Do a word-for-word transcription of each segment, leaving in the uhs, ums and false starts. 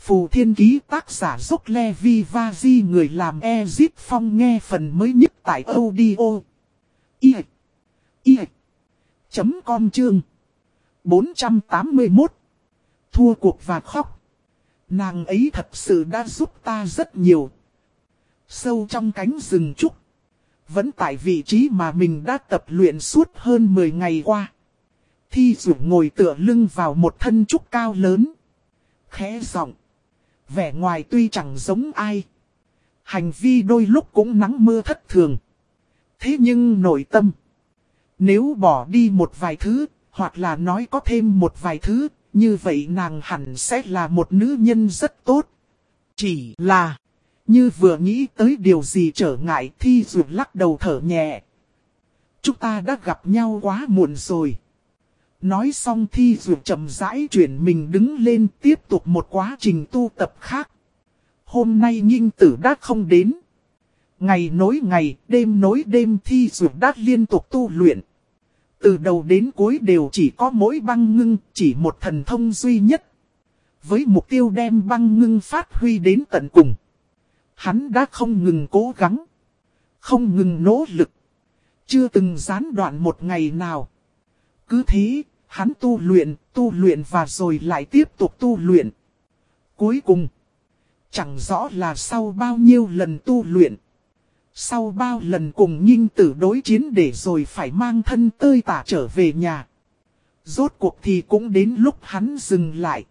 Phù Thiên Ký tác giả Dốc Levi Vazi, người làm Ezit Phong, nghe phần mới nhất tại audio i i chấm com chương bốn trăm tám mươi mốt. Thua cuộc và khóc. Nàng ấy thật sự đã giúp ta rất nhiều. Sâu trong cánh rừng trúc, vẫn tại vị trí mà mình đã tập luyện suốt hơn mười ngày qua, Thi Dụ ngồi tựa lưng vào một thân trúc cao lớn, khẽ giọng. Vẻ ngoài tuy chẳng giống ai, hành vi đôi lúc cũng nắng mưa thất thường. Thế nhưng nội tâm, nếu bỏ đi một vài thứ, hoặc là nói có thêm một vài thứ, như vậy nàng hẳn sẽ là một nữ nhân rất tốt. Chỉ là, như vừa nghĩ tới điều gì trở ngại, Thi Dụ lắc đầu thở nhẹ. Chúng ta đã gặp nhau quá muộn rồi. Nói xong Thi Dụ chậm rãi chuyển mình đứng lên, tiếp tục một quá trình tu tập khác. Hôm nay Nghinh Tử đã không đến. Ngày nối ngày, đêm nối đêm, Thi Dụ đã liên tục tu luyện. Từ đầu đến cuối đều chỉ có mỗi băng ngưng, chỉ một thần thông duy nhất. Với mục tiêu đem băng ngưng phát huy đến tận cùng, hắn đã không ngừng cố gắng, không ngừng nỗ lực, chưa từng gián đoạn một ngày nào. Cứ thế, hắn tu luyện, tu luyện và rồi lại tiếp tục tu luyện. Cuối cùng, chẳng rõ là sau bao nhiêu lần tu luyện, sau bao lần cùng Nghinh Tử đối chiến để rồi phải mang thân tơi tả trở về nhà, rốt cuộc thì cũng đến lúc hắn dừng lại.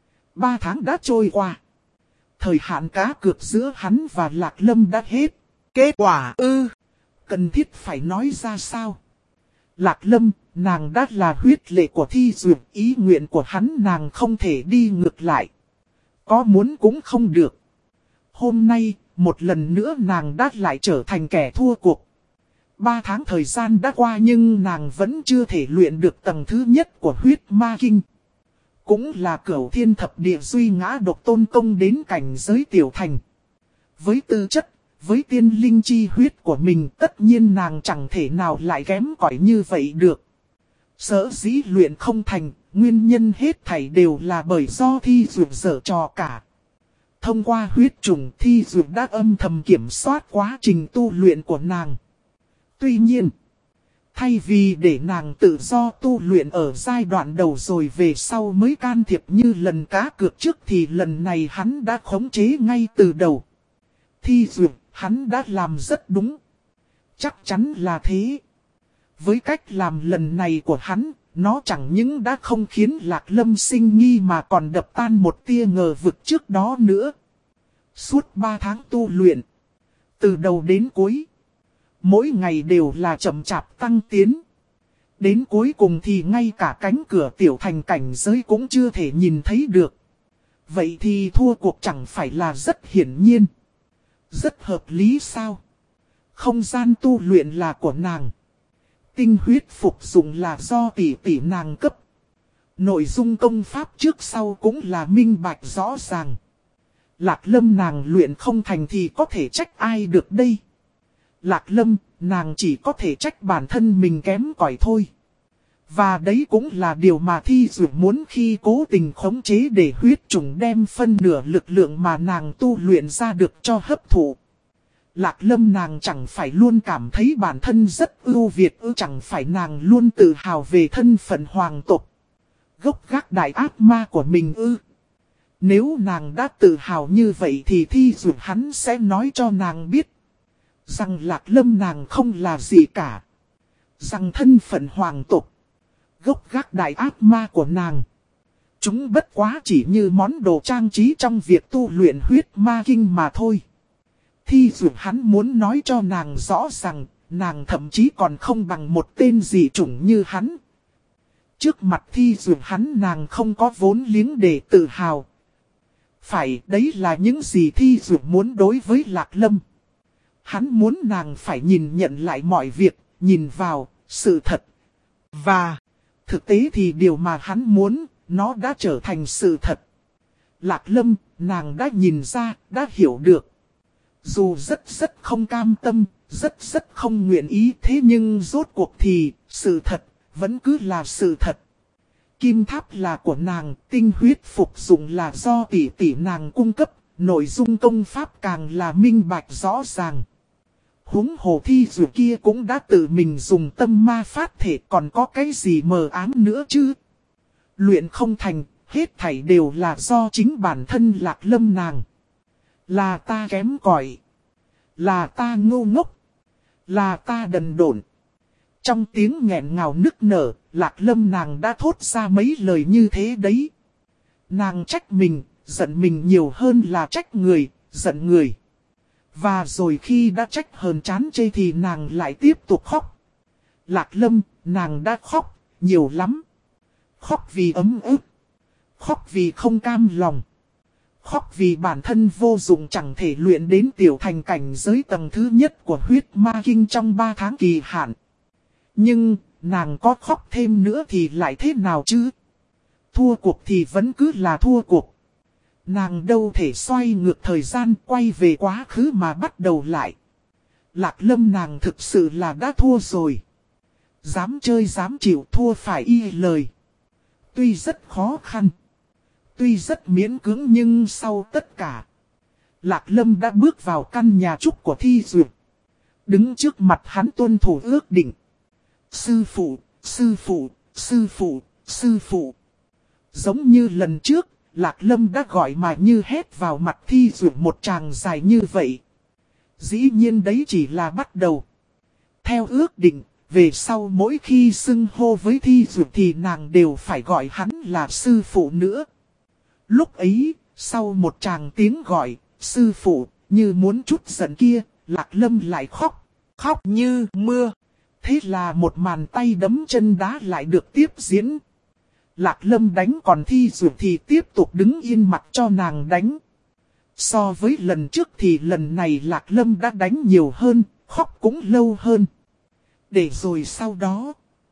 Ba tháng đã trôi qua. Thời hạn cá cược giữa hắn và Lạc Lâm đã hết. Kết quả ư, cần thiết phải nói ra sao? Lạc Lâm, nàng đã là huyết lệ của Thi Dụ, ý nguyện của hắn nàng không thể đi ngược lại. Có muốn cũng không được. Hôm nay, một lần nữa nàng đã lại trở thành kẻ thua cuộc. Ba tháng thời gian đã qua nhưng nàng vẫn chưa thể luyện được tầng thứ nhất của huyết ma kinh. Cũng là Cửu Thiên Thập Địa duy ngã độc tôn công đến cảnh giới tiểu thành. Với tư chất, với tiên linh chi huyết của mình, tất nhiên nàng chẳng thể nào lại kém cỏi như vậy được. Sở dĩ luyện không thành, nguyên nhân hết thảy đều là bởi do Thi Dụ dở trò cả. Thông qua huyết trùng, Thi Dụ đã âm thầm kiểm soát quá trình tu luyện của nàng. Tuy nhiên, thay vì để nàng tự do tu luyện ở giai đoạn đầu rồi về sau mới can thiệp như lần cá cược trước, thì lần này hắn đã khống chế ngay từ đầu. Thi Dụ, hắn đã làm rất đúng. Chắc chắn là thế. Với cách làm lần này của hắn, nó chẳng những đã không khiến Lạc Lâm sinh nghi mà còn đập tan một tia ngờ vực trước đó nữa. Suốt ba tháng tu luyện, từ đầu đến cuối, mỗi ngày đều là chậm chạp tăng tiến. Đến cuối cùng thì ngay cả cánh cửa tiểu thành cảnh giới cũng chưa thể nhìn thấy được. Vậy thì thua cuộc chẳng phải là rất hiển nhiên, rất hợp lý sao? Không gian tu luyện là của nàng. Tinh huyết phục dụng là do tỷ tỷ nàng cấp. Nội dung công pháp trước sau cũng là minh bạch rõ ràng. Lạc Lâm nàng luyện không thành thì có thể trách ai được đây? Lạc Lâm, nàng chỉ có thể trách bản thân mình kém cỏi thôi. Và đấy cũng là điều mà Thi Dụ muốn khi cố tình khống chế để huyết trùng đem phân nửa lực lượng mà nàng tu luyện ra được cho hấp thụ. Lạc Lâm nàng chẳng phải luôn cảm thấy bản thân rất ưu việt ư, chẳng phải nàng luôn tự hào về thân phận hoàng tộc, gốc gác đại ác ma của mình ư. Nếu nàng đã tự hào như vậy thì Thi Dụ hắn sẽ nói cho nàng biết rằng Lạc Lâm nàng không là gì cả. Rằng thân phận hoàng tộc, gốc gác đại ác ma của nàng, chúng bất quá chỉ như món đồ trang trí trong việc tu luyện huyết ma kinh mà thôi. Thi Dụ hắn muốn nói cho nàng rõ rằng, nàng thậm chí còn không bằng một tên dị chủng như hắn. Trước mặt Thi Dụ hắn nàng không có vốn liếng để tự hào. Phải, đấy là những gì Thi Dụ muốn đối với Lạc Lâm. Hắn muốn nàng phải nhìn nhận lại mọi việc, nhìn vào sự thật. Và thực tế thì điều mà hắn muốn, nó đã trở thành sự thật. Lạc Lâm, nàng đã nhìn ra, đã hiểu được. Dù rất rất không cam tâm, rất rất không nguyện ý, thế nhưng rốt cuộc thì sự thật vẫn cứ là sự thật. kim tháp là của nàng, tinh huyết phục dụng là do tỷ tỷ nàng cung cấp, nội dung công pháp càng là minh bạch rõ ràng. Huống hồ thi dù kia cũng đã tự mình dùng tâm ma phát thể, còn có cái gì mờ ám nữa chứ. Luyện không thành, hết thảy đều là do chính bản thân Lạc Lâm nàng. Là ta kém cỏi, là ta ngu ngốc, là ta đần độn. Trong tiếng nghẹn ngào nức nở, Lạc Lâm nàng đã thốt ra mấy lời như thế đấy. Nàng trách mình, giận mình nhiều hơn là trách người, giận người. Và rồi khi đã trách hờn chán chê thì nàng lại tiếp tục khóc. Lạc Lâm, nàng đã khóc, nhiều lắm. Khóc vì ấm ức. Khóc vì không cam lòng. Khóc vì bản thân vô dụng chẳng thể luyện đến tiểu thành cảnh giới tầng thứ nhất của huyết ma kinh trong ba tháng kỳ hạn. Nhưng, nàng có khóc thêm nữa thì lại thế nào chứ? Thua cuộc thì vẫn cứ là thua cuộc. Nàng đâu thể xoay ngược thời gian quay về quá khứ mà bắt đầu lại. Lạc Lâm nàng thực sự là đã thua rồi. Dám chơi dám chịu thua phải y lời. Tuy rất khó khăn. Tuy rất miễn cưỡng nhưng sau tất cả. Lạc Lâm đã bước vào căn nhà trúc của Thi Duyệt. Đứng trước mặt hắn tuân thủ ước định. Sư phụ, sư phụ, sư phụ, sư phụ. Giống như lần trước, Lạc Lâm đã gọi mà như hét vào mặt Thi Duyệt một tràng dài như vậy. Dĩ nhiên đấy chỉ là bắt đầu. Theo ước định, về sau mỗi khi xưng hô với Thi Duyệt thì nàng đều phải gọi hắn là sư phụ nữa. Lúc ấy, sau một tràng tiếng gọi, sư phụ, như muốn chút giận kia, Lạc Lâm lại khóc, khóc như mưa. Thế là một màn tay đấm chân đá lại được tiếp diễn. Lạc Lâm đánh còn Thi Duyệt thì tiếp tục đứng yên mặt cho nàng đánh. So với lần trước thì lần này Lạc Lâm đã đánh nhiều hơn, khóc cũng lâu hơn. Để rồi sau đó,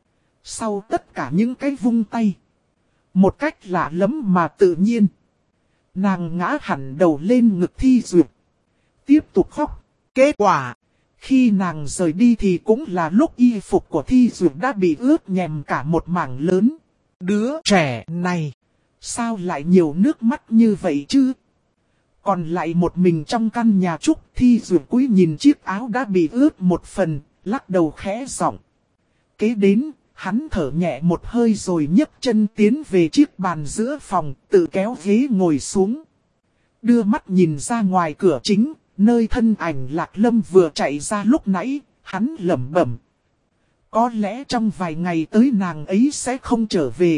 sau tất cả những cái vung tay, một cách lạ lắm mà tự nhiên, nàng ngã hẳn đầu lên ngực Thi Duyệt, tiếp tục khóc. Kết quả, khi nàng rời đi thì cũng là lúc y phục của Thi Duyệt đã bị ướt nhèm cả một mảng lớn. Đứa trẻ này, sao lại nhiều nước mắt như vậy chứ? Còn lại một mình trong căn nhà trúc, Thi Duyệt cúi nhìn chiếc áo đã bị ướt một phần, lắc đầu khẽ giọng. Kế đến, hắn thở nhẹ một hơi rồi nhấc chân tiến về chiếc bàn giữa phòng, tự kéo ghế ngồi xuống. Đưa mắt nhìn ra ngoài cửa chính, nơi thân ảnh Lạc Lâm vừa chạy ra lúc nãy, hắn lẩm bẩm. Có lẽ trong vài ngày tới nàng ấy sẽ không trở về.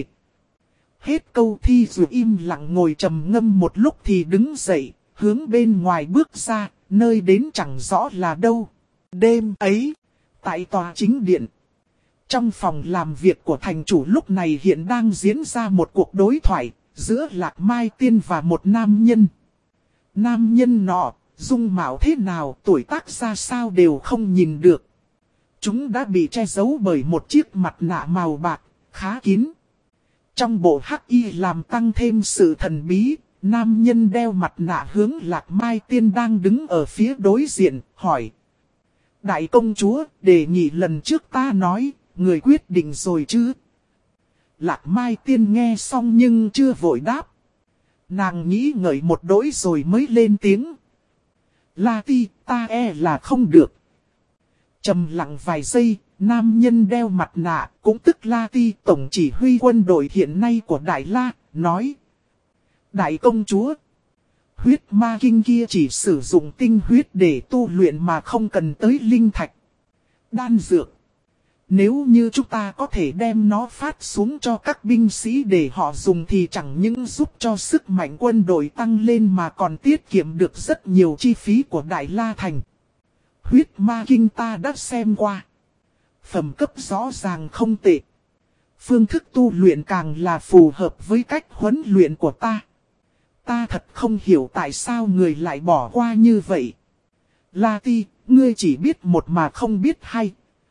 Hết câu Thi Duyệt im lặng ngồi trầm ngâm một lúc thì đứng dậy, hướng bên ngoài bước ra, nơi đến chẳng rõ là đâu. Đêm ấy, tại tòa chính điện, trong phòng làm việc của thành chủ lúc này hiện đang diễn ra một cuộc đối thoại giữa Lạc Mai Tiên và một nam nhân. Nam nhân nọ, dung mạo thế nào, tuổi tác ra sao đều không nhìn được. Chúng đã bị che giấu bởi một chiếc mặt nạ màu bạc, khá kín. Trong bộ hắc y làm tăng thêm sự thần bí, nam nhân đeo mặt nạ hướng Lạc Mai Tiên đang đứng ở phía đối diện, hỏi. Đại công chúa, đề nghị lần trước ta nói, người quyết định rồi chứ? Lạc Mai Tiên nghe xong nhưng chưa vội đáp. Nàng nghĩ ngợi một đỗi rồi mới lên tiếng. La Ti, ta e là không được. Trầm lặng vài giây, nam nhân đeo mặt nạ, cũng tức La Ti tổng chỉ huy quân đội hiện nay của Đại La, nói. Đại công chúa, huyết ma kinh kia chỉ sử dụng tinh huyết để tu luyện mà không cần tới linh thạch, đan dược. Nếu như chúng ta có thể đem nó phát xuống cho các binh sĩ để họ dùng thì chẳng những giúp cho sức mạnh quân đội tăng lên mà còn tiết kiệm được rất nhiều chi phí của Đại La Thành. Huyết ma kinh ta đã xem qua. Phẩm cấp rõ ràng không tệ. Phương thức tu luyện càng là phù hợp với cách huấn luyện của ta. Ta thật không hiểu tại sao người lại bỏ qua như vậy. La Ti, ngươi chỉ biết một mà không biết hai.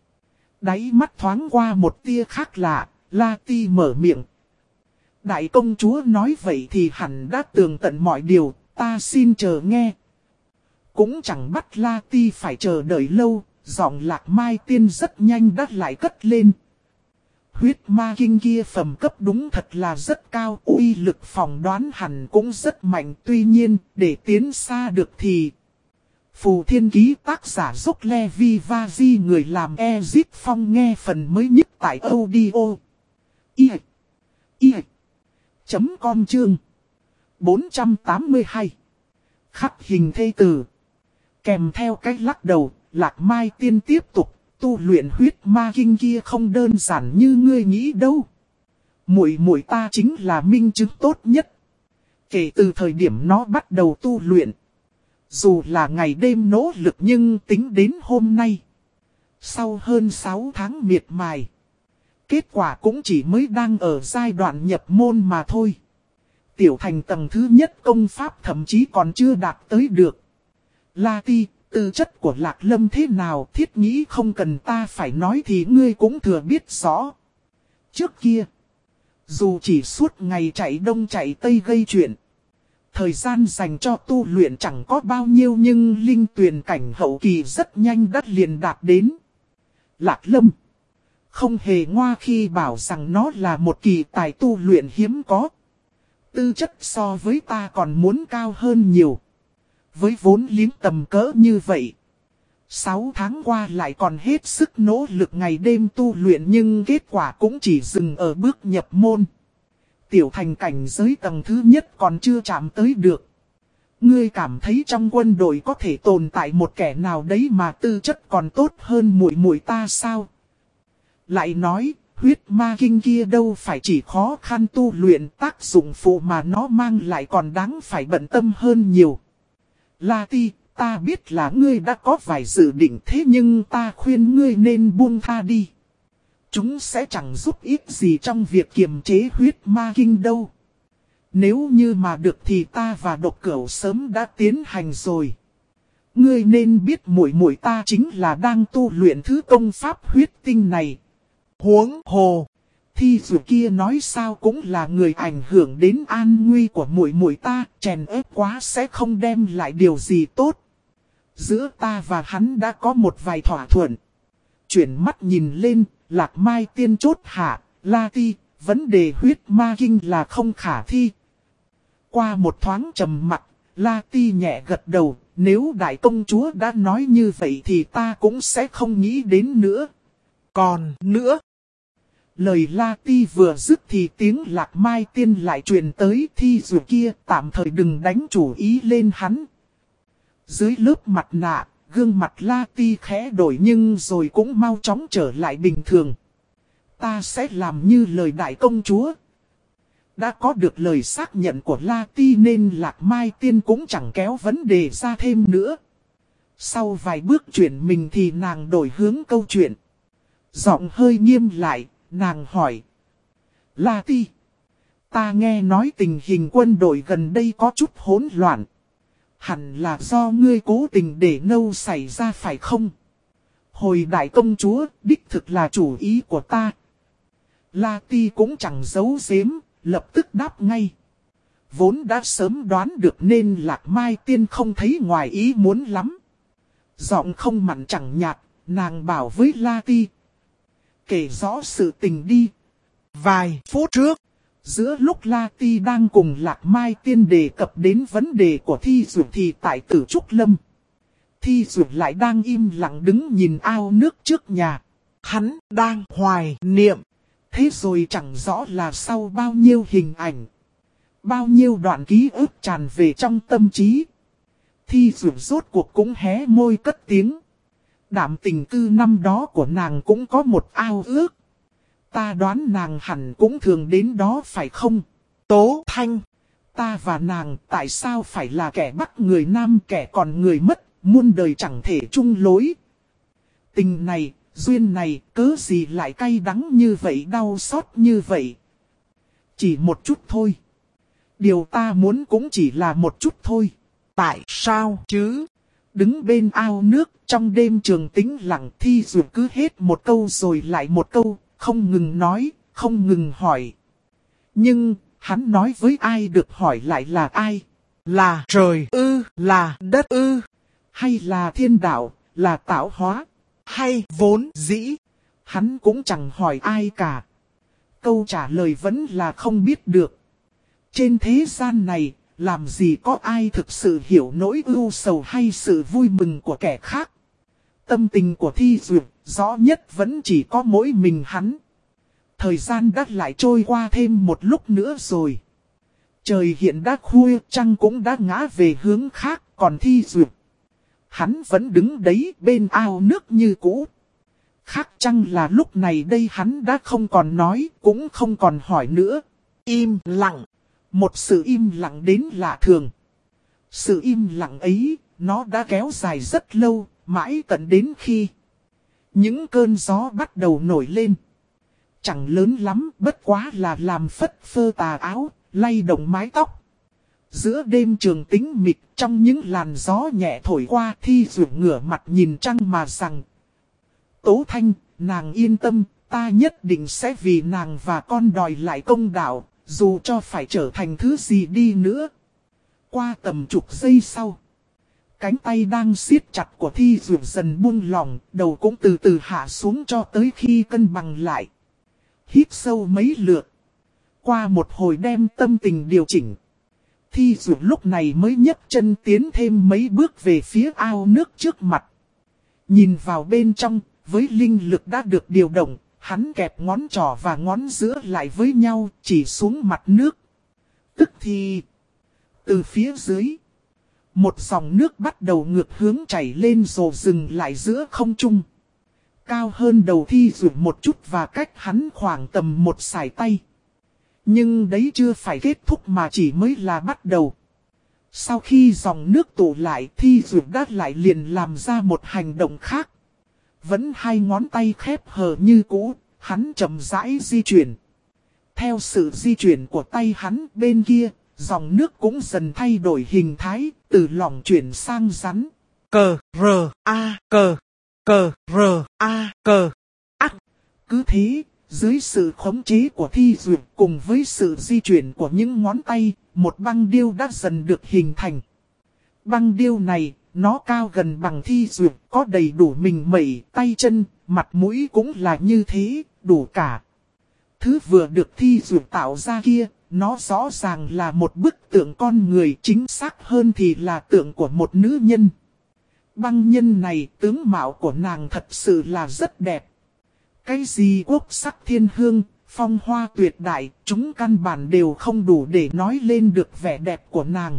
Đáy mắt thoáng qua một tia khác lạ, La Ti mở miệng. Đại công chúa nói vậy thì hẳn đã tường tận mọi điều, ta xin chờ nghe. Cũng chẳng bắt La Ti phải chờ đợi lâu, giọng Lạc Mai Tiên rất nhanh đắt lại cất lên. huyết ma kinh kia phẩm cấp đúng thật là rất cao, uy lực phỏng đoán hẳn cũng rất mạnh. Tuy nhiên, để tiến xa được thì... Phù Thiên Ký tác giả Dốc Levi Vazi người làm Ezip Phong nghe phần mới nhất tại audio. I. I. Chấm com chương. bốn trăm tám mươi hai. Khắc hình thê tử. Kèm theo cách lắc đầu, Lạc Mai Tiên tiếp tục. Tu luyện huyết ma kinh kia không đơn giản như ngươi nghĩ đâu. Muội muội ta chính là minh chứng tốt nhất. Kể từ thời điểm nó bắt đầu tu luyện. Dù là ngày đêm nỗ lực nhưng tính đến hôm nay. Sau hơn sáu tháng miệt mài. Kết quả cũng chỉ mới đang ở giai đoạn nhập môn mà thôi. Tiểu thành tầng thứ nhất công pháp thậm chí còn chưa đạt tới được. La Ti, tư chất của Lạc Lâm thế nào thiết nghĩ không cần ta phải nói thì ngươi cũng thừa biết rõ. Trước kia, dù chỉ suốt ngày chạy đông chạy tây gây chuyện. Thời gian dành cho tu luyện chẳng có bao nhiêu nhưng linh tuyền cảnh hậu kỳ rất nhanh đã liền đạt đến. Lạc Lâm không hề ngoa khi bảo rằng nó là một kỳ tài tu luyện hiếm có. Tư chất so với ta còn muốn cao hơn nhiều. Với vốn liếng tầm cỡ như vậy. Sáu tháng qua lại còn hết sức nỗ lực ngày đêm tu luyện nhưng kết quả cũng chỉ dừng ở bước nhập môn. Tiểu thành cảnh giới tầng thứ nhất còn chưa chạm tới được. Ngươi cảm thấy trong quân đội có thể tồn tại một kẻ nào đấy mà tư chất còn tốt hơn muội muội ta sao? Lại nói, huyết ma kinh kia đâu phải chỉ khó khăn tu luyện, tác dụng phụ mà nó mang lại còn đáng phải bận tâm hơn nhiều. La Ti, ta biết là ngươi đã có vài dự định thế nhưng ta khuyên ngươi nên buông tha đi. Chúng sẽ chẳng giúp ích gì trong việc kiềm chế huyết ma kinh đâu. Nếu như mà được thì ta và Độc Cửu sớm đã tiến hành rồi. Ngươi nên biết muội muội ta chính là đang tu luyện thứ công pháp huyết tinh này. Huống hồ, Thi Dụ kia nói sao cũng là người ảnh hưởng đến an nguy của muội muội ta, chèn ép quá sẽ không đem lại điều gì tốt. Giữa ta và hắn đã có một vài thỏa thuận. Chuyển mắt nhìn lên, Lạc Mai Tiên chốt hạ, La Ti, vấn đề huyết ma kinh là không khả thi. Qua một thoáng trầm mặc, La Ti nhẹ gật đầu, nếu đại công chúa đã nói như vậy thì ta cũng sẽ không nghĩ đến nữa. Còn nữa, lời La Ti vừa dứt thì tiếng Lạc Mai Tiên lại truyền tới. Thi Dụ kia tạm thời đừng đánh chủ ý lên hắn. Dưới lớp mặt nạ, gương mặt La Ti khẽ đổi nhưng rồi cũng mau chóng trở lại bình thường. Ta sẽ làm như lời đại công chúa. Đã có được lời xác nhận của La Ti nên Lạc Mai Tiên cũng chẳng kéo vấn đề ra thêm nữa. Sau vài bước chuyển mình thì nàng đổi hướng câu chuyện. Giọng hơi nghiêm lại, nàng hỏi. La Ti, ta nghe nói tình hình quân đội gần đây có chút hỗn loạn. Hẳn là do ngươi cố tình để nâu xảy ra phải không? Hồi đại công chúa, đích thực là chủ ý của ta. La Ti cũng chẳng giấu giếm, lập tức đáp ngay. Vốn đã sớm đoán được nên Lạc Mai Tiên không thấy ngoài ý muốn lắm. Giọng không mặn chẳng nhạt, nàng bảo với La Ti. Kể rõ sự tình đi. Vài phút trước, giữa lúc La Ti đang cùng Lạc Mai Tiên đề cập đến vấn đề của Thi Dụ thì tại Tử Trúc Lâm. Thi Dụ lại đang im lặng đứng nhìn ao nước trước nhà. Hắn đang hoài niệm. Thế rồi chẳng rõ là sau bao nhiêu hình ảnh, bao nhiêu đoạn ký ức tràn về trong tâm trí. Thi Dụ rốt cuộc cũng hé môi cất tiếng. Đảm tình tư năm đó của nàng cũng có một ao ước. Ta đoán nàng hẳn cũng thường đến đó phải không? Tố Thanh, ta và nàng tại sao phải là kẻ bắt người nam kẻ còn người mất, muôn đời chẳng thể chung lối. Tình này, duyên này, cớ gì lại cay đắng như vậy, đau xót như vậy? Chỉ một chút thôi. Điều ta muốn cũng chỉ là một chút thôi. Tại sao chứ? Đứng bên ao nước, trong đêm trường tĩnh lặng, Thi Dụ cứ hết một câu rồi lại một câu, không ngừng nói, không ngừng hỏi. Nhưng, hắn nói với ai được hỏi lại là ai? Là trời ư, là đất ư? Hay là thiên đạo, là tạo hóa? Hay vốn dĩ? Hắn cũng chẳng hỏi ai cả. câu trả lời vẫn là không biết được. Trên thế gian này, làm gì có ai thực sự hiểu nỗi ưu sầu hay sự vui mừng của kẻ khác. Tâm tình của Thi Duyệt, rõ nhất vẫn chỉ có mỗi mình hắn. Thời gian đã lại trôi qua thêm một lúc nữa rồi. Trời hiện đã khuya, trăng cũng đã ngã về hướng khác, còn Thi Duyệt, hắn vẫn đứng đấy bên ao nước như cũ. Khác chăng là lúc này đây hắn đã không còn nói, cũng không còn hỏi nữa. Im lặng. Một sự im lặng đến lạ thường. Sự im lặng ấy, nó đã kéo dài rất lâu, mãi tận đến khi những cơn gió bắt đầu nổi lên. Chẳng lớn lắm, bất quá là làm phất phơ tà áo, lay động mái tóc. Giữa đêm trường tĩnh mịch, trong những làn gió nhẹ thổi qua, Thi Duyệt ngửa mặt nhìn trăng mà rằng: Tố Thanh, nàng yên tâm, ta nhất định sẽ vì nàng và con đòi lại công đạo, dù cho phải trở thành thứ gì đi nữa. Qua tầm chục giây sau, cánh tay đang siết chặt của Thi Duyệt dần buông lỏng, đầu cũng từ từ hạ xuống cho tới khi cân bằng lại. Hít sâu mấy lượt. Qua một hồi đem tâm tình điều chỉnh, Thi Duyệt lúc này mới nhấc chân tiến thêm mấy bước về phía ao nước trước mặt. Nhìn vào bên trong, với linh lực đã được điều động, hắn kẹp ngón trỏ và ngón giữa lại với nhau, chỉ xuống mặt nước. Tức thì, từ phía dưới, một dòng nước bắt đầu ngược hướng chảy lên rồi dừng lại giữa không trung. Cao hơn đầu Thi Duyệt một chút và cách hắn khoảng tầm một sải tay. Nhưng đấy chưa phải kết thúc mà chỉ mới là bắt đầu. Sau khi dòng nước tụ lại, Thi Duyệt đã lại liền làm ra một hành động khác. Vẫn hai ngón tay khép hờ như cũ, hắn chậm rãi di chuyển. Theo sự di chuyển của tay hắn bên kia, dòng nước cũng dần thay đổi hình thái, từ lỏng chuyển sang rắn. Cờ, rờ, a, cờ, cờ, rờ, a, cờ, ác. Cứ thế, dưới sự khống chế của Thi Duyệt cùng với sự di chuyển của những ngón tay, một băng điêu đã dần được hình thành. Băng điêu này, nó cao gần bằng Thi Duyệt, có đầy đủ mình mẩy, tay chân, mặt mũi cũng là như thế, đủ cả. Thứ vừa được Thi Duyệt tạo ra kia, nó rõ ràng là một bức tượng con người, chính xác hơn thì là tượng của một nữ nhân. Băng nhân này, tướng mạo của nàng thật sự là rất đẹp. Cái gì quốc sắc thiên hương, phong hoa tuyệt đại, chúng căn bản đều không đủ để nói lên được vẻ đẹp của nàng.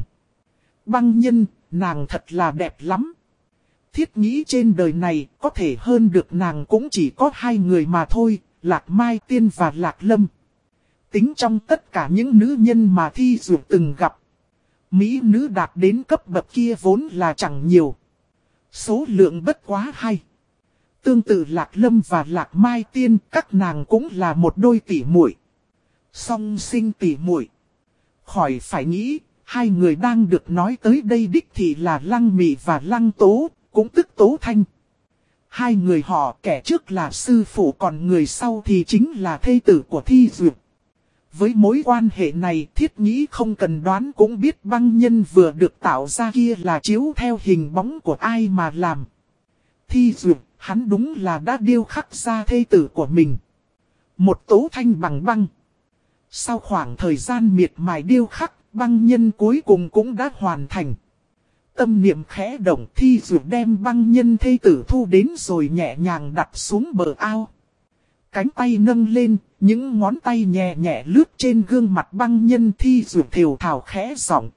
Băng nhân, nàng thật là đẹp lắm. Thiết nghĩ trên đời này, có thể hơn được nàng cũng chỉ có hai người mà thôi, Lạc Mai Tiên và Lạc Lâm. Tính trong tất cả những nữ nhân mà Thi Duyệt từng gặp, mỹ nữ đạt đến cấp bậc kia vốn là chẳng nhiều. Số lượng bất quá hay. Tương tự Lạc Lâm và Lạc Mai Tiên, các nàng cũng là một đôi tỷ muội, song sinh tỷ muội. Khỏi phải nghĩ, hai người đang được nói tới đây đích thị là Lăng Mị và Lăng Tố, cũng tức Tố Thanh. Hai người họ, kẻ trước là sư phụ còn người sau thì chính là thê tử của Thi Duyệt. Với mối quan hệ này, thiết nghĩ không cần đoán cũng biết băng nhân vừa được tạo ra kia là chiếu theo hình bóng của ai mà làm. Thi Duyệt, hắn đúng là đã điêu khắc ra thê tử của mình. Một Tố Thanh bằng băng. Sau khoảng thời gian miệt mài điêu khắc, băng nhân cuối cùng cũng đã hoàn thành. Tâm niệm khẽ động, Thi Duyệt đem băng nhân thê tử thu đến rồi nhẹ nhàng đặt xuống bờ ao. Cánh tay nâng lên, những ngón tay nhẹ nhẹ lướt trên gương mặt băng nhân. Thi Duyệt thều thào khẽ giọng: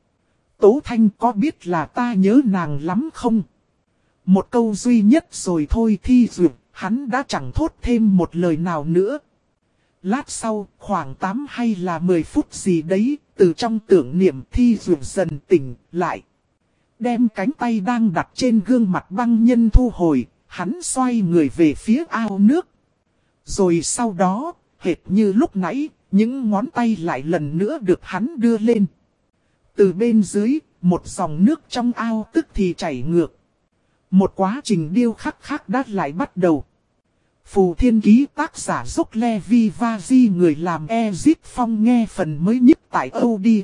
Tố Thanh, có biết là ta nhớ nàng lắm không? Một câu duy nhất rồi thôi. Thi Duyệt, hắn đã chẳng thốt thêm một lời nào nữa. Lát sau, khoảng tám hay là mười phút gì đấy, từ trong tưởng niệm Thi Duyệt dần tỉnh lại. Đem cánh tay đang đặt trên gương mặt băng nhân thu hồi, hắn xoay người về phía ao nước. Rồi sau đó, hệt như lúc nãy, những ngón tay lại lần nữa được hắn đưa lên. Từ bên dưới, một dòng nước trong ao tức thì chảy ngược. Một quá trình điêu khắc khác đã lại bắt đầu. Phù Thiên Ký, tác giả Dốc Le Vi Va Di, người làm Ezip Phong, nghe phần mới nhất tại audio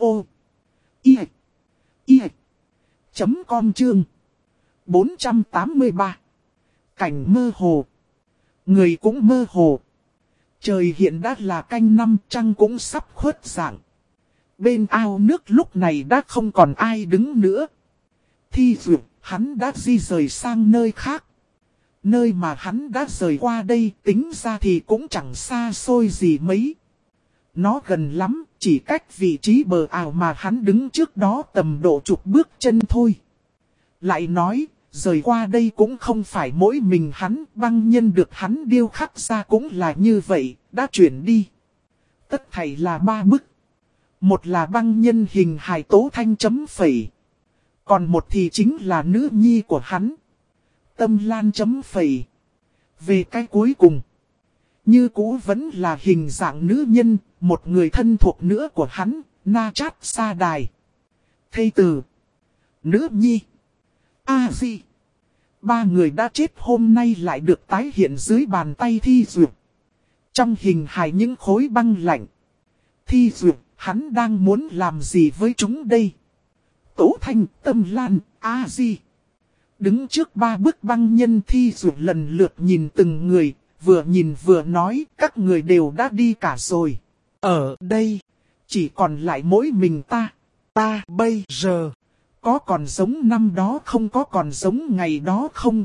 i i chấm com chương bốn trăm tám mươi ba. Cảnh mơ hồ. Người cũng mơ hồ. Trời hiện đã là canh năm, trăng cũng sắp khuất dạng. Bên ao nước lúc này đã không còn ai đứng nữa. Thi Duyệt, hắn đã di rời sang nơi khác. Nơi mà hắn đã rời qua đây tính ra thì cũng chẳng xa xôi gì mấy. Nó gần lắm, chỉ cách vị trí bờ ao mà hắn đứng trước đó tầm độ chục bước chân thôi. Lại nói, rời qua đây cũng không phải mỗi mình hắn, băng nhân được hắn điêu khắc ra cũng là như vậy, đã chuyển đi. Tất thảy là ba bức. Một là băng nhân hình hài Tố Thanh chấm phẩy. Còn một thì chính là nữ nhi của hắn, Tâm Lan chấm phẩy. Về cái cuối cùng, như cũ vẫn là hình dạng nữ nhân, một người thân thuộc nữa của hắn, Na Chát Sa Đài. Thây tử, nữ nhi, A-di. Ba người đã chết hôm nay lại được tái hiện dưới bàn tay Thi Duyệt. Trong hình hài những khối băng lạnh. Thi Duyệt, hắn đang muốn làm gì với chúng đây? Tố Thanh, Tâm Lan, A-di. Đứng trước ba bức băng nhân, Thi Duyệt lần lượt nhìn từng người, vừa nhìn vừa nói các người đều đã đi cả rồi. Ở đây, chỉ còn lại mỗi mình ta. Ta bây giờ, có còn giống năm đó không, có còn giống ngày đó không?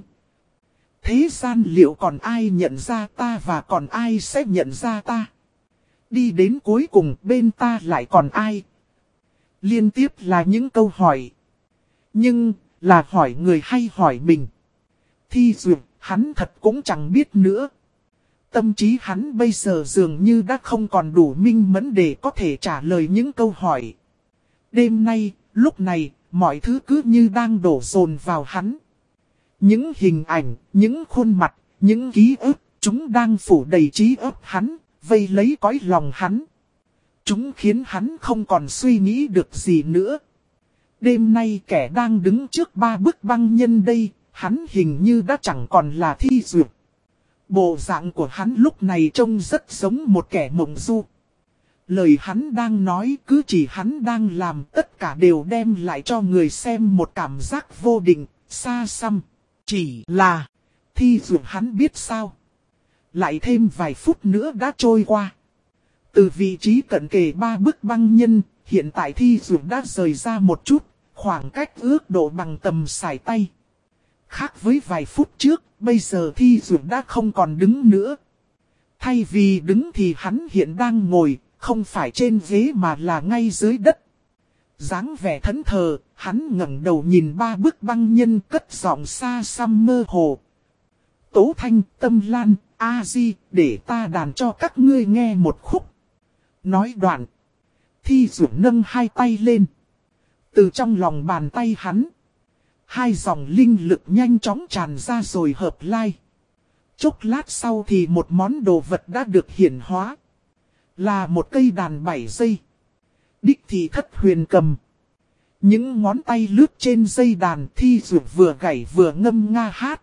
Thế gian liệu còn ai nhận ra ta và còn ai sẽ nhận ra ta? Đi đến cuối cùng bên ta lại còn ai? Liên tiếp là những câu hỏi. Nhưng, là hỏi người hay hỏi mình? Thi Duyệt, hắn thật cũng chẳng biết nữa. Tâm trí hắn bây giờ dường như đã không còn đủ minh mẫn để có thể trả lời những câu hỏi. Đêm nay, lúc này, mọi thứ cứ như đang đổ dồn vào hắn. Những hình ảnh, những khuôn mặt, những ký ức, chúng đang phủ đầy trí óc hắn, vây lấy cõi lòng hắn. Chúng khiến hắn không còn suy nghĩ được gì nữa. Đêm nay kẻ đang đứng trước ba bức băng nhân đây, hắn hình như đã chẳng còn là Thi Duyệt. Bộ dạng của hắn lúc này trông rất giống một kẻ mộng du. Lời hắn đang nói cứ chỉ hắn đang làm, tất cả đều đem lại cho người xem một cảm giác vô định, xa xăm. Chỉ là, Thi Duyệt hắn biết sao? Lại thêm vài phút nữa đã trôi qua. Từ vị trí cận kề ba bức băng nhân, hiện tại Thi Duyệt đã rời ra một chút, khoảng cách ước độ bằng tầm sải tay. Khác với vài phút trước, bây giờ Thi Duyệt đã không còn đứng nữa. Thay vì đứng thì hắn hiện đang ngồi, không phải trên ghế mà là ngay dưới đất. Dáng vẻ thẫn thờ, hắn ngẩng đầu nhìn ba bức băng nhân, cất giọng xa xăm mơ hồ. Tố Thanh, Tâm Lan, A-di, để ta đàn cho các ngươi nghe một khúc. Nói đoạn, Thi Duyệt nâng hai tay lên. Từ trong lòng bàn tay hắn, hai dòng linh lực nhanh chóng tràn ra rồi hợp lai. Chốc lát sau thì một món đồ vật đã được hiển hóa. Là một cây đàn bảy dây. Đích thị thất huyền cầm. Những ngón tay lướt trên dây đàn, Thi Duyệt vừa gảy vừa ngâm nga hát.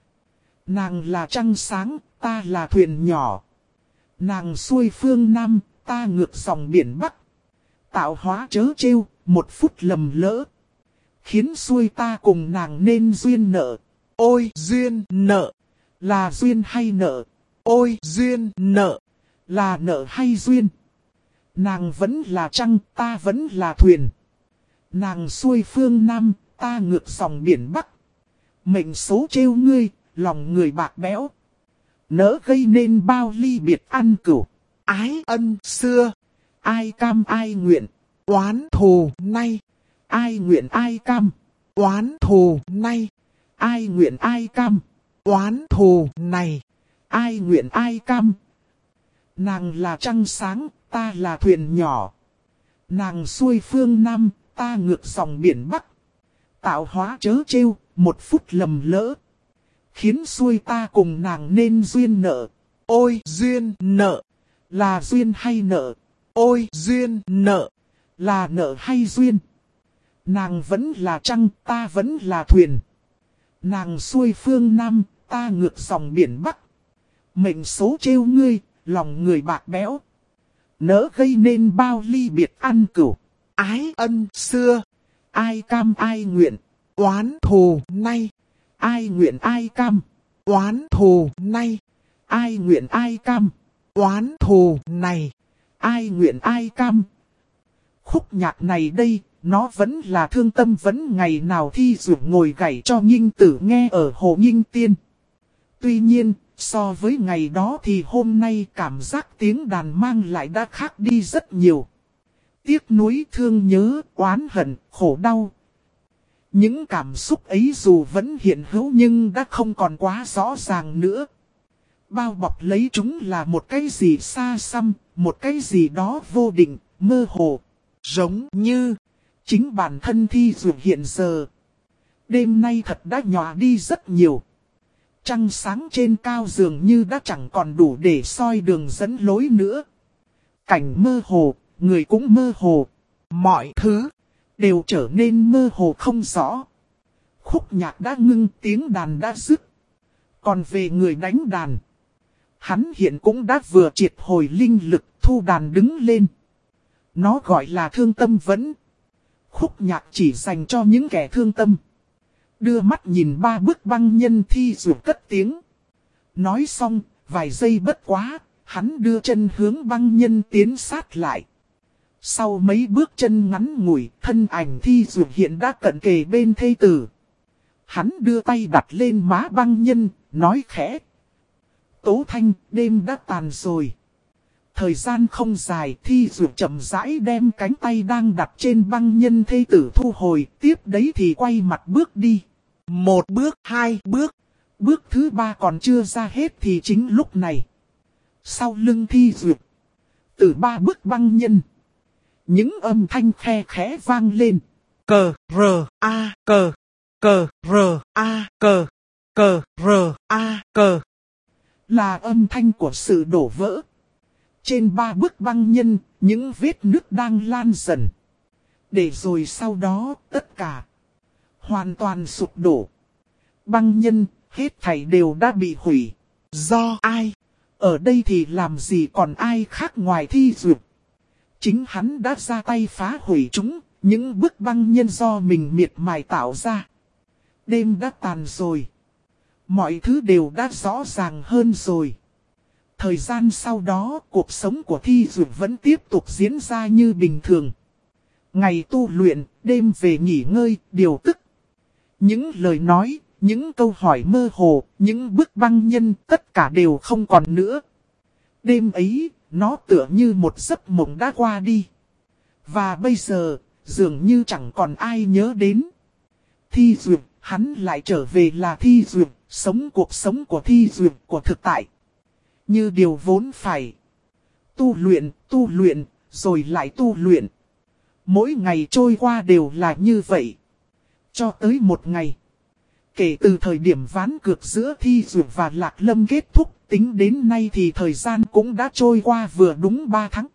Nàng là trăng sáng, ta là thuyền nhỏ. Nàng xuôi phương Nam, ta ngược dòng biển Bắc. Tạo hóa chớ trêu, một phút lầm lỡ. Khiến xuôi ta cùng nàng nên duyên nợ. Ôi duyên nợ, là duyên hay nợ? Ôi duyên nợ, là nợ hay duyên? Nàng vẫn là trăng, ta vẫn là thuyền. Nàng xuôi phương Nam, ta ngược dòng biển Bắc. Mệnh số trêu ngươi, lòng người bạc béo. Nỡ gây nên bao ly biệt ăn cửu. Ái ân xưa, ai cam ai nguyện. Oán thù nay, ai nguyện ai cam. Oán thù nay, ai nguyện ai cam. Oán thù này, ai nguyện ai cam. Nàng là trăng sáng, ta là thuyền nhỏ. Nàng xuôi phương Nam, ta ngược dòng biển Bắc. Tạo hóa chớ trêu, một phút lầm lỡ. Khiến xuôi ta cùng nàng nên duyên nợ. Ôi duyên nợ, là duyên hay nợ? Ôi duyên nợ, là nợ hay duyên? Nàng vẫn là trăng, ta vẫn là thuyền. Nàng xuôi phương Nam, ta ngược dòng biển Bắc. Mệnh số trêu ngươi, lòng người bạc béo. Nỡ gây nên bao ly biệt ăn cửu. Ái ân xưa, ai cam ai nguyện. Oán thù nay, ai nguyện ai cam. Oán thù nay, ai nguyện ai cam. oán thù này, ai nguyện ai cam. Khúc nhạc này đây, nó vẫn là thương tâm vẫn ngày nào Thi Duyệt ngồi gảy cho Nghinh Tử nghe ở Hồ Nghinh Tiên. Tuy nhiên, so với ngày đó thì hôm nay cảm giác tiếng đàn mang lại đã khác đi rất nhiều. Tiếc nuối, thương nhớ, oán hận, khổ đau. Những cảm xúc ấy dù vẫn hiện hữu nhưng đã không còn quá rõ ràng nữa. Bao bọc lấy chúng là một cái gì xa xăm, một cái gì đó vô định, mơ hồ. Giống như chính bản thân Thi Duyệt hiện giờ. Đêm nay thật đã nhòa đi rất nhiều. Trăng sáng trên cao dường như đã chẳng còn đủ để soi đường dẫn lối nữa. Cảnh mơ hồ, người cũng mơ hồ. Mọi thứ đều trở nên mơ hồ không rõ. Khúc nhạc đã ngưng, tiếng đàn đã dứt. Còn về người đánh đàn, hắn hiện cũng đã vừa triệt hồi linh lực, thu đàn đứng lên. Nó gọi là thương tâm vẫn. Khúc nhạc chỉ dành cho những kẻ thương tâm. Đưa mắt nhìn ba bức băng nhân Thi Duyệt cất tiếng. Nói xong, vài giây bất quá, hắn đưa chân hướng băng nhân tiến sát lại. Sau mấy bước chân ngắn ngủi, thân ảnh Thi Duyệt hiện đã cận kề bên thê tử. Hắn đưa tay đặt lên má băng nhân, nói khẽ. Tố Thanh, đêm đã tàn rồi. Thời gian không dài, Thi Duyệt chậm rãi đem cánh tay đang đặt trên băng nhân thê tử thu hồi, tiếp đấy thì quay mặt bước đi. Một bước, hai bước, bước thứ ba còn chưa ra hết thì chính lúc này. Sau lưng Thi Duyệt, từ ba bước băng nhân, những âm thanh khe khẽ vang lên. Cờ, rờ, a, cờ, cờ, rờ, a, cờ, cờ, rờ, a, cờ. Là âm thanh của sự đổ vỡ. Trên ba bức băng nhân, những vết nứt đang lan dần. Để rồi sau đó, tất cả hoàn toàn sụp đổ. Băng nhân, hết thảy đều đã bị hủy. Do ai? Ở đây thì làm gì còn ai khác ngoài Thi Duyệt. Chính hắn đã ra tay phá hủy chúng, những bức băng nhân do mình miệt mài tạo ra. Đêm đã tàn rồi. Mọi thứ đều đã rõ ràng hơn rồi. Thời gian sau đó, cuộc sống của Thi Duyệt vẫn tiếp tục diễn ra như bình thường. Ngày tu luyện, đêm về nghỉ ngơi, điều tức. Những lời nói, những câu hỏi mơ hồ, những bức băng nhân, tất cả đều không còn nữa. Đêm ấy, nó tựa như một giấc mộng đã qua đi. Và bây giờ, dường như chẳng còn ai nhớ đến. Thi Duyệt, hắn lại trở về là Thi Duyệt, sống cuộc sống của Thi Duyệt của thực tại. Như điều vốn phải. Tu luyện, tu luyện, rồi lại tu luyện. Mỗi ngày trôi qua đều là như vậy. Cho tới một ngày. Kể từ thời điểm ván cược giữa Thi Duyệt và Lạc Lâm kết thúc, tính đến nay thì thời gian cũng đã trôi qua vừa đúng ba tháng.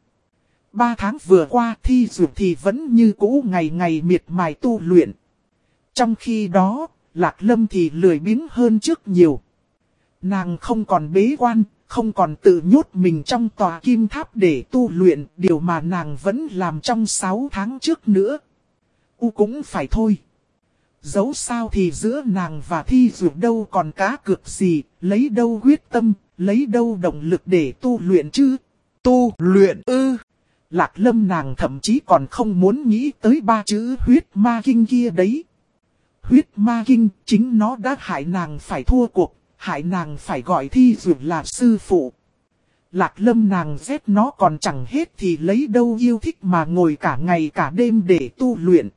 ba tháng vừa qua Thi Duyệt thì vẫn như cũ ngày ngày miệt mài tu luyện. Trong khi đó, Lạc Lâm thì lười biếng hơn trước nhiều. Nàng không còn bế quan, không còn tự nhốt mình trong tòa kim tháp để tu luyện, điều mà nàng vẫn làm trong sáu tháng trước nữa. U cũng phải thôi. Dẫu sao thì giữa nàng và Thi Duyệt đâu còn cá cược gì, lấy đâu quyết tâm, lấy đâu động lực để tu luyện chứ. Tu luyện ư. Lạc Lâm nàng thậm chí còn không muốn nghĩ tới ba chữ huyết ma kinh kia đấy. Huyết ma kinh, chính nó đã hại nàng phải thua cuộc, hại nàng phải gọi Thi Duyệt là sư phụ. Lạc Lâm nàng ghét nó còn chẳng hết thì lấy đâu yêu thích mà ngồi cả ngày cả đêm để tu luyện.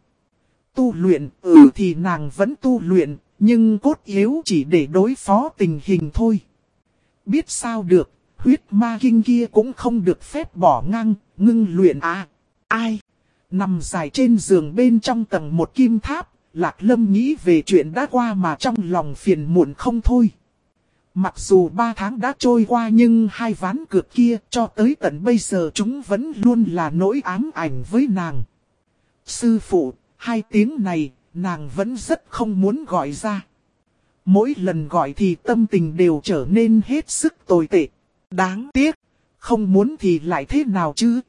Tu luyện, ừ thì nàng vẫn tu luyện, nhưng cốt yếu chỉ để đối phó tình hình thôi. Biết sao được, huyết ma kinh kia cũng không được phép bỏ ngang, ngưng luyện à. Ai? Nằm dài trên giường bên trong tầng một kim tháp, Lạc Lâm nghĩ về chuyện đã qua mà trong lòng phiền muộn không thôi. Mặc dù ba tháng đã trôi qua nhưng hai ván cược kia cho tới tận bây giờ chúng vẫn luôn là nỗi ám ảnh với nàng. Sư phụ, hai tiếng này, nàng vẫn rất không muốn gọi ra. Mỗi lần gọi thì tâm tình đều trở nên hết sức tồi tệ. Đáng tiếc, không muốn thì lại thế nào chứ?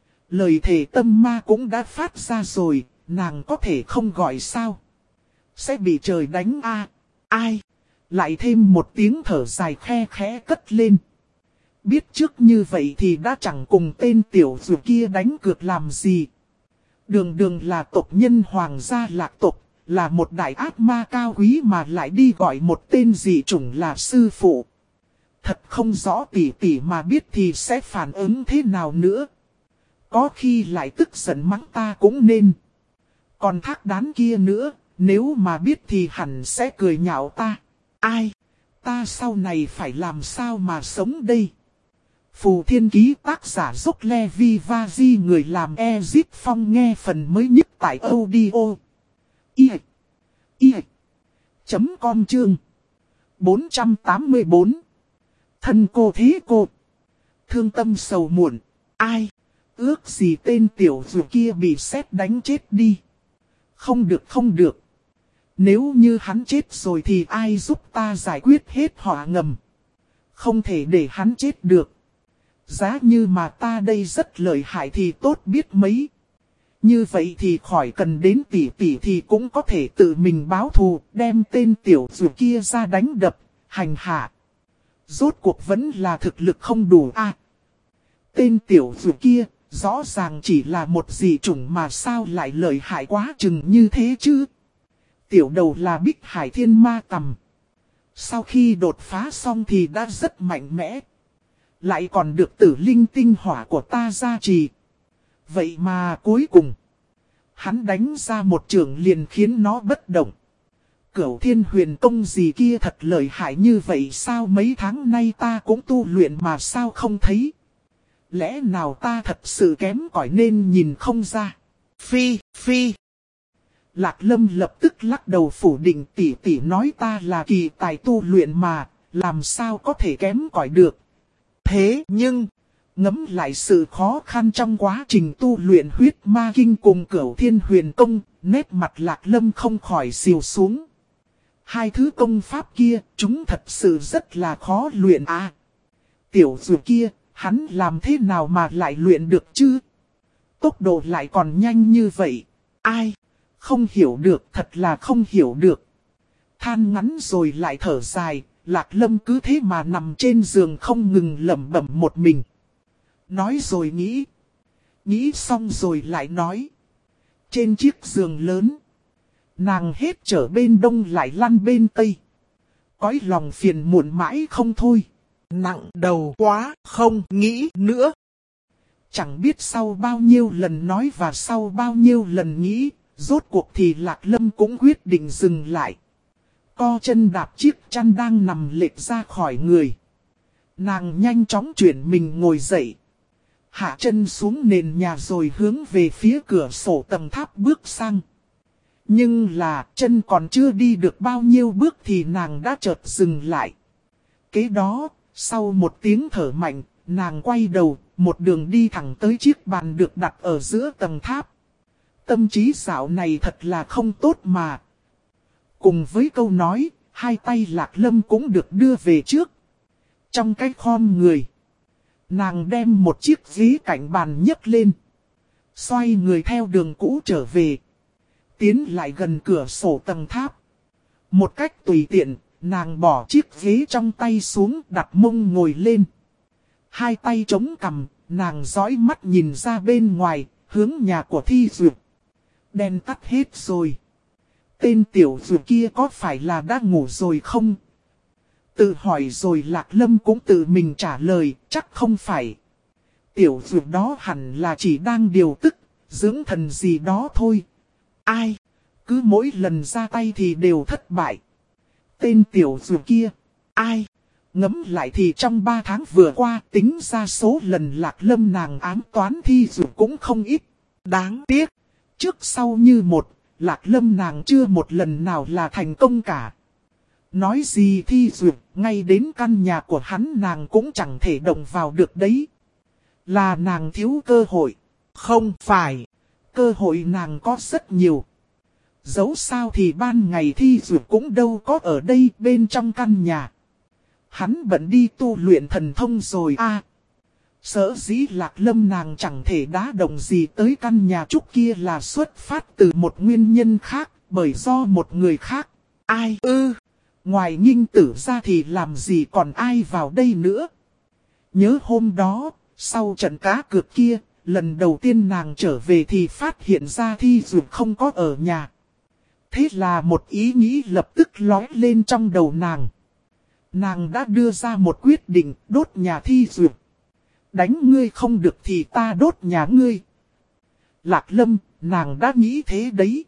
Lời thề tâm ma cũng đã phát ra rồi, nàng có thể không gọi sao? Sẽ bị trời đánh a. Ai? Lại thêm một tiếng thở dài khe khẽ cất lên. Biết trước như vậy thì đã chẳng cùng tên tiểu dược kia đánh cược làm gì. Đường đường là tộc nhân hoàng gia lạc tộc, là một đại ác ma cao quý mà lại đi gọi một tên dị chủng là sư phụ. Thật không rõ tỉ tỉ mà biết thì sẽ phản ứng thế nào nữa. Có khi lại tức giận mắng ta cũng nên. Còn thác đán kia nữa, nếu mà biết thì hẳn sẽ cười nhạo ta. Ai? Ta sau này phải làm sao mà sống đây? Phù Thiên Ký tác giả Dốc Levi Vazi người làm Ezip Phong nghe phần mới nhất tại audio. I. I. Chấm com chương. bốn trăm tám mươi bốn. Thân cô thế cô. Thương tâm sầu muộn. Ai? Ước gì tên tiểu dù kia bị sét đánh chết đi. Không được không được. Nếu như hắn chết rồi thì ai giúp ta giải quyết hết họa ngầm. Không thể để hắn chết được. Giá như mà ta đây rất lợi hại thì tốt biết mấy. Như vậy thì khỏi cần đến tỷ tỷ thì cũng có thể tự mình báo thù, đem tên tiểu dù kia ra đánh đập, hành hạ. Rốt cuộc vẫn là thực lực không đủ a. À, tên tiểu dù kia, rõ ràng chỉ là một dị chủng mà sao lại lợi hại quá chừng như thế chứ. Tiểu đầu là Bích Hải Thiên Ma Tầm. Sau khi đột phá xong thì đã rất mạnh mẽ. Lại còn được tử linh tinh hỏa của ta gia trì. Vậy mà cuối cùng, hắn đánh ra một trường liền khiến nó bất động. Cửu Thiên Huyền Công gì kia thật lợi hại như vậy sao mấy tháng nay ta cũng tu luyện mà sao không thấy. Lẽ nào ta thật sự kém cỏi nên nhìn không ra. Phi, phi. Lạc Lâm lập tức lắc đầu phủ định tỷ tỷ nói ta là kỳ tài tu luyện mà, làm sao có thể kém cỏi được. Thế nhưng, ngẫm lại sự khó khăn trong quá trình tu luyện huyết ma kinh cùng Cửu Thiên Huyền Công, nét mặt Lạc Lâm không khỏi xìu xuống. Hai thứ công pháp kia, chúng thật sự rất là khó luyện à. Tiểu dù kia, hắn làm thế nào mà lại luyện được chứ? Tốc độ lại còn nhanh như vậy. Ai? Không hiểu được, thật là không hiểu được. Than ngắn rồi lại thở dài, Lạc Lâm cứ thế mà nằm trên giường không ngừng lẩm bẩm một mình. Nói rồi nghĩ. Nghĩ xong rồi lại nói. Trên chiếc giường lớn, nàng hết trở bên đông lại lăn bên tây. Cõi lòng phiền muộn mãi không thôi. Nặng đầu quá, không nghĩ nữa. Chẳng biết sau bao nhiêu lần nói và sau bao nhiêu lần nghĩ, rốt cuộc thì Lạc Lâm cũng quyết định dừng lại. Co chân đạp chiếc chăn đang nằm lệch ra khỏi người. Nàng nhanh chóng chuyển mình ngồi dậy. Hạ chân xuống nền nhà rồi hướng về phía cửa sổ tầng tháp bước sang. Nhưng là chân còn chưa đi được bao nhiêu bước thì nàng đã chợt dừng lại. Kế đó, sau một tiếng thở mạnh, nàng quay đầu, một đường đi thẳng tới chiếc bàn được đặt ở giữa tầng tháp. Tâm trí dạo này thật là không tốt mà. Cùng với câu nói, hai tay Lạc Lâm cũng được đưa về trước. Trong cái khom người, nàng đem một chiếc ghế cạnh bàn nhấc lên. Xoay người theo đường cũ trở về. Tiến lại gần cửa sổ tầng tháp. Một cách tùy tiện, nàng bỏ chiếc ghế trong tay xuống đặt mông ngồi lên. Hai tay chống cằm, nàng dõi mắt nhìn ra bên ngoài, hướng nhà của Thi Duyệt. Đèn tắt hết rồi. Tên tiểu Duyệt kia có phải là đã ngủ rồi không? Tự hỏi rồi Lạc Lâm cũng tự mình trả lời, chắc không phải. Tiểu Duyệt đó hẳn là chỉ đang điều tức, dưỡng thần gì đó thôi. Ai? Cứ mỗi lần ra tay thì đều thất bại. Tên tiểu Duyệt kia, ai? Ngẫm lại thì trong ba tháng vừa qua tính ra số lần Lạc Lâm nàng ám toán Thi Duyệt cũng không ít. Đáng tiếc, trước sau như một, Lạc Lâm nàng chưa một lần nào là thành công cả. Nói gì Thi Duyệt, ngay đến căn nhà của hắn nàng cũng chẳng thể động vào được đấy. Là nàng thiếu cơ hội. Không phải, cơ hội nàng có rất nhiều. Dẫu sao thì ban ngày Thi Duyệt cũng đâu có ở đây bên trong căn nhà. Hắn bận đi tu luyện thần thông rồi a. À, sở dĩ Lạc Lâm nàng chẳng thể đá động gì tới căn nhà trúc kia là xuất phát từ một nguyên nhân khác, bởi do một người khác. Ai ư? Ngoài Nghinh Tử ra thì làm gì còn ai vào đây nữa? Nhớ hôm đó, sau trận cá cược kia, lần đầu tiên nàng trở về thì phát hiện ra Thi Dược không có ở nhà. Thế là một ý nghĩ lập tức lóe lên trong đầu nàng. Nàng đã đưa ra một quyết định đốt nhà Thi Dược. Đánh ngươi không được thì ta đốt nhà ngươi. Lạc Lâm, nàng đã nghĩ thế đấy.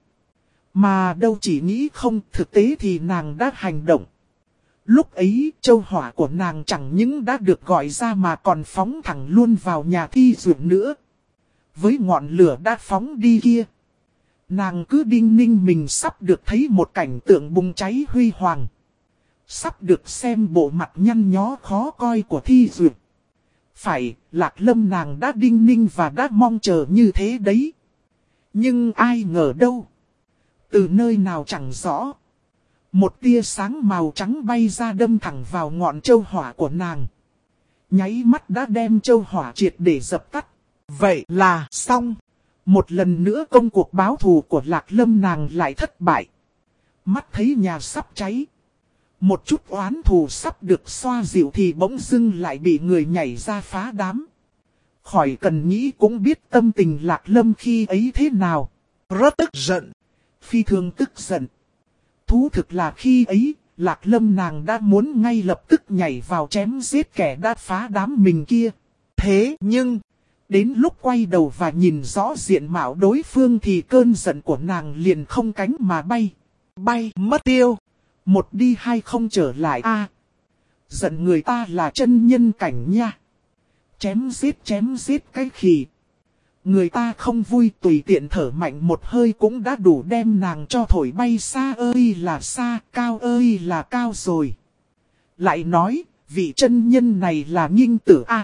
Mà đâu chỉ nghĩ không, thực tế thì nàng đã hành động. Lúc ấy, châu hỏa của nàng chẳng những đã được gọi ra mà còn phóng thẳng luôn vào nhà Thi Dược nữa. Với ngọn lửa đã phóng đi kia, nàng cứ đinh ninh mình sắp được thấy một cảnh tượng bùng cháy huy hoàng. Sắp được xem bộ mặt nhăn nhó khó coi của Thi Dược. Phải, Lạc Lâm nàng đã đinh ninh và đã mong chờ như thế đấy. Nhưng ai ngờ đâu. Từ nơi nào chẳng rõ. Một tia sáng màu trắng bay ra đâm thẳng vào ngọn châu hỏa của nàng. Nháy mắt đã đem châu hỏa triệt để dập tắt. Vậy là xong. Một lần nữa công cuộc báo thù của Lạc Lâm nàng lại thất bại. Mắt thấy nhà sắp cháy. Một chút oán thù sắp được xoa dịu thì bỗng dưng lại bị người nhảy ra phá đám. Khỏi cần nghĩ cũng biết tâm tình Lạc Lâm khi ấy thế nào. Rất tức giận. Phi thường tức giận. Thú thực là khi ấy, Lạc Lâm nàng đã muốn ngay lập tức nhảy vào chém giết kẻ đã phá đám mình kia. Thế nhưng, đến lúc quay đầu và nhìn rõ diện mạo đối phương thì cơn giận của nàng liền không cánh mà bay. Bay mất tiêu. Một đi hai không trở lại a. À, giận người ta là chân nhân cảnh nha. Chém giết chém giết cái khỉ. Người ta không vui tùy tiện thở mạnh một hơi cũng đã đủ đem nàng cho thổi bay xa ơi là xa, cao ơi là cao rồi. Lại nói, vị chân nhân này là Nghinh Tử a. À,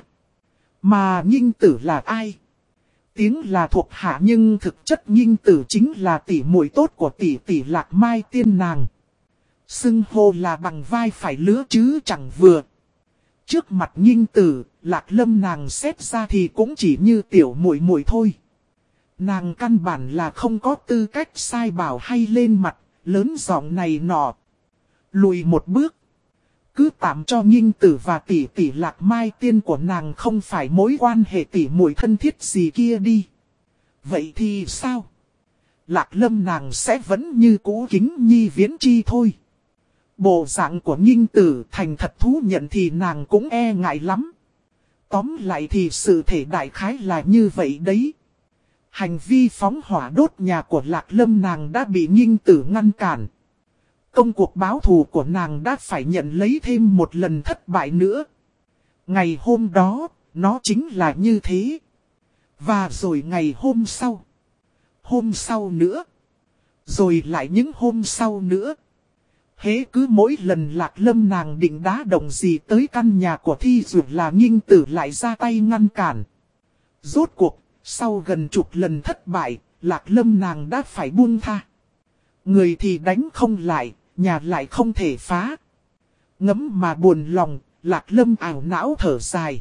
mà Nghinh Tử là ai? Tiếng là thuộc hạ nhưng thực chất Nghinh Tử chính là tỷ muội tốt của tỷ tỷ Lạc Mai tiên nàng. Xưng hô là bằng vai phải lứa chứ chẳng vừa. Trước mặt Nghinh Tử, Lạc Lâm nàng xét ra thì cũng chỉ như tiểu muội muội thôi. Nàng căn bản là không có tư cách sai bảo hay lên mặt, lớn giọng này nọ. Lùi một bước. Cứ tạm cho Nghinh Tử và tỷ tỷ Lạc Mai tiên của nàng không phải mối quan hệ tỷ muội thân thiết gì kia đi. Vậy thì sao? Lạc Lâm nàng sẽ vẫn như cũ kính nhi viễn chi thôi. Bộ dạng của Nghinh Tử thành thật thú nhận thì nàng cũng e ngại lắm. Tóm lại thì sự thể đại khái là như vậy đấy. Hành vi phóng hỏa đốt nhà của Lạc Lâm nàng đã bị Nghinh Tử ngăn cản. Công cuộc báo thù của nàng đã phải nhận lấy thêm một lần thất bại nữa. Ngày hôm đó, nó chính là như thế. Và rồi ngày hôm sau. Hôm sau nữa. Rồi lại những hôm sau nữa. Hễ cứ mỗi lần Lạc Lâm nàng định đá động gì tới căn nhà của Thi Dược là Nghinh Tử lại ra tay ngăn cản. Rốt cuộc, sau gần chục lần thất bại, Lạc Lâm nàng đã phải buông tha. Người thì đánh không lại, nhà lại không thể phá. Ngấm mà buồn lòng, Lạc Lâm ảo não thở dài.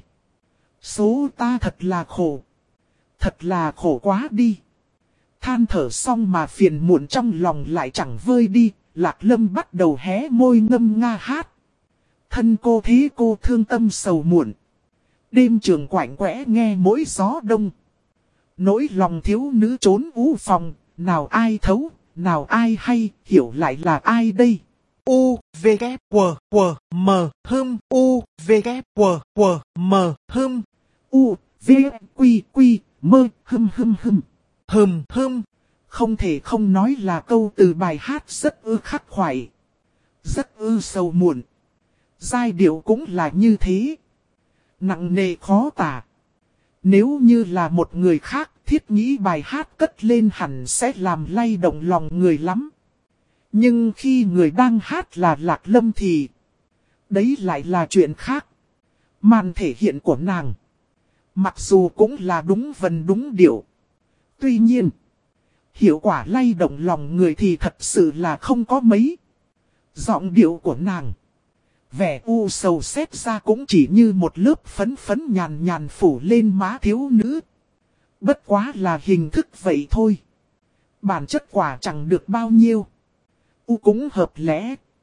Số ta thật là khổ. Thật là khổ quá đi. Than thở xong mà phiền muộn trong lòng lại chẳng vơi đi. Lạc Lâm bắt đầu hé môi ngâm nga hát. Thân cô thế cô thương tâm sầu muộn. Đêm trường quạnh quẽ nghe mỗi gió đông. Nỗi lòng thiếu nữ trốn u phòng. Nào ai thấu, nào ai hay, hiểu lại là ai đây? U, V, K, W, W, M, hum, U, V, K, W, W, M, hum. U, V, Quy, Quy, Mơ, hum hum hum. Hum hum. Không thể không nói là câu từ bài hát rất ư khắc khoải. Rất ư sầu muộn. Giai điệu cũng là như thế. Nặng nề khó tả. Nếu như là một người khác, thiết nghĩ bài hát cất lên hẳn sẽ làm lay động lòng người lắm. Nhưng khi người đang hát là Lạc Lâm thì đấy lại là chuyện khác. Màn thể hiện của nàng mặc dù cũng là đúng vần đúng điệu. Tuy nhiên hiệu quả lay động lòng người thì thật sự là không có mấy. Giọng điệu của nàng vẻ u sầu xét ra cũng chỉ như một lớp phấn phấn nhàn nhàn phủ lên má thiếu nữ. Bất quá là hình thức vậy thôi. Bản chất quả chẳng được bao nhiêu. U cũng hợp lẽ.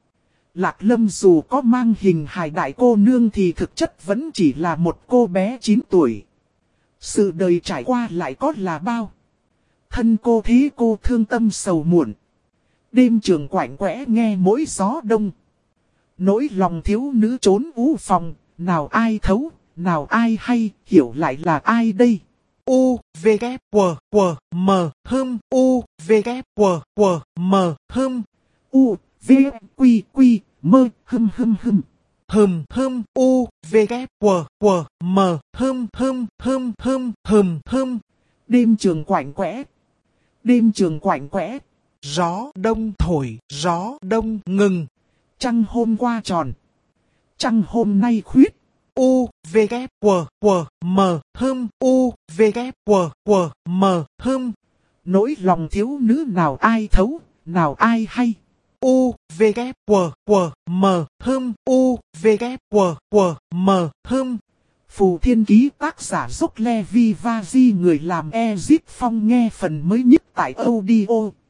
Lạc Lâm dù có mang hình hài đại cô nương thì thực chất vẫn chỉ là một cô bé chín tuổi. Sự đời trải qua lại có là bao. Thân cô thế cô thương tâm sầu muộn. Đêm trường quạnh quẽ nghe mỗi gió đông. Nỗi lòng thiếu nữ trốn u phòng, nào ai thấu, nào ai hay, hiểu lại là ai đây? U, V, K, W, W, M, hum, U, V, K, W, W, M, hum, U, V, Quy, Quy, Mơ, hum hum hum. hum, hum, U, V, K, W, W, M, hum, hum, hum, hum, hum, hum. Đêm trường quạnh quẽ. Đêm trường quạnh quẽ. Gió đông thổi, gió đông ngừng. Trăng hôm qua tròn. Trăng hôm nay khuyết. U, V, K, W, W, M, hum, U, V, K, W, W, M, hum. Nỗi lòng thiếu nữ nào ai thấu, nào ai hay. U, V, K, W, W, M, hum, U, V, K, W, W, M, hum. Phù Thiên Ký tác giả Dốc Le Vi Va Di người làm Ezip Phong nghe phần mới nhất tại audio.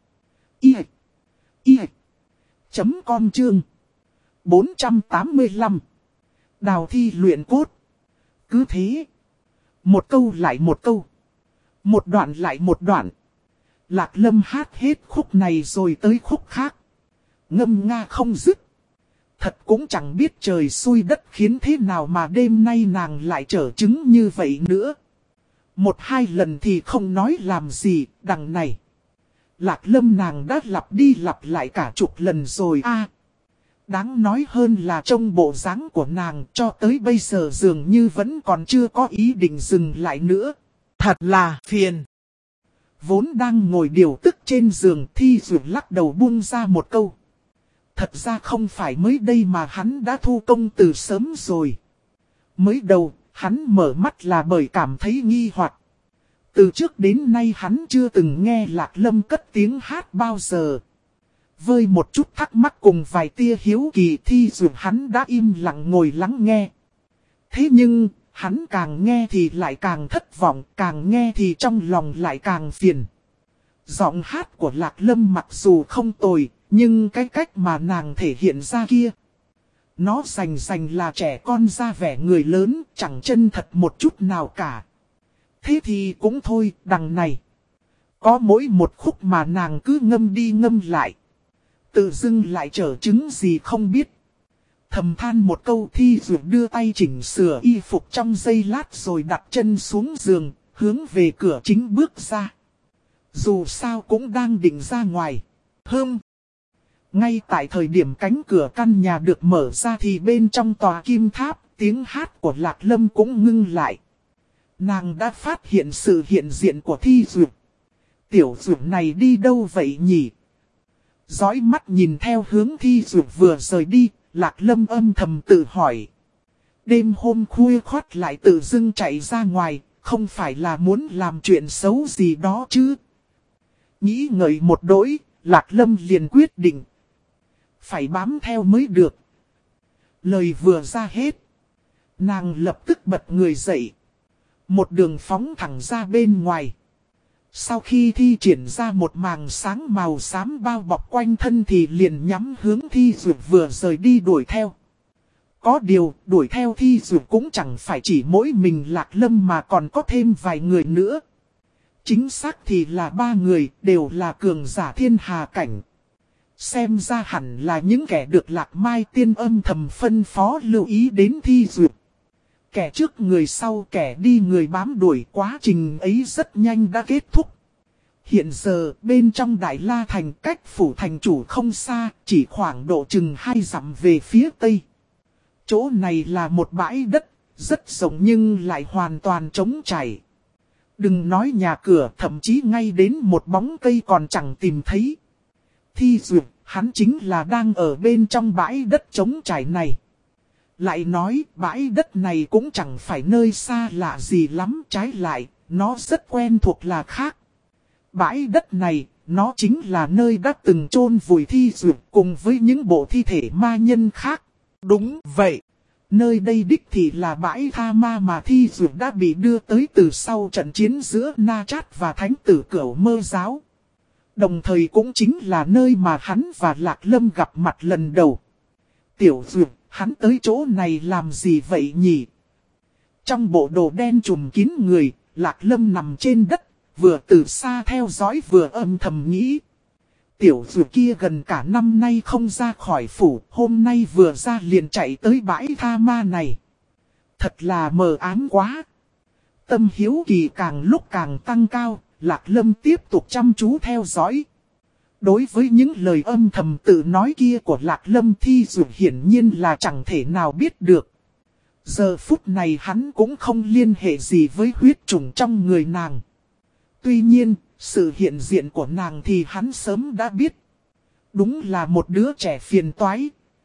I. I. Chấm com chương. bốn trăm tám mươi lăm. Đào thi luyện cốt. Cứ thế. Một câu lại một câu. Một đoạn lại một đoạn. Lạc Lâm hát hết khúc này rồi tới khúc khác. Ngâm nga không dứt. Thật cũng chẳng biết trời xui đất khiến thế nào mà đêm nay nàng lại trở chứng như vậy nữa. Một hai lần thì không nói làm gì, đằng này. Lạc Lâm nàng đã lặp đi lặp lại cả chục lần rồi a. À, đáng nói hơn là trong bộ dáng của nàng cho tới bây giờ dường như vẫn còn chưa có ý định dừng lại nữa. Thật là phiền. Vốn đang ngồi điều tức trên giường Thi Duyệt lắc đầu buông ra một câu. Thật ra không phải mới đây mà hắn đã thu công từ sớm rồi. Mới đầu, hắn mở mắt là bởi cảm thấy nghi hoặc. Từ trước đến nay hắn chưa từng nghe Lạc Lâm cất tiếng hát bao giờ. Với một chút thắc mắc cùng vài tia hiếu kỳ Thi Duyệt hắn đã im lặng ngồi lắng nghe. Thế nhưng, hắn càng nghe thì lại càng thất vọng, càng nghe thì trong lòng lại càng phiền. Giọng hát của Lạc Lâm mặc dù không tồi, nhưng cái cách mà nàng thể hiện ra kia, nó rành rành là trẻ con ra vẻ người lớn, chẳng chân thật một chút nào cả. Thế thì cũng thôi, đằng này. Có mỗi một khúc mà nàng cứ ngâm đi ngâm lại. Tự dưng lại trở chứng gì không biết. Thầm than một câu Thi Duyệt đưa tay chỉnh sửa y phục trong giây lát rồi đặt chân xuống giường, hướng về cửa chính bước ra. Dù sao cũng đang định ra ngoài. Hơm. Ngay tại thời điểm cánh cửa căn nhà được mở ra thì bên trong tòa kim tháp, tiếng hát của Lạc Lâm cũng ngưng lại. Nàng đã phát hiện sự hiện diện của Thi Duyệt. Tiểu Duyệt này đi đâu vậy nhỉ? Dõi mắt nhìn theo hướng Thi Duyệt vừa rời đi, Lạc Lâm âm thầm tự hỏi. Đêm hôm khuya khoắt lại tự dưng chạy ra ngoài, không phải là muốn làm chuyện xấu gì đó chứ? Nghĩ ngợi một đỗi, Lạc Lâm liền quyết định. Phải bám theo mới được. Lời vừa ra hết. Nàng lập tức bật người dậy. Một đường phóng thẳng ra bên ngoài. Sau khi thi triển ra một màng sáng màu xám bao bọc quanh thân thì liền nhắm hướng Thi Duyệt vừa rời đi đuổi theo. Có điều đuổi theo Thi Duyệt cũng chẳng phải chỉ mỗi mình Lạc Lâm mà còn có thêm vài người nữa. Chính xác thì là ba người đều là cường giả thiên hà cảnh. Xem ra hẳn là những kẻ được Lạc Mai tiên âm thầm phân phó lưu ý đến Thi Duyệt. Kẻ trước người sau kẻ đi người bám đuổi quá trình ấy rất nhanh đã kết thúc. Hiện giờ bên trong Đại La Thành cách phủ thành chủ không xa, chỉ khoảng độ chừng hai dặm về phía tây. Chỗ này là một bãi đất, rất rộng nhưng lại hoàn toàn trống trải. Đừng nói nhà cửa, thậm chí ngay đến một bóng cây còn chẳng tìm thấy. Thi Duyệt, hắn chính là đang ở bên trong bãi đất trống trải này. Lại nói bãi đất này cũng chẳng phải nơi xa lạ gì lắm, trái lại, nó rất quen thuộc là khác. Bãi đất này, nó chính là nơi đã từng chôn vùi Thi Duyệt cùng với những bộ thi thể ma nhân khác. Đúng vậy, nơi đây đích thì là bãi tha ma mà Thi Duyệt đã bị đưa tới từ sau trận chiến giữa Na Chát và Thánh tử Cửu Mơ Giáo. Đồng thời cũng chính là nơi mà hắn và Lạc Lâm gặp mặt lần đầu. Tiểu Dược, hắn tới chỗ này làm gì vậy nhỉ? Trong bộ đồ đen trùm kín người, Lạc Lâm nằm trên đất, vừa từ xa theo dõi vừa âm thầm nghĩ. Tiểu Dược kia gần cả năm nay không ra khỏi phủ, hôm nay vừa ra liền chạy tới bãi tha ma này. Thật là mờ ám quá. Tâm hiếu kỳ càng lúc càng tăng cao, Lạc Lâm tiếp tục chăm chú theo dõi. Đối với những lời âm thầm tự nói kia của Lạc Lâm Thi Dược hiển nhiên là chẳng thể nào biết được. Giờ phút này hắn cũng không liên hệ gì với huyết trùng trong người nàng. Tuy nhiên, sự hiện diện của nàng thì hắn sớm đã biết. Đúng là một đứa trẻ phiền toái.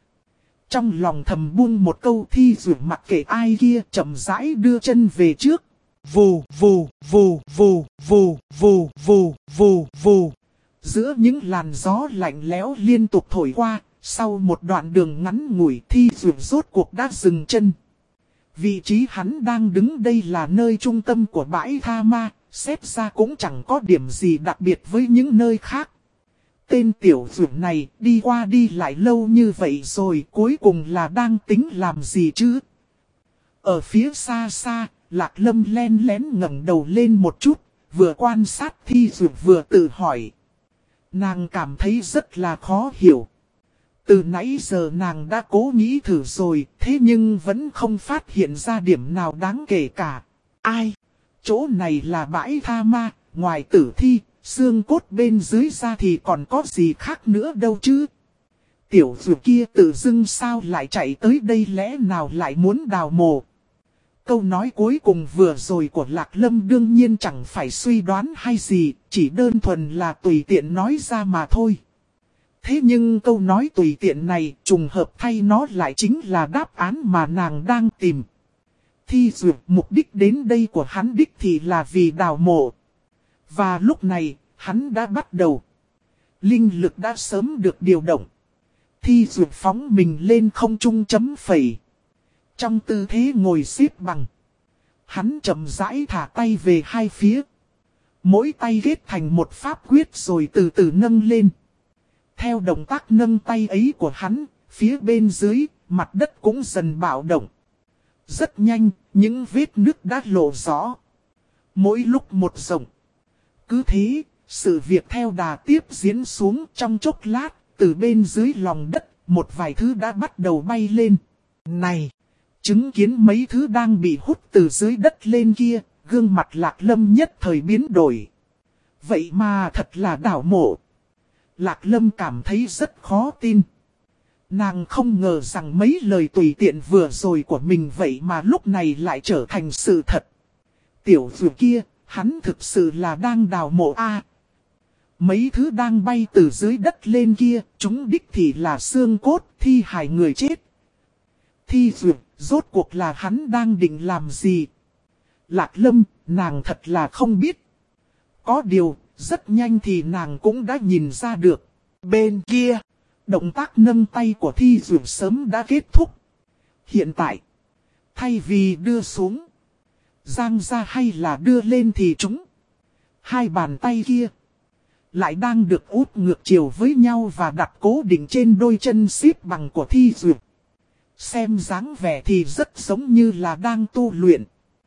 Trong lòng thầm buông một câu Thi Dược mặc kệ ai kia chậm rãi đưa chân về trước. Vù vù vù vù vù vù vù vù vù. Giữa những làn gió lạnh lẽo liên tục thổi qua, sau một đoạn đường ngắn ngủi Thi Dược rốt cuộc đã dừng chân. Vị trí hắn đang đứng đây là nơi trung tâm của bãi tha ma, xét ra cũng chẳng có điểm gì đặc biệt với những nơi khác. Tên Tiểu Dược này đi qua đi lại lâu như vậy rồi cuối cùng là đang tính làm gì chứ? Ở phía xa xa, Lạc Lâm len lén ngẩng đầu lên một chút, vừa quan sát Thi Dược vừa tự hỏi. Nàng cảm thấy rất là khó hiểu. Từ nãy giờ nàng đã cố nghĩ thử rồi, thế nhưng vẫn không phát hiện ra điểm nào đáng kể cả. Ai? Chỗ này là bãi tha ma, ngoài tử thi, xương cốt bên dưới ra thì còn có gì khác nữa đâu chứ? Tiểu Dược kia tự dưng sao lại chạy tới đây, lẽ nào lại muốn đào mồ? Câu nói cuối cùng vừa rồi của Lạc Lâm đương nhiên chẳng phải suy đoán hay gì, chỉ đơn thuần là tùy tiện nói ra mà thôi. Thế nhưng câu nói tùy tiện này trùng hợp thay nó lại chính là đáp án mà nàng đang tìm. Thi Dược mục đích đến đây của hắn đích thì là vì đào mộ. Và lúc này, hắn đã bắt đầu. Linh lực đã sớm được điều động. Thi Dược phóng mình lên không trung chấm phẩy. Trong tư thế ngồi xếp bằng. Hắn chậm rãi thả tay về hai phía. Mỗi tay kết thành một pháp quyết rồi từ từ nâng lên. Theo động tác nâng tay ấy của hắn, phía bên dưới, mặt đất cũng dần bạo động. Rất nhanh, những vết nứt đã lộ rõ. Mỗi lúc một rộng. Cứ thế, sự việc theo đà tiếp diễn xuống trong chốc lát, từ bên dưới lòng đất, một vài thứ đã bắt đầu bay lên. Này! Chứng kiến mấy thứ đang bị hút từ dưới đất lên kia, gương mặt Lạc Lâm nhất thời biến đổi. Vậy mà thật là đảo mộ. Lạc Lâm cảm thấy rất khó tin. Nàng không ngờ rằng mấy lời tùy tiện vừa rồi của mình vậy mà lúc này lại trở thành sự thật. Tiểu Dược kia, hắn thực sự là đang đào mộ a. Mấy thứ đang bay từ dưới đất lên kia, chúng đích thì là xương cốt, thi hài người chết. Thi Dược, rốt cuộc là hắn đang định làm gì? Lạc Lâm, nàng thật là không biết. Có điều, rất nhanh thì nàng cũng đã nhìn ra được. Bên kia, động tác nâng tay của Thi Dược sớm đã kết thúc. Hiện tại, thay vì đưa xuống, giang ra hay là đưa lên thì chúng. Hai bàn tay kia, lại đang được úp ngược chiều với nhau và đặt cố định trên đôi chân xếp bằng của Thi Dược. Xem dáng vẻ thì rất giống như là đang tu luyện.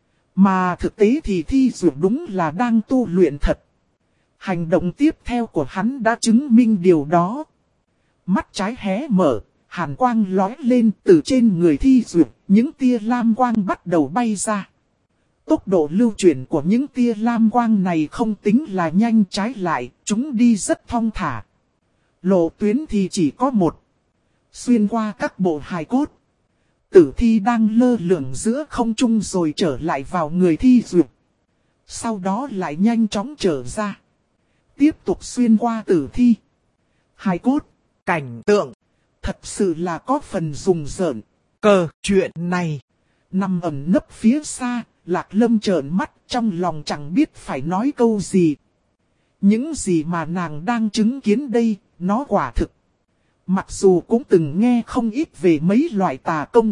Mà thực tế thì Thi Dược đúng là đang tu luyện thật. Hành động tiếp theo của hắn đã chứng minh điều đó. Mắt trái hé mở, hàn quang lóe lên từ trên người Thi Dược, những tia lam quang bắt đầu bay ra. Tốc độ lưu chuyển của những tia lam quang này không tính là nhanh, trái lại, chúng đi rất thong thả. Lộ tuyến thì chỉ có một. Xuyên qua các bộ hài cốt. Tử thi đang lơ lửng giữa không trung rồi trở lại vào người Thi Dược. Sau đó lại nhanh chóng trở ra. Tiếp tục xuyên qua tử thi. Hài cốt. Cảnh tượng. Thật sự là có phần rùng rợn. Cờ chuyện này. Nằm ẩn nấp phía xa, Lạc Lâm trợn mắt trong lòng chẳng biết phải nói câu gì. Những gì mà nàng đang chứng kiến đây, nó quả thực. Mặc dù cũng từng nghe không ít về mấy loại tà công.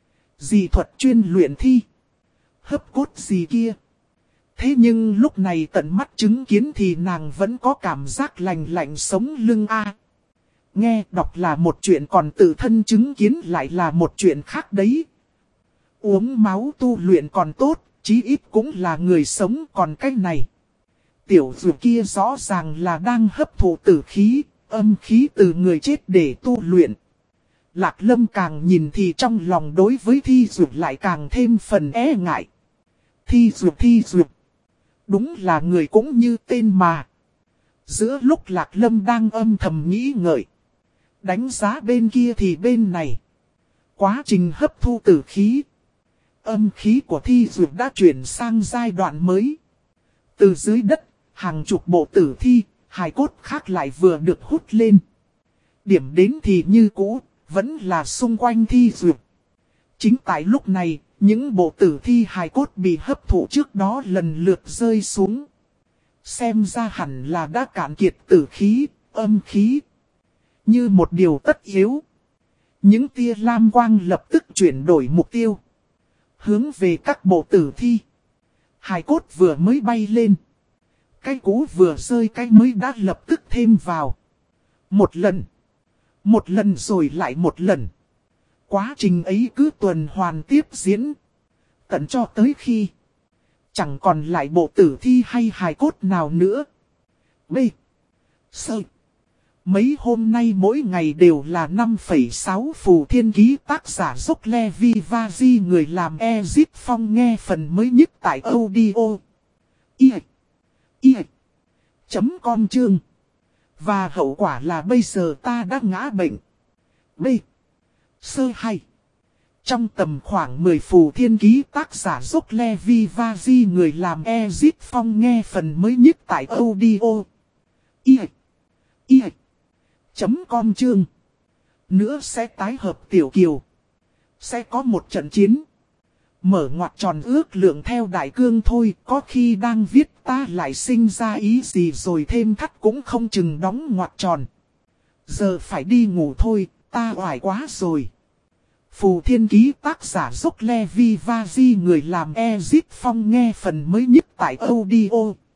Dị thuật chuyên luyện thi. Hấp cốt gì kia. Thế nhưng lúc này tận mắt chứng kiến thì nàng vẫn có cảm giác lành lạnh sống lưng a. Nghe đọc là một chuyện còn tự thân chứng kiến lại là một chuyện khác đấy. Uống máu tu luyện còn tốt, chí ít cũng là người sống, còn cái này. Tiểu dụ kia rõ ràng là đang hấp thụ tử khí, âm khí từ người chết để tu luyện. Lạc Lâm càng nhìn thì trong lòng đối với Thi Dụ lại càng thêm phần e ngại. Thi Dụ Thi Dụ. Đúng là người cũng như tên mà. Giữa lúc Lạc Lâm đang âm thầm nghĩ ngợi. Đánh giá bên kia thì bên này. Quá trình hấp thu tử khí. Âm khí của Thi Dụ đã chuyển sang giai đoạn mới. Từ dưới đất, hàng chục bộ tử thi, hài cốt khác lại vừa được hút lên. Điểm đến thì như cũ, vẫn là xung quanh Thi Dụ. Chính tại lúc này, những bộ tử thi hài cốt bị hấp thụ trước đó lần lượt rơi xuống. Xem ra hẳn là đã cạn kiệt tử khí, âm khí. Như một điều tất yếu. Những tia lam quang lập tức chuyển đổi mục tiêu. Hướng về các bộ tử thi. Hài cốt vừa mới bay lên. Cái cú vừa rơi cái mới đã lập tức thêm vào. Một lần. Một lần rồi lại một lần. Quá trình ấy cứ tuần hoàn tiếp diễn. Tận cho tới khi. Chẳng còn lại bộ tử thi hay hài cốt nào nữa. B. Sơ. Mấy hôm nay mỗi ngày đều là năm phẩy sáu phù thiên ký, tác giả Dốc Levi Vazi, người làm Ezip Phong, nghe phần mới nhất tại audio. Y. Y. Chấm com chương. Và hậu quả là bây giờ ta đã ngã bệnh. B. Sơ hay. Trong tầm khoảng mười phù thiên ký, tác giả Dốc Levi Vazi, người làm Ezip Phong, nghe phần mới nhất tại audio. Y. Y. Chấm com chương. Nữa sẽ tái hợp Tiểu Kiều. Sẽ có một trận chiến. Mở ngoặc tròn ước lượng theo đại cương thôi. Có khi đang viết ta lại sinh ra ý gì rồi thêm thắt cũng không chừng đóng ngoặc tròn. Giờ phải đi ngủ thôi, ta oải quá rồi. Phù thiên ký, tác giả Dốc Levi Vazi, người làm Ezip Phong, nghe phần mới nhất tại audio.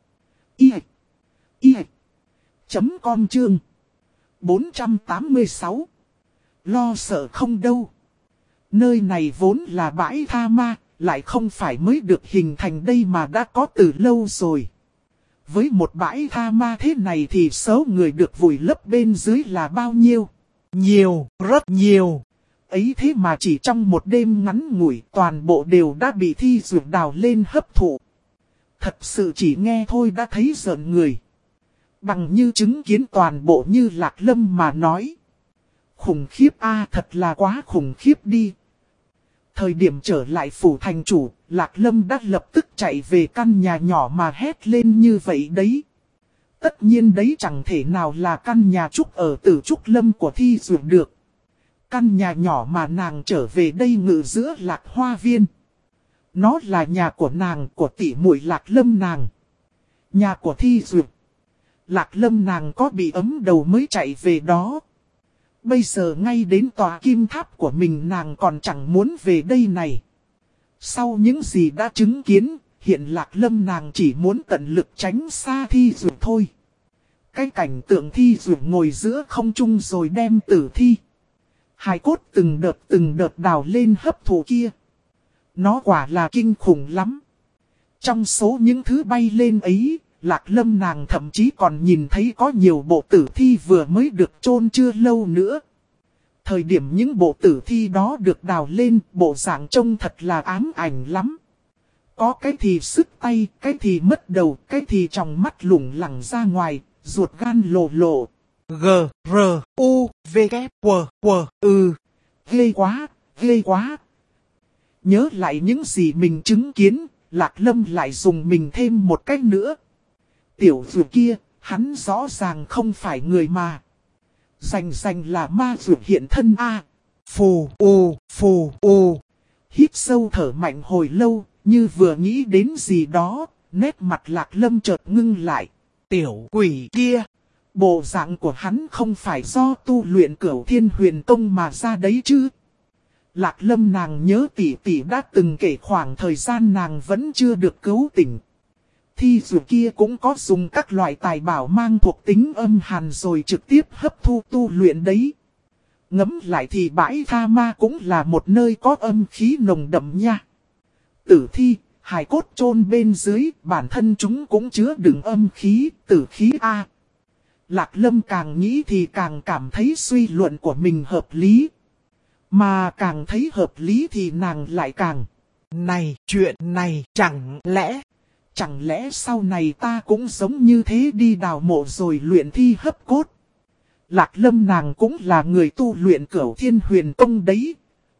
Y. Y. Chấm com chương. bốn trăm tám mươi sáu. Lo sợ không đâu. Nơi này vốn là bãi tha ma, lại không phải mới được hình thành đây mà đã có từ lâu rồi. Với một bãi tha ma thế này thì số người được vùi lấp bên dưới là bao nhiêu? Nhiều, rất nhiều. Ấy thế mà chỉ trong một đêm ngắn ngủi toàn bộ đều đã bị Thi Dụ đào lên hấp thụ. Thật sự chỉ nghe thôi đã thấy giận người. Bằng như chứng kiến toàn bộ như Lạc Lâm mà nói. Khủng khiếp a, thật là quá khủng khiếp đi. Thời điểm trở lại phủ thành chủ, Lạc Lâm đã lập tức chạy về căn nhà nhỏ mà hét lên như vậy đấy. Tất nhiên đấy chẳng thể nào là căn nhà trúc ở Tử Trúc Lâm của Thi Dụ được. Căn nhà nhỏ mà nàng trở về đây ngự giữa Lạc Hoa Viên. Nó là nhà của nàng, của tỷ muội Lạc Lâm nàng. Nhà của Thi Dụ. Lạc Lâm nàng có bị ấm đầu mới chạy về đó. Bây giờ ngay đến tòa kim tháp của mình nàng còn chẳng muốn về đây này. Sau những gì đã chứng kiến, hiện Lạc Lâm nàng chỉ muốn tận lực tránh xa Thi Dụ thôi. Cái cảnh tượng Thi Dụ ngồi giữa không trung rồi đem tử thi. Hài cốt từng đợt từng đợt đào lên hấp thụ kia. Nó quả là kinh khủng lắm. Trong số những thứ bay lên ấy, Lạc Lâm nàng thậm chí còn nhìn thấy có nhiều bộ tử thi vừa mới được chôn chưa lâu nữa. Thời điểm những bộ tử thi đó được đào lên, bộ dạng trông thật là ám ảnh lắm. Có cái thì sứt tay, cái thì mất đầu, cái thì trong mắt lủng lẳng ra ngoài, ruột gan lồ lộ. G, R, U, V, K, W, W, Ừ, ghê quá, ghê quá. Nhớ lại những gì mình chứng kiến, Lạc Lâm lại dùng mình thêm một cách nữa. Tiểu Dụ kia, hắn rõ ràng không phải người mà. Rành rành là ma Dụ hiện thân a. À. Phù, U, Phù, U. Hít sâu thở mạnh hồi lâu, như vừa nghĩ đến gì đó, nét mặt Lạc Lâm chợt ngưng lại. Tiểu quỷ kia. Bộ dạng của hắn không phải do tu luyện Cửu Thiên Huyền Tông mà ra đấy chứ. Lạc Lâm nàng nhớ tỷ tỷ đã từng kể khoảng thời gian nàng vẫn chưa được cứu tỉnh. thi dược kia cũng có dùng các loại tài bảo mang thuộc tính âm hàn rồi trực tiếp hấp thu tu luyện đấy. Ngẫm lại thì bãi tha ma cũng là một nơi có âm khí nồng đậm nha. Tử thi, hài cốt chôn bên dưới, bản thân chúng cũng chứa đựng âm khí, tử khí A. Lạc Lâm càng nghĩ thì càng cảm thấy suy luận của mình hợp lý. Mà càng thấy hợp lý thì nàng lại càng... Này, chuyện này chẳng lẽ... Chẳng lẽ sau này ta cũng giống như thế đi đào mộ rồi luyện thi hấp cốt? Lạc Lâm nàng cũng là người tu luyện Cửu Thiên Huyền Công đấy.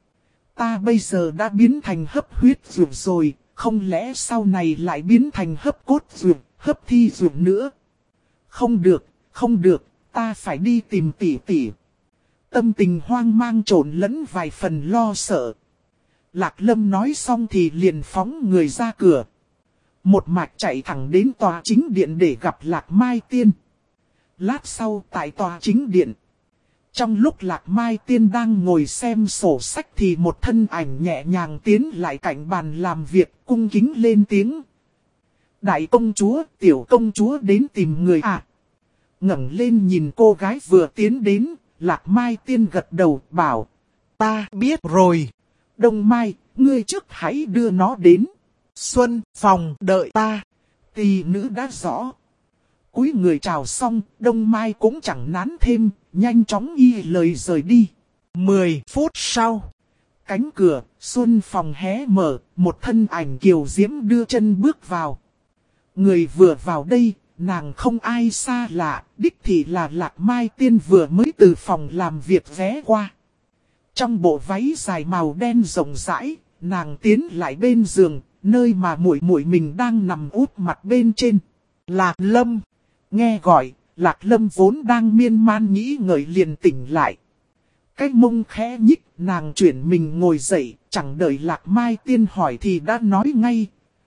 Ta bây giờ đã biến thành hấp huyết dược rồi, không lẽ sau này lại biến thành hấp cốt dược, hấp thi dược nữa? Không được, không được, ta phải đi tìm tỷ tỷ. Tâm tình hoang mang trộn lẫn vài phần lo sợ. Lạc Lâm nói xong thì liền phóng người ra cửa. Một mạch chạy thẳng đến tòa chính điện để gặp Lạc Mai Tiên. Lát sau tại tòa chính điện. Trong lúc Lạc Mai Tiên đang ngồi xem sổ sách thì một thân ảnh nhẹ nhàng tiến lại cạnh bàn làm việc cung kính lên tiếng. Đại công chúa, tiểu công chúa đến tìm người à. Ngẩng lên nhìn cô gái vừa tiến đến, Lạc Mai Tiên gật đầu bảo. Ta biết rồi. Đông Mai, ngươi trước hãy đưa nó đến. Xuân phòng đợi ta. Tỳ nữ đã rõ. Cúi người chào xong, Đông Mai cũng chẳng nán thêm, nhanh chóng y lời rời đi. Mười phút sau. Cánh cửa, Xuân phòng hé mở, một thân ảnh kiều diễm đưa chân bước vào. Người vừa vào đây, nàng không ai xa lạ, đích thị là Lạc Mai Tiên vừa mới từ phòng làm việc ghé qua. Trong bộ váy dài màu đen rộng rãi, nàng tiến lại bên giường, nơi mà muội muội mình đang nằm úp mặt bên trên. Lạc Lâm. Nghe gọi, Lạc Lâm vốn đang miên man nghĩ ngợi liền tỉnh lại. Cái mông khẽ nhích, nàng chuyển mình ngồi dậy, chẳng đợi Lạc Mai Tiên hỏi thì đã nói ngay.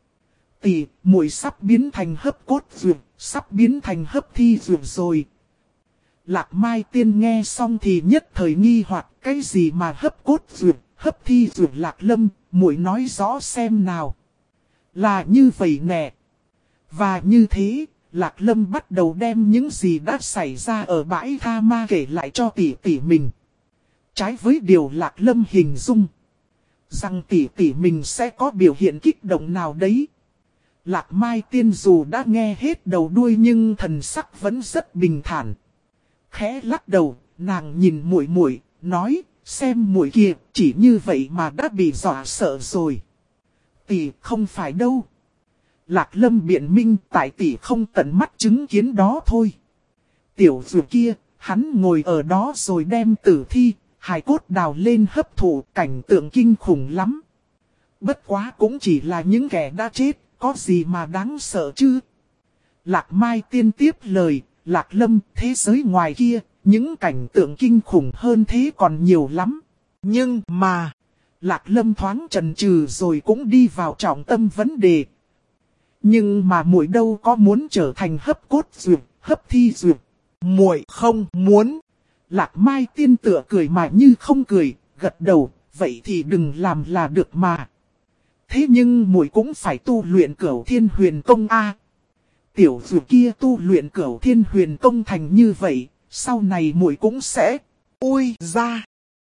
Tỷ, muội sắp biến thành hấp cốt dược, sắp biến thành hấp thi dược rồi. Lạc Mai Tiên nghe xong thì nhất thời nghi hoặc cái gì mà hấp cốt dược, hấp thi dược. Lạc Lâm, muội nói rõ xem nào. Là như vậy nè. Và như thế, Lạc Lâm bắt đầu đem những gì đã xảy ra ở bãi tha ma kể lại cho tỷ tỷ mình. Trái với điều Lạc Lâm hình dung, rằng tỷ tỷ mình sẽ có biểu hiện kích động nào đấy. Lạc Mai Tiên dù đã nghe hết đầu đuôi nhưng thần sắc vẫn rất bình thản. Khẽ lắc đầu, nàng nhìn muội muội, nói, xem muội kia, chỉ như vậy mà đã bị dọa sợ rồi. Tỷ không phải đâu. Lạc Lâm biện minh, tại tỷ không tận mắt chứng kiến đó thôi. Tiểu dược kia, hắn ngồi ở đó rồi đem tử thi, hài cốt đào lên hấp thụ, cảnh tượng kinh khủng lắm. Bất quá cũng chỉ là những kẻ đã chết, có gì mà đáng sợ chứ. Lạc Mai Tiên tiếp lời, Lạc Lâm, thế giới ngoài kia, những cảnh tượng kinh khủng hơn thế còn nhiều lắm. Nhưng mà, Lạc Lâm thoáng chần chừ rồi cũng đi vào trọng tâm vấn đề. Nhưng mà muội đâu có muốn trở thành hấp cốt dược, hấp thi dược. Muội không muốn. Lạc Mai Tiên tựa cười mà như không cười, gật đầu, vậy thì đừng làm là được mà. Thế nhưng muội cũng phải tu luyện Cửu Thiên Huyền Công a. Tiểu dược kia tu luyện Cửu Thiên Huyền Công thành như vậy, sau này muội cũng sẽ ui ra.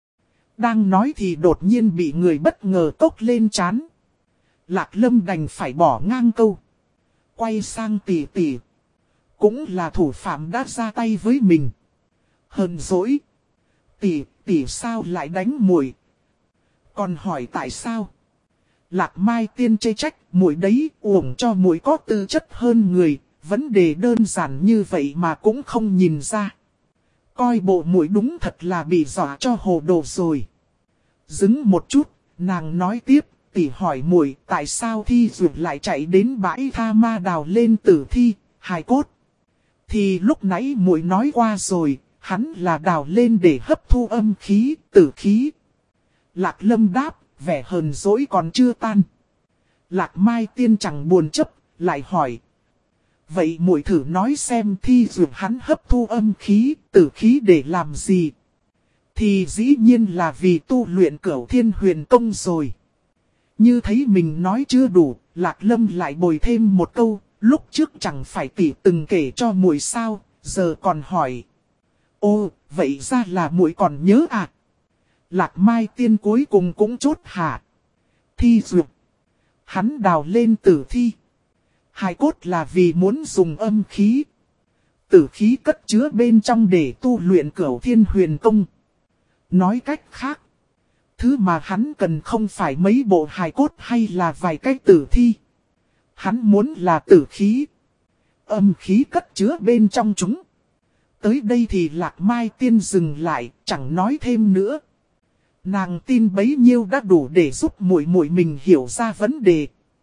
Đang nói thì đột nhiên bị người bất ngờ tốc lên trán. Lạc Lâm đành phải bỏ ngang câu. Quay sang tỷ tỷ. Cũng là thủ phạm đã ra tay với mình. Hờn dỗi. Tỷ, tỷ sao lại đánh muội? Còn hỏi tại sao? Lạc Mai Tiên chê trách, muội đấy uổng cho muội có tư chất hơn người, vấn đề đơn giản như vậy mà cũng không nhìn ra. Coi bộ muội đúng thật là bị dọa cho hồ đồ rồi. Dứng một chút, nàng nói tiếp, tỷ hỏi muội tại sao thi dược lại chạy đến bãi tha ma đào lên tử thi, hài cốt. Thì lúc nãy muội nói qua rồi, hắn là đào lên để hấp thu âm khí, tử khí. Lạc Lâm đáp, vẻ hờn dỗi còn chưa tan. Lạc Mai Tiên chẳng buồn chấp, lại hỏi. Vậy muội thử nói xem thi dược hắn hấp thu âm khí, tử khí để làm gì? Thì dĩ nhiên là vì tu luyện Cửu Thiên Huyền Công rồi. Như thấy mình nói chưa đủ, Lạc Lâm lại bồi thêm một câu, Lúc trước chẳng phải tỷ từng kể cho muội sao, giờ còn hỏi. Ô, vậy ra là muội còn nhớ à? Lạc Mai Tiên cuối cùng cũng chốt hạ. Thi duyệt. Hắn đào lên tử thi. Hài cốt là vì muốn dùng âm khí. Tử khí cất chứa bên trong để tu luyện Cửu Thiên Huyền Công. Nói cách khác, thứ mà hắn cần không phải mấy bộ hài cốt hay là vài cái tử thi. Hắn muốn là tử khí. Âm khí cất chứa bên trong chúng. Tới đây thì Lạc Mai Tiên dừng lại, chẳng nói thêm nữa. Nàng tin bấy nhiêu đã đủ để giúp muội muội mình hiểu ra vấn đề.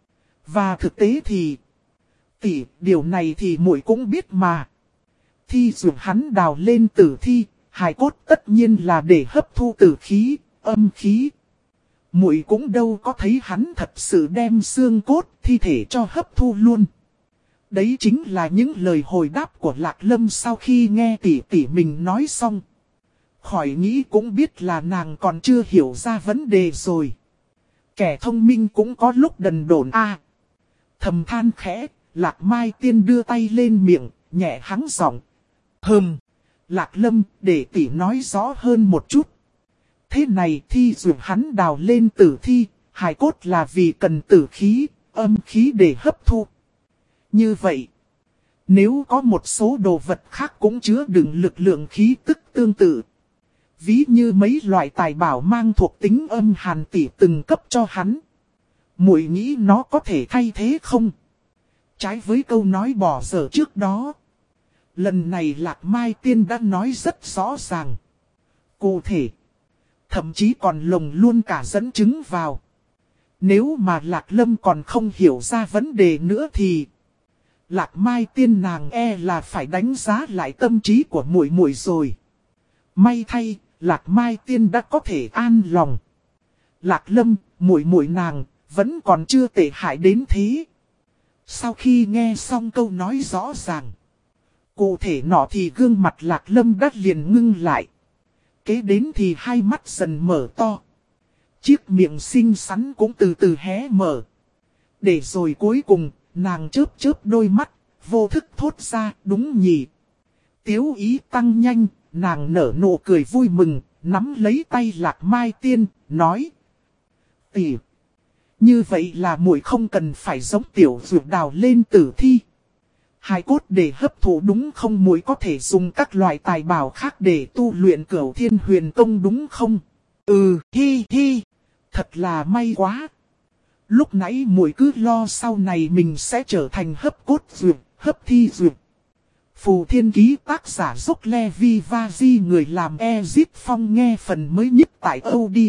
Và thực tế thì, tỷ, điều này thì muội cũng biết mà. Thi dù hắn đào lên tử thi, hài cốt tất nhiên là để hấp thu tử khí, âm khí. Muội cũng đâu có thấy hắn thật sự đem xương cốt, thi thể cho hấp thu luôn. Đấy chính là những lời hồi đáp của Lạc Lâm sau khi nghe tỷ tỷ mình nói xong. Khỏi nghĩ cũng biết là nàng còn chưa hiểu ra vấn đề rồi. Kẻ thông minh cũng có lúc đần độn a. À, thầm than khẽ, Lạc Mai Tiên đưa tay lên miệng, nhẹ hắng giọng. Hừm, Lạc Lâm, để tỷ nói rõ hơn một chút. Thế này thi dù hắn đào lên tử thi, hài cốt là vì cần tử khí, âm khí để hấp thu. Như vậy, nếu có một số đồ vật khác cũng chứa đựng lực lượng khí tức tương tự. Ví như mấy loại tài bảo mang thuộc tính âm hàn tỷ từng cấp cho hắn. Muội nghĩ nó có thể thay thế không? Trái với câu nói bỏ dở trước đó. Lần này Lạc Mai Tiên đã nói rất rõ ràng. Cụ thể. Thậm chí còn lồng luôn cả dẫn chứng vào. Nếu mà Lạc Lâm còn không hiểu ra vấn đề nữa thì Lạc Mai Tiên nàng e là phải đánh giá lại tâm trí của muội muội rồi. May thay, Lạc Mai Tiên đã có thể an lòng. Lạc Lâm, muội muội nàng vẫn còn chưa tệ hại đến thế. Sau khi nghe xong câu nói rõ ràng, cụ thể nọ thì gương mặt Lạc Lâm đã liền ngưng lại. Kế đến thì hai mắt dần mở to. Chiếc miệng xinh xắn cũng từ từ hé mở. Để rồi cuối cùng, nàng chớp chớp đôi mắt, vô thức thốt ra, đúng nhỉ. Tiếu ý tăng nhanh, nàng nở nụ cười vui mừng, nắm lấy tay Lạc Mai Tiên, nói. Tỷ, như vậy là muội không cần phải giống tiểu dược đào lên tử thi. Hài cốt để hấp thụ đúng không, muội có thể dùng các loại tài bảo khác để tu luyện Cửu Thiên Huyền Công đúng không? Ừ, hi hi, thật là may quá. Lúc nãy muội cứ lo sau này mình sẽ trở thành hấp cốt dược, hấp thi dược. Phù Thiên Ký tác giả Dốc Levi Vazi người làm Ezip Phong nghe phần mới nhất tại audio.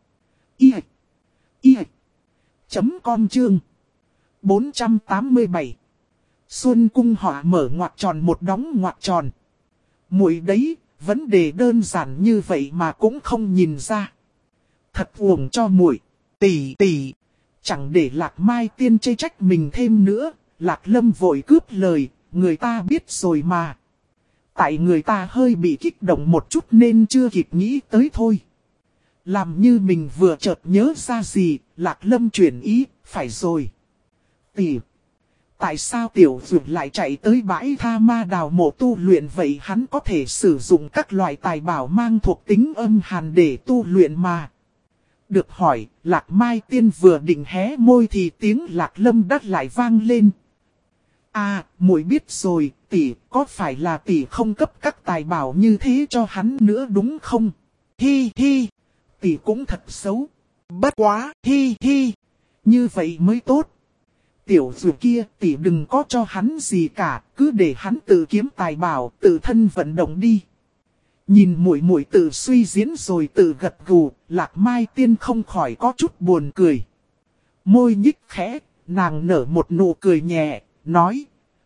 I. I. Chấm com chương. bốn trăm tám mươi bảy. Xuân cung họa mở ngoặc tròn một đóng ngoặc tròn. Muội đấy, vấn đề đơn giản như vậy mà cũng không nhìn ra. Thật uổng cho muội. Tỷ tỷ. Chẳng để Lạc Mai Tiên chê trách mình thêm nữa. Lạc Lâm vội cướp lời. Người ta biết rồi mà. Tại người ta hơi bị kích động một chút nên chưa kịp nghĩ tới thôi. Làm như mình vừa chợt nhớ ra gì, Lạc Lâm chuyển ý, phải rồi. Tỷ, tại sao tiểu dược lại chạy tới bãi tha ma đào mộ tu luyện vậy? Hắn có thể sử dụng các loại tài bảo mang thuộc tính âm hàn để tu luyện mà. Được hỏi, Lạc Mai Tiên vừa định hé môi thì tiếng Lạc Lâm đắt lại vang lên. À, muội biết rồi, tỷ, có phải là tỷ không cấp các tài bảo như thế cho hắn nữa đúng không? Hi hi, tỷ cũng thật xấu. Bất quá, hi hi, như vậy mới tốt. Tiểu dù kia, tỷ đừng có cho hắn gì cả, cứ để hắn tự kiếm tài bảo, tự thân vận động đi. Nhìn muội muội tự suy diễn rồi tự gật gù, Lạc Mai Tiên không khỏi có chút buồn cười. Môi nhích khẽ, nàng nở một nụ cười nhẹ. Nói,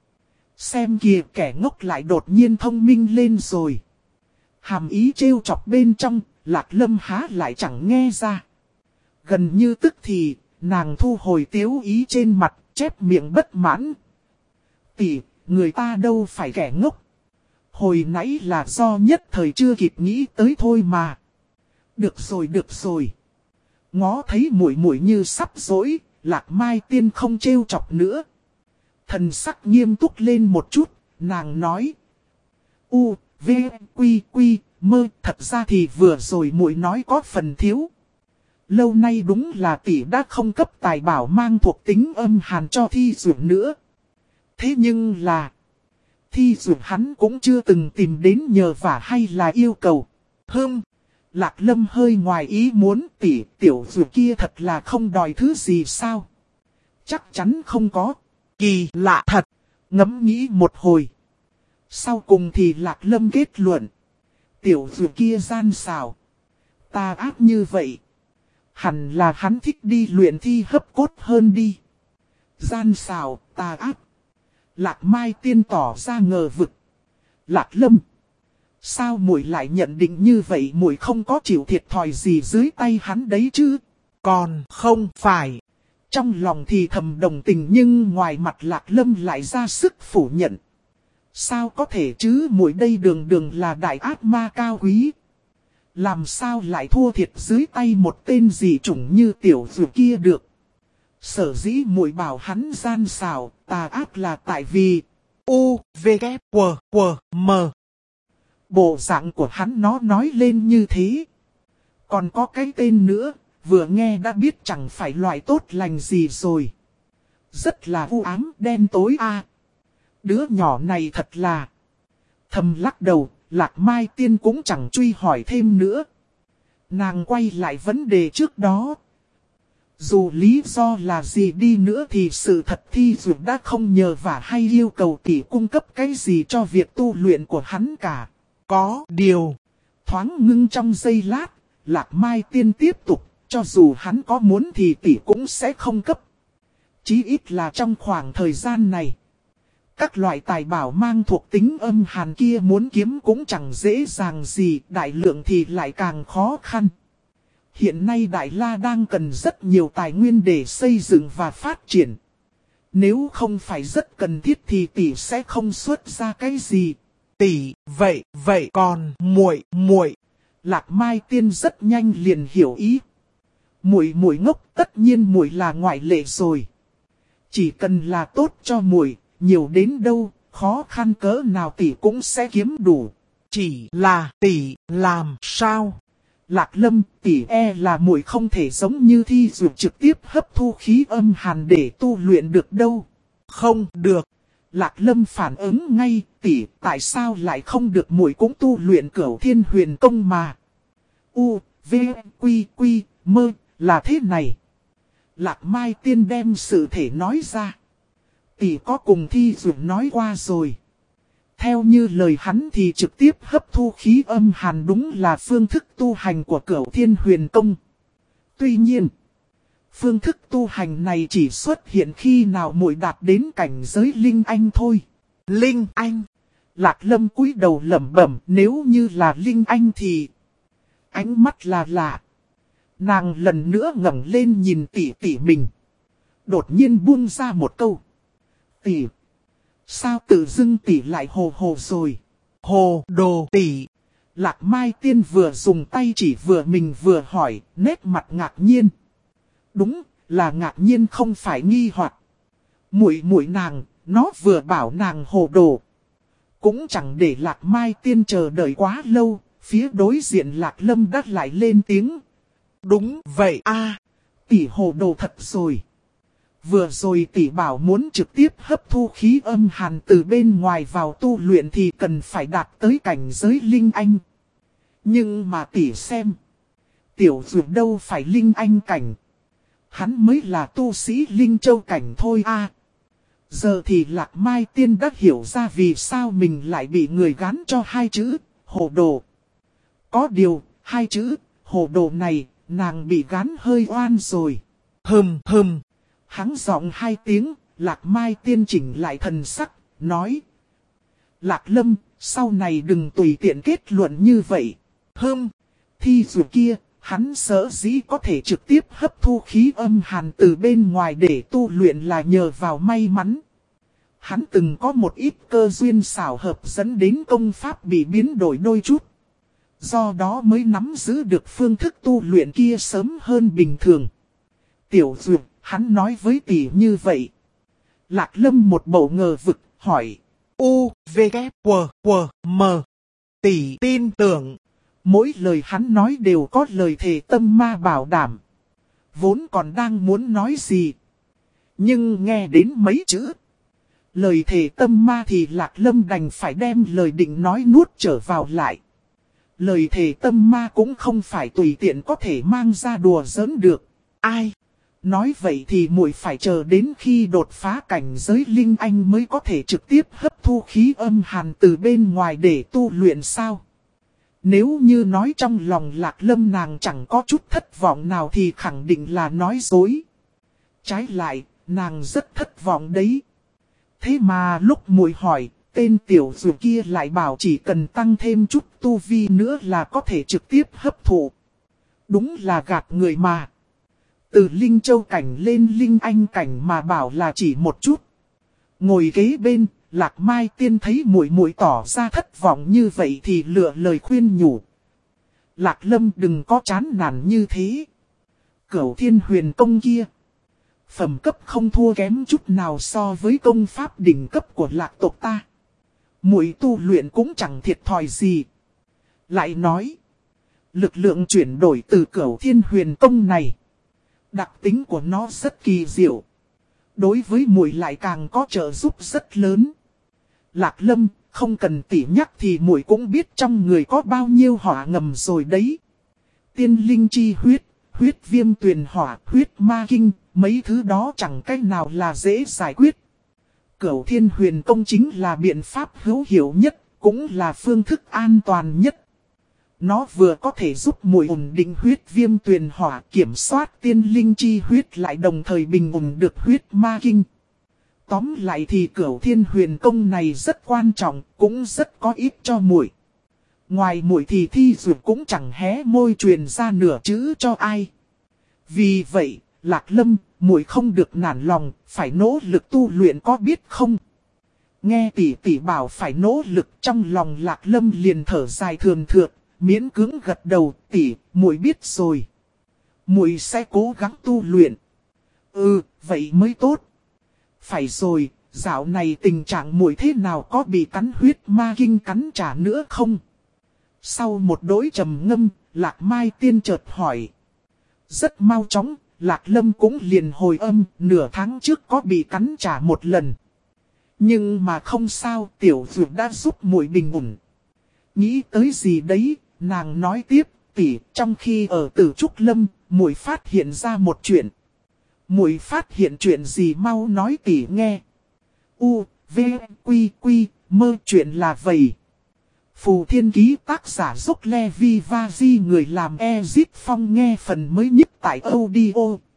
xem kìa kẻ ngốc lại đột nhiên thông minh lên rồi. Hàm ý trêu chọc bên trong, Lạc Lâm há lại chẳng nghe ra. Gần như tức thì, nàng thu hồi tiếu ý trên mặt, chép miệng bất mãn. Tỷ, người ta đâu phải kẻ ngốc. Hồi nãy là do nhất thời chưa kịp nghĩ tới thôi mà. Được rồi, được rồi. Ngó thấy muội muội như sắp dỗi, Lạc Mai Tiên không trêu chọc nữa. Thần sắc nghiêm túc lên một chút, nàng nói. U, V, Quy, Quy, Mơ, thật ra thì vừa rồi muội nói có phần thiếu. Lâu nay đúng là tỷ đã không cấp tài bảo mang thuộc tính âm hàn cho Thi Dược nữa. Thế nhưng là, Thi Dược hắn cũng chưa từng tìm đến nhờ vả hay là yêu cầu. Hừm, Lạc Lâm hơi ngoài ý muốn tỷ tiểu Dược kia thật là không đòi thứ gì sao? Chắc chắn không có. Kỳ lạ thật, ngẫm nghĩ một hồi. Sau cùng thì Lạc Lâm kết luận. Tiểu Dược kia gian xảo, tà ác như vậy. Hẳn là hắn thích đi luyện thi hấp cốt hơn đi. Gian xảo, tà ác. Lạc Mai Tiên tỏ ra ngờ vực. Lạc Lâm, sao muội lại nhận định như vậy, muội không có chịu thiệt thòi gì dưới tay hắn đấy chứ? Còn không phải. Trong lòng thì thầm đồng tình nhưng ngoài mặt Lạc Lâm lại ra sức phủ nhận. Sao có thể chứ, muội đây đường đường là đại ác ma cao quý. Làm sao lại thua thiệt dưới tay một tên dị chủng như tiểu Dược kia được? Sở dĩ muội bảo hắn gian xảo, tà ác là tại vì U, V, K, W, W, M. Bộ dạng của hắn nó nói lên như thế. Còn có cái tên nữa, vừa nghe đã biết chẳng phải loại tốt lành gì rồi. Rất là u ám đen tối a. À, đứa nhỏ này thật là. Thầm lắc đầu, Lạc Mai Tiên cũng chẳng truy hỏi thêm nữa. Nàng quay lại vấn đề trước đó. Dù lý do là gì đi nữa thì sự thật Thi Dược đã không nhờ vả hay yêu cầu tỷ cung cấp cái gì cho việc tu luyện của hắn cả. Có điều, thoáng ngưng trong giây lát, Lạc Mai Tiên tiếp tục, cho dù hắn có muốn thì tỷ cũng sẽ không cấp. Chí ít là trong khoảng thời gian này. Các loại tài bảo mang thuộc tính âm hàn kia muốn kiếm cũng chẳng dễ dàng gì, đại lượng thì lại càng khó khăn. Hiện nay Đại La đang cần rất nhiều tài nguyên để xây dựng và phát triển. Nếu không phải rất cần thiết thì tỷ sẽ không xuất ra cái gì. Tỷ, vậy, vậy còn muội, muội. Lạc Mai Tiên rất nhanh liền hiểu ý. Muội muội ngốc, tất nhiên muội là ngoại lệ rồi. Chỉ cần là tốt cho muội, nhiều đến đâu, khó khăn cỡ nào tỷ cũng sẽ kiếm đủ. Chỉ là tỷ làm sao? Lạc Lâm, tỷ e là muội không thể giống như Thi Dược trực tiếp hấp thu khí âm hàn để tu luyện được đâu. Không được. Lạc Lâm phản ứng ngay, tỷ tại sao lại không được, muội cũng tu luyện Cửu Thiên Huyền Công mà. U, V, Quy, Quy, Mơ, là thế này. Lạc Mai Tiên đem sự thể nói ra. Tỷ có cùng Thi Dược nói qua rồi. Theo như lời hắn thì trực tiếp hấp thu khí âm hàn đúng là phương thức tu hành của Cửu Thiên Huyền Công. Tuy nhiên, phương thức tu hành này chỉ xuất hiện khi nào muội đạt đến cảnh giới Linh Anh thôi. Linh Anh. Lạc Lâm cúi đầu lẩm bẩm, nếu như là Linh Anh thì ánh mắt là lạ. Nàng lần nữa ngẩng lên nhìn tỷ tỷ mình. Đột nhiên buông ra một câu. Tỷ. Sao tự dưng tỷ lại hồ hồ rồi? Hồ đồ tỷ. Lạc Mai Tiên vừa dùng tay chỉ vừa mình vừa hỏi, nét mặt ngạc nhiên. Đúng là ngạc nhiên không phải nghi hoặc. Muội muội nàng, nó vừa bảo nàng hồ đồ. Cũng chẳng để Lạc Mai Tiên chờ đợi quá lâu, phía đối diện Lạc Lâm đắt lại lên tiếng. Đúng vậy a, tỷ hồ đồ thật rồi. Vừa rồi tỷ bảo muốn trực tiếp hấp thu khí âm hàn từ bên ngoài vào tu luyện thì cần phải đạt tới cảnh giới Linh Anh. Nhưng mà tỷ xem, tiểu Dược đâu phải Linh Anh cảnh. Hắn mới là tu sĩ Linh Châu cảnh thôi a. Giờ thì Lạc Mai Tiên đã hiểu ra vì sao mình lại bị người gán cho hai chữ, hồ đồ. Có điều, hai chữ, hồ đồ này, nàng bị gán hơi oan rồi. Hừm hừm. Hắn giọng hai tiếng, Lạc Mai Tiên chỉnh lại thần sắc, nói. Lạc Lâm, sau này đừng tùy tiện kết luận như vậy. Hừm, Thi Dược kia, hắn sở dĩ có thể trực tiếp hấp thu khí âm hàn từ bên ngoài để tu luyện là nhờ vào may mắn. Hắn từng có một ít cơ duyên xảo hợp dẫn đến công pháp bị biến đổi đôi chút. Do đó mới nắm giữ được phương thức tu luyện kia sớm hơn bình thường. Tiểu Dược, hắn nói với tỷ như vậy Lạc Lâm một bầu ngờ vực, hỏi. U, V, K, W, W, M. Tỷ tin tưởng. Mỗi lời hắn nói đều có lời thề tâm ma bảo đảm. Vốn còn đang muốn nói gì. Nhưng nghe đến mấy chữ. Lời thề tâm ma thì Lạc Lâm đành phải đem lời định nói nuốt trở vào lại. Lời thề tâm ma cũng không phải tùy tiện có thể mang ra đùa giỡn được. Ai? Nói vậy thì muội phải chờ đến khi đột phá cảnh giới linh anh mới có thể trực tiếp hấp thu khí âm hàn từ bên ngoài để tu luyện sao? Nếu như nói trong lòng Lạc Lâm nàng chẳng có chút thất vọng nào thì khẳng định là nói dối. Trái lại, nàng rất thất vọng đấy. Thế mà lúc muội hỏi, tên tiểu dù kia lại bảo chỉ cần tăng thêm chút tu vi nữa là có thể trực tiếp hấp thụ. Đúng là gạt người mà. Từ Linh Châu cảnh lên Linh Anh cảnh mà bảo là chỉ một chút. Ngồi kế bên, Lạc Mai Tiên thấy muội muội tỏ ra thất vọng như vậy thì lựa lời khuyên nhủ. Lạc Lâm đừng có chán nản như thế. Cửu Thiên Huyền Công kia. Phẩm cấp không thua kém chút nào so với công pháp đỉnh cấp của lạc tộc ta. Muội tu luyện cũng chẳng thiệt thòi gì. Lại nói. Lực lượng chuyển đổi từ Cửu Thiên Huyền Công này. Đặc tính của nó rất kỳ diệu. Đối với muội lại càng có trợ giúp rất lớn. Lạc Lâm, không cần tỉ nhắc thì muội cũng biết trong người có bao nhiêu hỏa ngầm rồi đấy. Tiên linh chi huyết, huyết viêm tuyền hỏa, huyết ma kinh, mấy thứ đó chẳng cách nào là dễ giải quyết. Cửu Thiên Huyền Công chính là biện pháp hữu hiệu nhất, cũng là phương thức an toàn nhất. Nó vừa có thể giúp muội ổn định huyết viêm tuyền hỏa, kiểm soát tiên linh chi huyết, lại đồng thời bình ổn được huyết ma kinh. Tóm lại thì Cửu Thiên Huyền Công này rất quan trọng, cũng rất có ích cho muội. Ngoài muội thì Thi Dược cũng chẳng hé môi truyền ra nửa chữ cho ai. Vì vậy, Lạc Lâm, muội không được nản lòng, phải nỗ lực tu luyện có biết không? Nghe tỷ tỷ bảo phải nỗ lực, trong lòng Lạc Lâm liền thở dài thườn thượt, miễn cưỡng gật đầu. Tỷ, muội biết rồi. Muội sẽ cố gắng tu luyện. Ừ, vậy mới tốt. Phải rồi, dạo này tình trạng muội thế nào, có bị cắn huyết ma kinh cắn trả nữa không? Sau một đỗi trầm ngâm, Lạc Mai Tiên chợt hỏi. Rất mau chóng, Lạc Lâm cũng liền hồi âm, nửa tháng trước có bị cắn trả một lần. Nhưng mà không sao, tiểu dược đã giúp muội bình ổn. Nghĩ tới gì đấy, nàng nói tiếp, tỷ, trong khi ở Tử Trúc Lâm, muội phát hiện ra một chuyện. Muội phát hiện chuyện gì, mau nói tỷ nghe. U, V, Quy, Quy, mơ. Chuyện là vậy. Phù Thiên Ký tác giả Dốc Levi Vazi, người làm Ezip Phong, nghe phần mới nhất tại audio.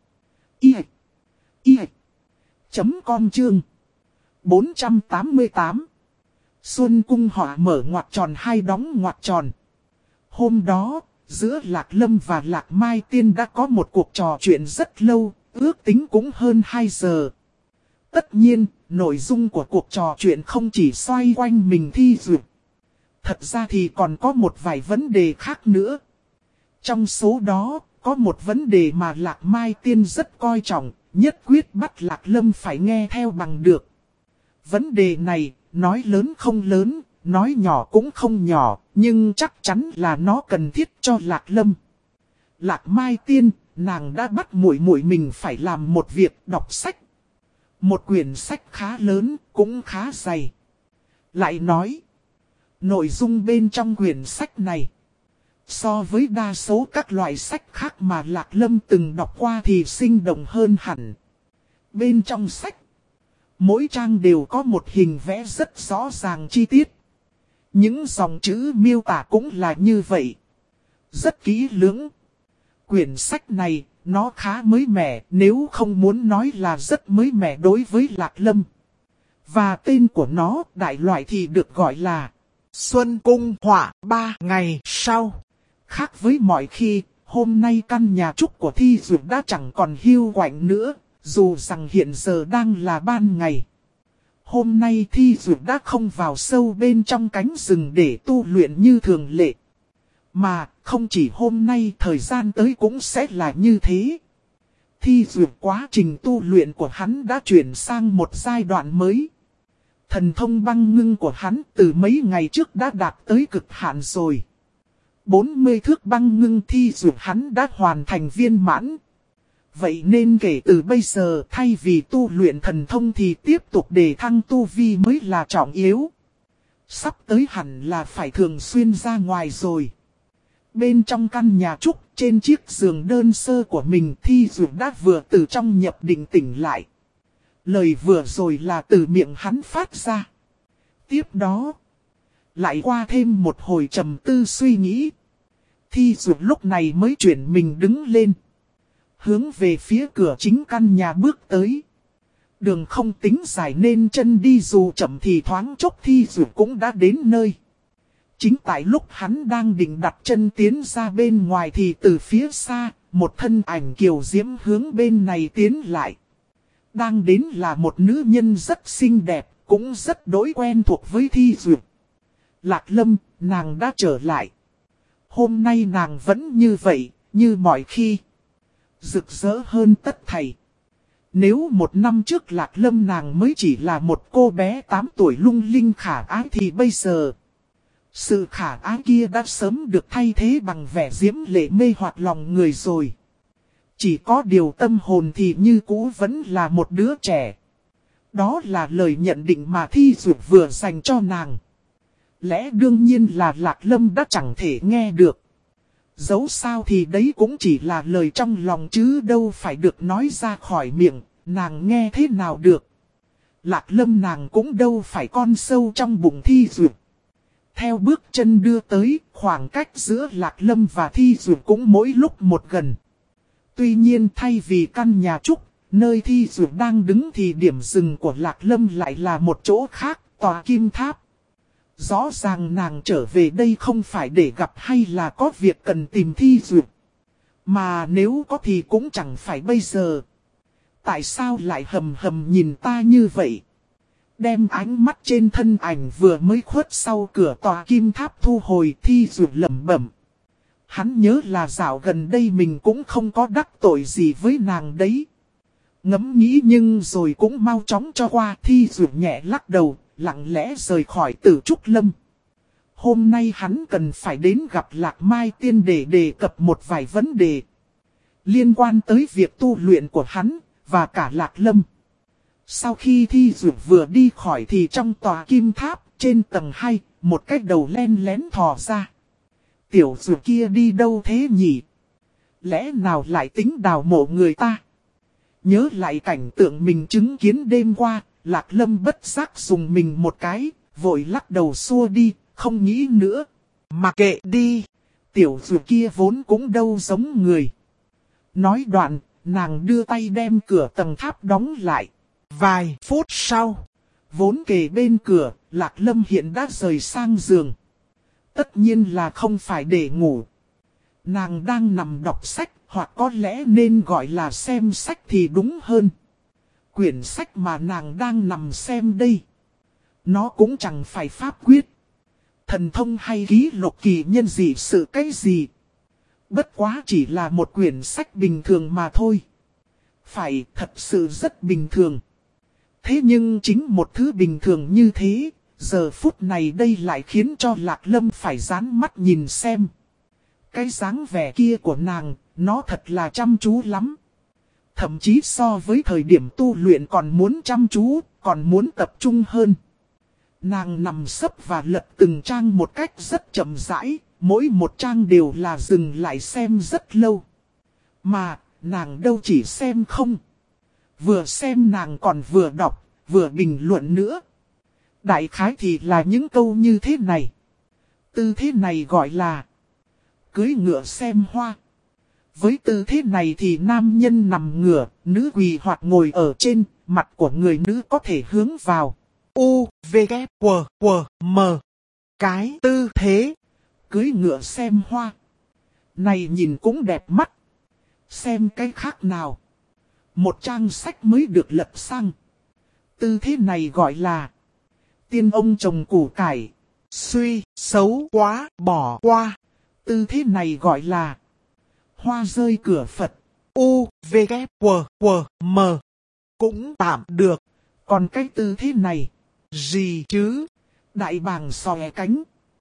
I, I, chấm com chương bốn trăm tám mươi tám. Xuân Cung họ mở ngoặc tròn hai đóng ngoặc tròn. Hôm đó, giữa Lạc Lâm và Lạc Mai Tiên đã có một cuộc trò chuyện rất lâu, ước tính cũng hơn hai giờ. Tất nhiên, nội dung của cuộc trò chuyện không chỉ xoay quanh mình Thi Dược. Thật ra thì còn có một vài vấn đề khác nữa. Trong số đó, có một vấn đề mà Lạc Mai Tiên rất coi trọng, nhất quyết bắt Lạc Lâm phải nghe theo bằng được. Vấn đề này, nói lớn không lớn, nói nhỏ cũng không nhỏ, nhưng chắc chắn là nó cần thiết cho Lạc Lâm. Lạc Mai Tiên, nàng đã bắt muội muội mình phải làm một việc, đọc sách. Một quyển sách khá lớn, cũng khá dày. Lại nói, nội dung bên trong quyển sách này, so với đa số các loại sách khác mà Lạc Lâm từng đọc qua thì sinh động hơn hẳn. Bên trong sách, mỗi trang đều có một hình vẽ rất rõ ràng chi tiết. Những dòng chữ miêu tả cũng là như vậy. Rất kỹ lưỡng. Quyển sách này, nó khá mới mẻ, nếu không muốn nói là rất mới mẻ đối với Lạc Lâm. Và tên của nó, đại loại thì được gọi là Xuân Cung Họa. Ba ngày sau, khác với mọi khi, hôm nay căn nhà trúc của Thi Dược đã chẳng còn hiu quạnh nữa, dù rằng hiện giờ đang là ban ngày. Hôm nay Thi Dược đã không vào sâu bên trong cánh rừng để tu luyện như thường lệ. Mà không chỉ hôm nay, thời gian tới cũng sẽ là như thế. Thi duyệt quá trình tu luyện của hắn đã chuyển sang một giai đoạn mới. Thần thông băng ngưng của hắn từ mấy ngày trước đã đạt tới cực hạn rồi. bốn mươi thước băng ngưng thi duyệt hắn đã hoàn thành viên mãn. Vậy nên kể từ bây giờ thay vì tu luyện thần thông thì tiếp tục đề thăng tu vi mới là trọng yếu. Sắp tới hẳn là phải thường xuyên ra ngoài rồi. Bên trong căn nhà trúc, trên chiếc giường đơn sơ của mình, Thi Duyệt đã vừa từ trong nhập định tỉnh lại. Lời vừa rồi là từ miệng hắn phát ra. Tiếp đó, lại qua thêm một hồi trầm tư suy nghĩ. Thi Duyệt lúc này mới chuyển mình đứng lên. Hướng về phía cửa chính căn nhà bước tới. Đường không tính dài nên chân đi dù chậm thì thoáng chốc Thi Duyệt cũng đã đến nơi. Chính tại lúc hắn đang định đặt chân tiến ra bên ngoài thì từ phía xa, một thân ảnh kiều diễm hướng bên này tiến lại. Đang đến là một nữ nhân rất xinh đẹp, cũng rất đối quen thuộc với Thi Duyệt. Lạc Lâm, nàng đã trở lại. Hôm nay nàng vẫn như vậy, như mọi khi. Rực rỡ hơn tất thảy. Nếu một năm trước Lạc Lâm nàng mới chỉ là một cô bé tám tuổi lung linh khả ái thì bây giờ... sự khả ái kia đã sớm được thay thế bằng vẻ diễm lệ mê hoặc lòng người rồi. Chỉ có điều tâm hồn thì như cũ vẫn là một đứa trẻ. Đó là lời nhận định mà Thi Duyệt vừa dành cho nàng. Lẽ đương nhiên là Lạc Lâm đã chẳng thể nghe được. Dẫu sao thì đấy cũng chỉ là lời trong lòng chứ đâu phải được nói ra khỏi miệng, nàng nghe thế nào được. Lạc Lâm nàng cũng đâu phải con sâu trong bụng Thi Duyệt. Theo bước chân đưa tới, khoảng cách giữa Lạc Lâm và Thi Duyệt cũng mỗi lúc một gần. Tuy nhiên thay vì căn nhà trúc, nơi Thi Duyệt đang đứng thì điểm dừng của Lạc Lâm lại là một chỗ khác, tòa kim tháp. Rõ ràng nàng trở về đây không phải để gặp hay là có việc cần tìm Thi Duyệt. Mà nếu có thì cũng chẳng phải bây giờ. Tại sao lại hầm hầm nhìn ta như vậy? Đem ánh mắt trên thân ảnh vừa mới khuất sau cửa tòa kim tháp thu hồi, Thi Duyệt lẩm bẩm. Hắn nhớ là dạo gần đây mình cũng không có đắc tội gì với nàng đấy. Ngẫm nghĩ nhưng rồi cũng mau chóng cho qua, Thi Duyệt nhẹ lắc đầu, lặng lẽ rời khỏi Tử Trúc Lâm. Hôm nay hắn cần phải đến gặp Lạc Mai Tiên để đề cập một vài vấn đề liên quan tới việc tu luyện của hắn và cả Lạc Lâm. Sau khi Thi Duyệt vừa đi khỏi thì trong tòa kim tháp trên tầng hai, một cái đầu len lén thò ra. Tiểu Duyệt kia đi đâu thế nhỉ? Lẽ nào lại tính đào mộ người ta? Nhớ lại cảnh tượng mình chứng kiến đêm qua, Lạc Lâm bất giác dùng mình một cái, vội lắc đầu xua đi, không nghĩ nữa. Mà kệ đi, tiểu Duyệt kia vốn cũng đâu giống người. Nói đoạn, nàng đưa tay đem cửa tầng tháp đóng lại. Vài phút sau, vốn kề bên cửa, Lạc Lâm hiện đã rời sang giường. Tất nhiên là không phải để ngủ. Nàng đang nằm đọc sách, hoặc có lẽ nên gọi là xem sách thì đúng hơn. Quyển sách mà nàng đang nằm xem đây, nó cũng chẳng phải pháp quyết, thần thông hay ký lục kỳ nhân gì sự cái gì. Bất quá chỉ là một quyển sách bình thường mà thôi. Phải, thật sự rất bình thường. Thế nhưng chính một thứ bình thường như thế, giờ phút này đây lại khiến cho Lạc Lâm phải dán mắt nhìn xem. Cái dáng vẻ kia của nàng, nó thật là chăm chú lắm. Thậm chí so với thời điểm tu luyện còn muốn chăm chú, còn muốn tập trung hơn. Nàng nằm sấp và lật từng trang một cách rất chậm rãi, mỗi một trang đều là dừng lại xem rất lâu. Mà, nàng đâu chỉ xem không. Vừa xem nàng còn vừa đọc, vừa bình luận nữa. Đại khái thì là những câu như thế này. Tư thế này gọi là cưỡi ngựa xem hoa. Với tư thế này thì nam nhân nằm ngửa, nữ quỳ hoặc ngồi ở trên, mặt của người nữ có thể hướng vào. U, V, K, W, W, M. Cái tư thế cưỡi ngựa xem hoa này nhìn cũng đẹp mắt. Xem cái khác nào. Một trang sách mới được lật sang. Tư thế này gọi là tiên ông trồng củ cải. Suy, xấu quá, bỏ qua. Tư thế này gọi là hoa rơi cửa Phật. U, V, K, W, W, M. Cũng tạm được. Còn cái tư thế này. Gì chứ? Đại bàng xòe cánh.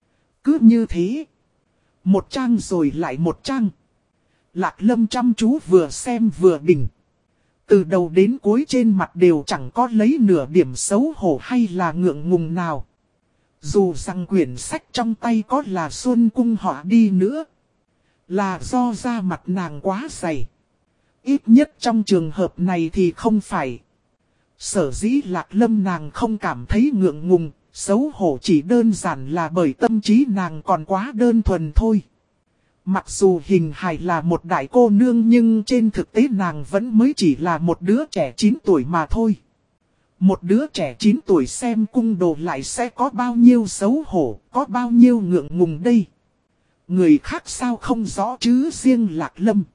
Cứ như thế. Một trang rồi lại một trang. Lạc Lâm chăm chú vừa xem vừa bình. Từ đầu đến cuối trên mặt đều chẳng có lấy nửa điểm xấu hổ hay là ngượng ngùng nào. Dù rằng quyển sách trong tay có là Xuân Cung họ đi nữa. Là do da mặt nàng quá dày. Ít nhất trong trường hợp này thì không phải. Sở dĩ Lạc Lâm nàng không cảm thấy ngượng ngùng, xấu hổ chỉ đơn giản là bởi tâm trí nàng còn quá đơn thuần thôi. Mặc dù hình hài là một đại cô nương nhưng trên thực tế nàng vẫn mới chỉ là một đứa trẻ chín tuổi mà thôi. Một đứa trẻ chín tuổi xem cung đồ lại sẽ có bao nhiêu xấu hổ, có bao nhiêu ngượng ngùng đây. Người khác sao không rõ chứ riêng Lạc Lâm.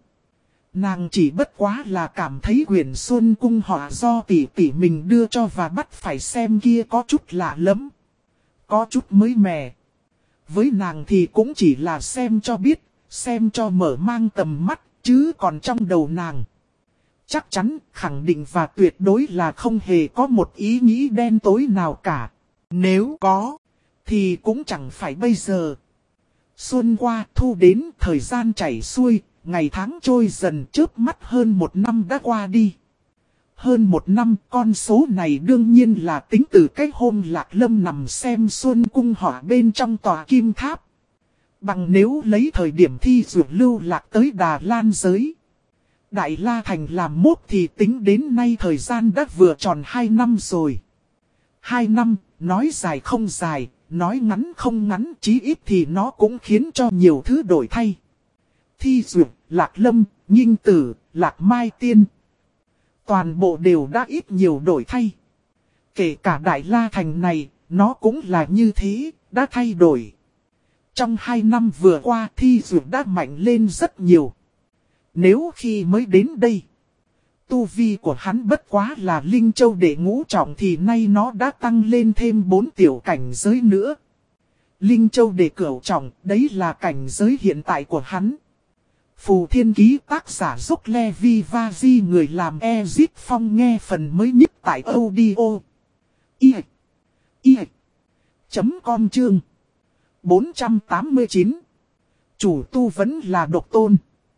Nàng chỉ bất quá là cảm thấy quyển Xuân Cung họ do tỷ tỷ mình đưa cho và bắt phải xem kia có chút lạ lắm. Có chút mới mẻ. Với nàng thì cũng chỉ là xem cho biết, xem cho mở mang tầm mắt, chứ còn trong đầu nàng. Chắc chắn, khẳng định và tuyệt đối là không hề có một ý nghĩ đen tối nào cả. Nếu có, thì cũng chẳng phải bây giờ. Xuân qua, thu đến, thời gian chảy xuôi, ngày tháng trôi dần chớp mắt hơn một năm đã qua đi. Hơn một năm, con số này đương nhiên là tính từ cái hôm Lạc Lâm nằm xem Xuân Cung họ bên trong tòa kim tháp. Bằng nếu lấy thời điểm thi dụ lưu lạc tới Đà Lan giới. Đại La Thành làm mốt thì tính đến nay thời gian đã vừa tròn hai năm rồi. Hai năm, nói dài không dài, nói ngắn không ngắn, chí ít thì nó cũng khiến cho nhiều thứ đổi thay. Thi dụ, Lạc Lâm, Nghinh Tử, Lạc Mai Tiên. Toàn bộ đều đã ít nhiều đổi thay. Kể cả Đại La Thành này, nó cũng là như thế, đã thay đổi. Trong hai năm vừa qua Thi dụ đã mạnh lên rất nhiều. Nếu khi mới đến đây, tu vi của hắn bất quá là Linh Châu đệ ngũ trọng thì nay nó đã tăng lên thêm bốn tiểu cảnh giới nữa. Linh Châu đệ cửu trọng, đấy là cảnh giới hiện tại của hắn. Phù Thiên Ký tác giả Dốc Levi Vazi người làm Ezip Phong nghe phần mới nhất tại audio. I. I. Chấm com chương. bốn trăm tám mươi chín. Chủ tu vẫn là độc tôn.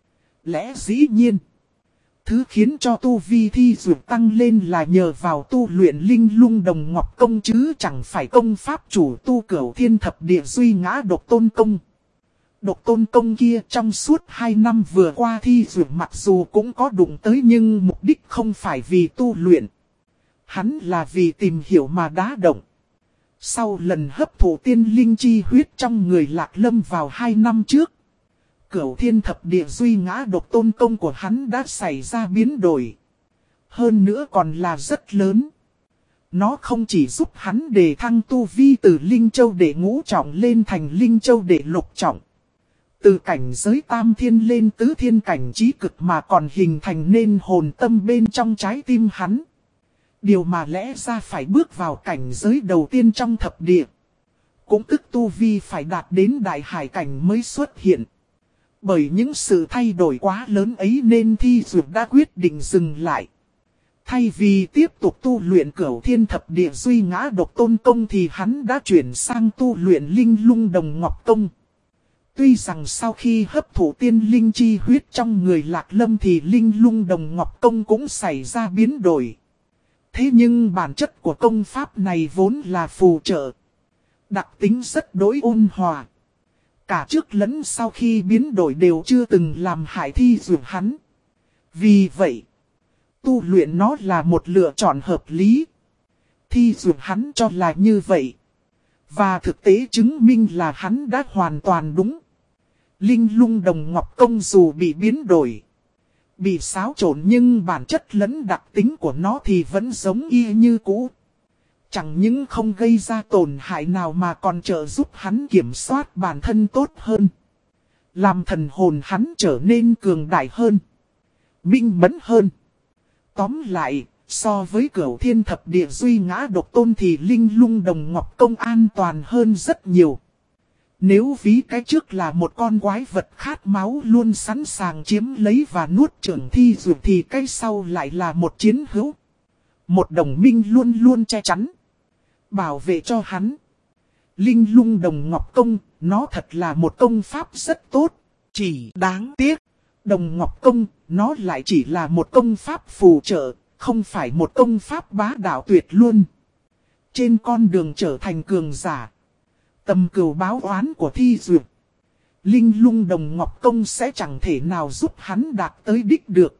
Lẽ dĩ nhiên. Thứ khiến cho tu vi Thi dụ tăng lên là nhờ vào tu luyện linh lung đồng ngọc công chứ chẳng phải công pháp chủ tu cửu thiên thập địa duy ngã độc tôn công. Độc tôn công kia trong suốt hai năm vừa qua Thi dụ mặc dù cũng có đụng tới nhưng mục đích không phải vì tu luyện. Hắn là vì tìm hiểu mà đá động. Sau lần hấp thụ tiên linh chi huyết trong người Lạc Lâm vào hai năm trước. Cửu thiên thập địa duy ngã độc tôn công của hắn đã xảy ra biến đổi. Hơn nữa còn là rất lớn. Nó không chỉ giúp hắn đề thăng tu vi từ Linh Châu đệ ngũ trọng lên thành Linh Châu đệ lục trọng. Từ cảnh giới tam thiên lên tứ thiên cảnh trí cực mà còn hình thành nên hồn tâm bên trong trái tim hắn. Điều mà lẽ ra phải bước vào cảnh giới đầu tiên trong thập địa. Cũng tức tu vi phải đạt đến đại hải cảnh mới xuất hiện. Bởi những sự thay đổi quá lớn ấy nên Thi dụ đã quyết định dừng lại. Thay vì tiếp tục tu luyện cửu thiên thập địa duy ngã độc tôn công thì hắn đã chuyển sang tu luyện linh lung đồng ngọc công. Tuy rằng sau khi hấp thụ tiên linh chi huyết trong người Lạc Lâm thì linh lung đồng ngọc công cũng xảy ra biến đổi. Thế nhưng bản chất của công pháp này vốn là phù trợ. Đặc tính rất đối ôn hòa. Cả trước lẫn sau khi biến đổi đều chưa từng làm hại Thi dụ hắn. Vì vậy, tu luyện nó là một lựa chọn hợp lý. Thi dụ hắn cho là như vậy. Và thực tế chứng minh là hắn đã hoàn toàn đúng. Linh lung đồng ngọc công dù bị biến đổi, bị xáo trộn nhưng bản chất lẫn đặc tính của nó thì vẫn giống y như cũ. Chẳng những không gây ra tổn hại nào mà còn trợ giúp hắn kiểm soát bản thân tốt hơn. Làm thần hồn hắn trở nên cường đại hơn, minh mẫn hơn. Tóm lại, so với cửu thiên thập địa duy ngã độc tôn thì linh lung đồng ngọc công an toàn hơn rất nhiều. Nếu ví cái trước là một con quái vật khát máu luôn sẵn sàng chiếm lấy và nuốt chửng Thi Dược thì cái sau lại là một chiến hữu. Một đồng minh luôn luôn che chắn, bảo vệ cho hắn. Linh Lung Đồng Ngọc Công, nó thật là một công pháp rất tốt. Chỉ đáng tiếc, Đồng Ngọc Công, nó lại chỉ là một công pháp phù trợ, không phải một công pháp bá đạo tuyệt luôn. Trên con đường trở thành cường giả, tầm cừu báo oán của Thi Dược, Linh Lung Đồng Ngọc Công sẽ chẳng thể nào giúp hắn đạt tới đích được.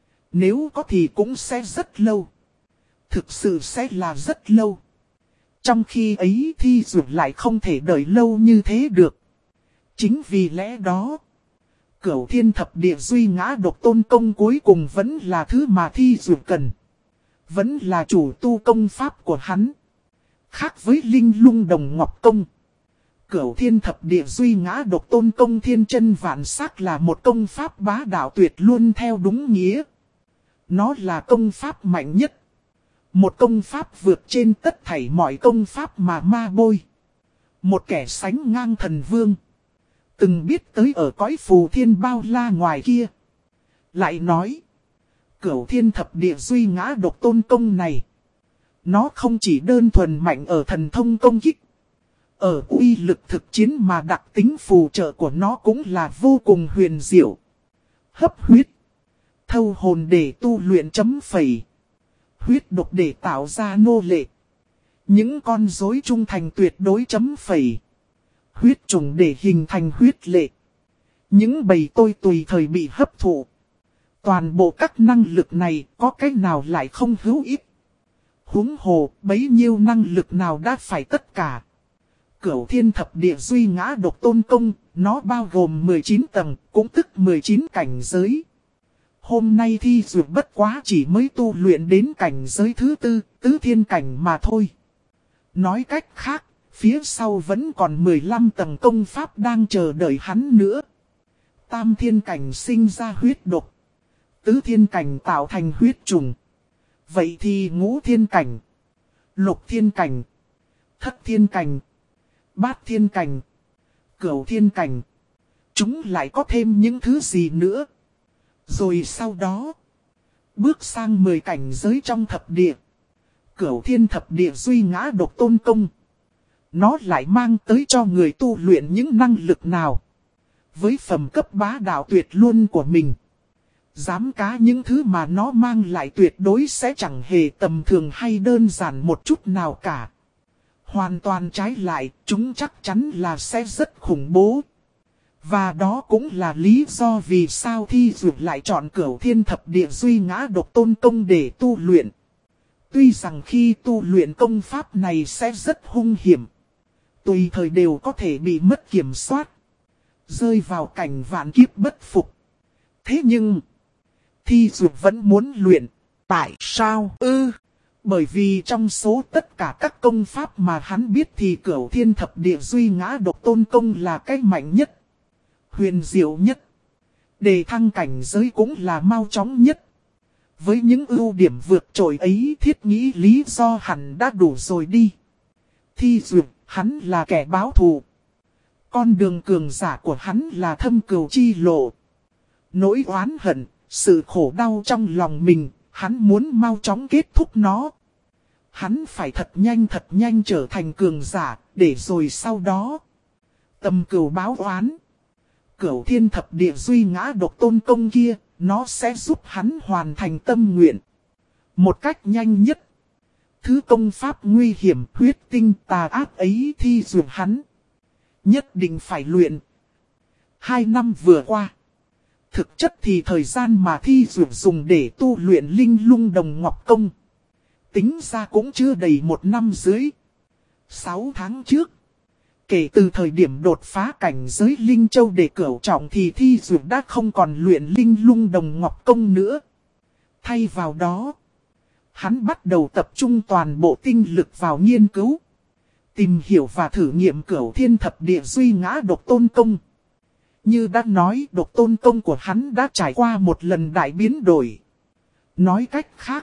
Nếu có thì cũng sẽ rất lâu. Thực sự sẽ là rất lâu. Trong khi ấy Thi Dược lại không thể đợi lâu như thế được. Chính vì lẽ đó, Cửu Thiên Thập Địa Duy Ngã Độc Tôn Công cuối cùng vẫn là thứ mà Thi Dược cần. Vẫn là chủ tu công pháp của hắn. Khác với Linh Lung Đồng Ngọc Công, Cửu Thiên Thập Địa Duy Ngã Độc Tôn Công Thiên Chân Vạn Sắc là một công pháp bá đạo tuyệt luôn theo đúng nghĩa. Nó là công pháp mạnh nhất. Một công pháp vượt trên tất thảy mọi công pháp mà ma bôi. Một kẻ sánh ngang thần vương. Từng biết tới ở cõi phù thiên bao la ngoài kia. Lại nói, Cửu Thiên Thập Địa Duy Ngã Độc Tôn Công này, nó không chỉ đơn thuần mạnh ở thần thông công kích. Ở uy lực thực chiến mà đặc tính phù trợ của nó cũng là vô cùng huyền diệu. Hấp huyết, thâu hồn để tu luyện chấm phẩy, huyết độc để tạo ra nô lệ, những con rối trung thành tuyệt đối chấm phẩy, huyết trùng để hình thành huyết lệ, những bầy tôi tùy thời bị hấp thụ. Toàn bộ các năng lực này có cách nào lại không hữu ích. Huống hồ bấy nhiêu năng lực nào đã phải tất cả. Cửu Thiên Thập Địa Duy Ngã Độc Tôn Công, nó bao gồm mười chín tầng, cũng tức mười chín cảnh giới. Hôm nay Thi Dược bất quá chỉ mới tu luyện đến cảnh giới thứ tư, tứ thiên cảnh mà thôi. Nói cách khác, phía sau vẫn còn mười lăm tầng công pháp đang chờ đợi hắn nữa. Tam thiên cảnh sinh ra huyết độc, tứ thiên cảnh tạo thành huyết trùng. Vậy thì ngũ thiên cảnh, lục thiên cảnh, thất thiên cảnh, bát thiên cảnh, cửu thiên cảnh, chúng lại có thêm những thứ gì nữa? Rồi sau đó, bước sang mười cảnh giới trong thập địa. Cửu Thiên Thập Địa Duy Ngã Độc Tôn Công, nó lại mang tới cho người tu luyện những năng lực nào? Với phẩm cấp bá đạo tuyệt luôn của mình, dám cá những thứ mà nó mang lại tuyệt đối sẽ chẳng hề tầm thường hay đơn giản một chút nào cả. Hoàn toàn trái lại, chúng chắc chắn là sẽ rất khủng bố. Và đó cũng là lý do vì sao Thi Dược lại chọn Cửu Thiên Thập Địa Duy Ngã Độc Tôn Công để tu luyện. Tuy rằng khi tu luyện công pháp này sẽ rất hung hiểm, tùy thời đều có thể bị mất kiểm soát, rơi vào cảnh vạn kiếp bất phục. Thế nhưng, Thi Dược vẫn muốn luyện. Tại sao ư? Bởi vì trong số tất cả các công pháp mà hắn biết thì Cửu Thiên Thập Địa Duy Ngã Độc Tôn Công là cái mạnh nhất, huyền diệu nhất. Đề thăng cảnh giới cũng là mau chóng nhất. Với những ưu điểm vượt trội ấy, thiết nghĩ lý do hẳn đã đủ rồi đi. Thi Dược, hắn là kẻ báo thù. Con đường cường giả của hắn là thâm cừu chi lộ. Nỗi oán hận, sự khổ đau trong lòng mình, hắn muốn mau chóng kết thúc nó. Hắn phải thật nhanh thật nhanh trở thành cường giả, để rồi sau đó tầm cừu báo oán. Cửu Thiên Thập Địa Duy Ngã Độc Tôn Công kia, nó sẽ giúp hắn hoàn thành tâm nguyện một cách nhanh nhất. Thứ công pháp nguy hiểm huyết tinh tà ác ấy Thi Dược hắn nhất định phải luyện. Hai năm vừa qua, thực chất thì thời gian mà Thi Dược dùng để tu luyện Linh Lung Đồng Ngọc Công, tính ra cũng chưa đầy một năm dưới. Sáu tháng trước, kể từ thời điểm đột phá cảnh giới Linh Châu để cửu trọng thì Thi Dược đã không còn luyện Linh Lung Đồng Ngọc Công nữa. Thay vào đó, hắn bắt đầu tập trung toàn bộ tinh lực vào nghiên cứu, tìm hiểu và thử nghiệm Cửu Thiên Thập Địa Duy Ngã Độc Tôn Công. Như đã nói, Độc Tôn Công của hắn đã trải qua một lần đại biến đổi. Nói cách khác,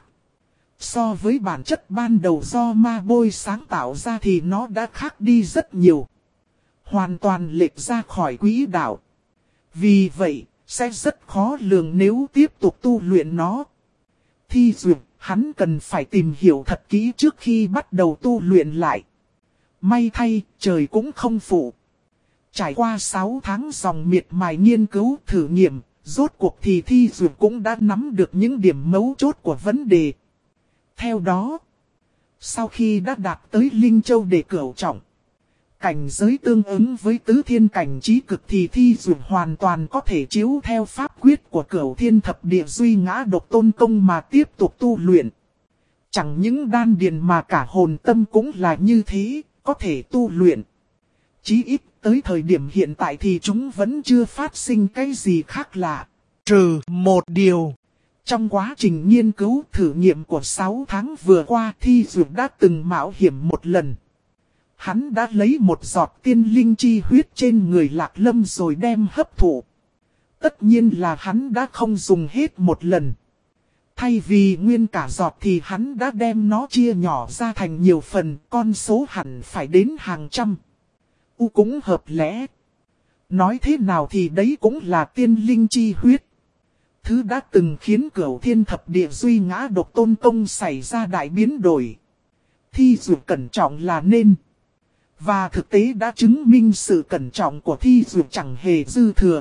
so với bản chất ban đầu do ma bôi sáng tạo ra thì nó đã khác đi rất nhiều. hoàn toàn lệch ra khỏi quỹ đạo. Vì vậy, sẽ rất khó lường nếu tiếp tục tu luyện nó. Thi duyệt, hắn cần phải tìm hiểu thật kỹ trước khi bắt đầu tu luyện lại. May thay, trời cũng không phụ. Trải qua sáu tháng dòng miệt mài nghiên cứu thử nghiệm, rốt cuộc thì Thi duyệt cũng đã nắm được những điểm mấu chốt của vấn đề. Theo đó, sau khi đã đạt tới Linh Châu để cửu trọng, cảnh giới tương ứng với tứ thiên cảnh trí cực thì Thi duyệt hoàn toàn có thể chiếu theo pháp quyết của cửu thiên thập địa duy ngã độc tôn công mà tiếp tục tu luyện. Chẳng những đan điền mà cả hồn tâm cũng là như thế, có thể tu luyện. Chí ít tới thời điểm hiện tại thì chúng vẫn chưa phát sinh cái gì khác lạ. Trừ một điều. Trong quá trình nghiên cứu thử nghiệm của sáu tháng vừa qua, Thi duyệt đã từng mạo hiểm một lần. Hắn đã lấy một giọt tiên linh chi huyết trên người Lạc Lâm rồi đem hấp thụ. Tất nhiên là hắn đã không dùng hết một lần. Thay vì nguyên cả giọt thì hắn đã đem nó chia nhỏ ra thành nhiều phần, con số hẳn phải đến hàng trăm. U cũng hợp lẽ. Nói thế nào thì đấy cũng là tiên linh chi huyết. Thứ đã từng khiến cửu thiên thập địa duy ngã độc tôn công xảy ra đại biến đổi. Thi duyệt cẩn trọng là nên. Và thực tế đã chứng minh sự cẩn trọng của Thi duyệt chẳng hề dư thừa.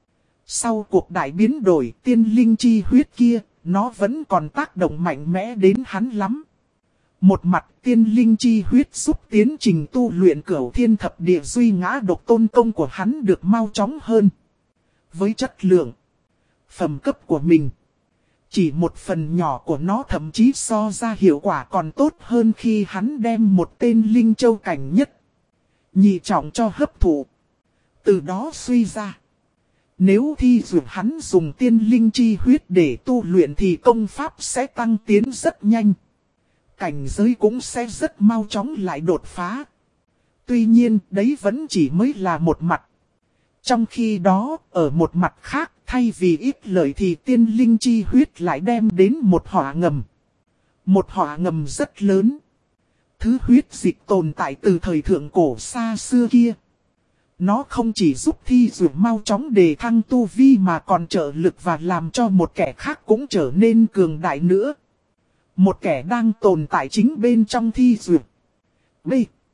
Sau cuộc đại biến đổi tiên linh chi huyết kia, nó vẫn còn tác động mạnh mẽ đến hắn lắm. Một mặt tiên linh chi huyết giúp tiến trình tu luyện cửu thiên thập địa duy ngã độc tôn công của hắn được mau chóng hơn. Với chất lượng, phẩm cấp của mình, chỉ một phần nhỏ của nó thậm chí so ra hiệu quả còn tốt hơn khi hắn đem một tên linh châu cảnh nhất nhị trọng cho hấp thụ. Từ đó suy ra, nếu Thi duyệt hắn dùng tiên linh chi huyết để tu luyện thì công pháp sẽ tăng tiến rất nhanh. Cảnh giới cũng sẽ rất mau chóng lại đột phá. Tuy nhiên đấy vẫn chỉ mới là một mặt. Trong khi đó, ở một mặt khác, thay vì ít lợi thì tiên linh chi huyết lại đem đến một họa ngầm. Một họa ngầm rất lớn. Thứ huyết dịch tồn tại từ thời thượng cổ xa xưa kia. Nó không chỉ giúp Thi duyệt mau chóng đề thăng tu vi mà còn trợ lực và làm cho một kẻ khác cũng trở nên cường đại nữa. Một kẻ đang tồn tại chính bên trong Thi duyệt. B.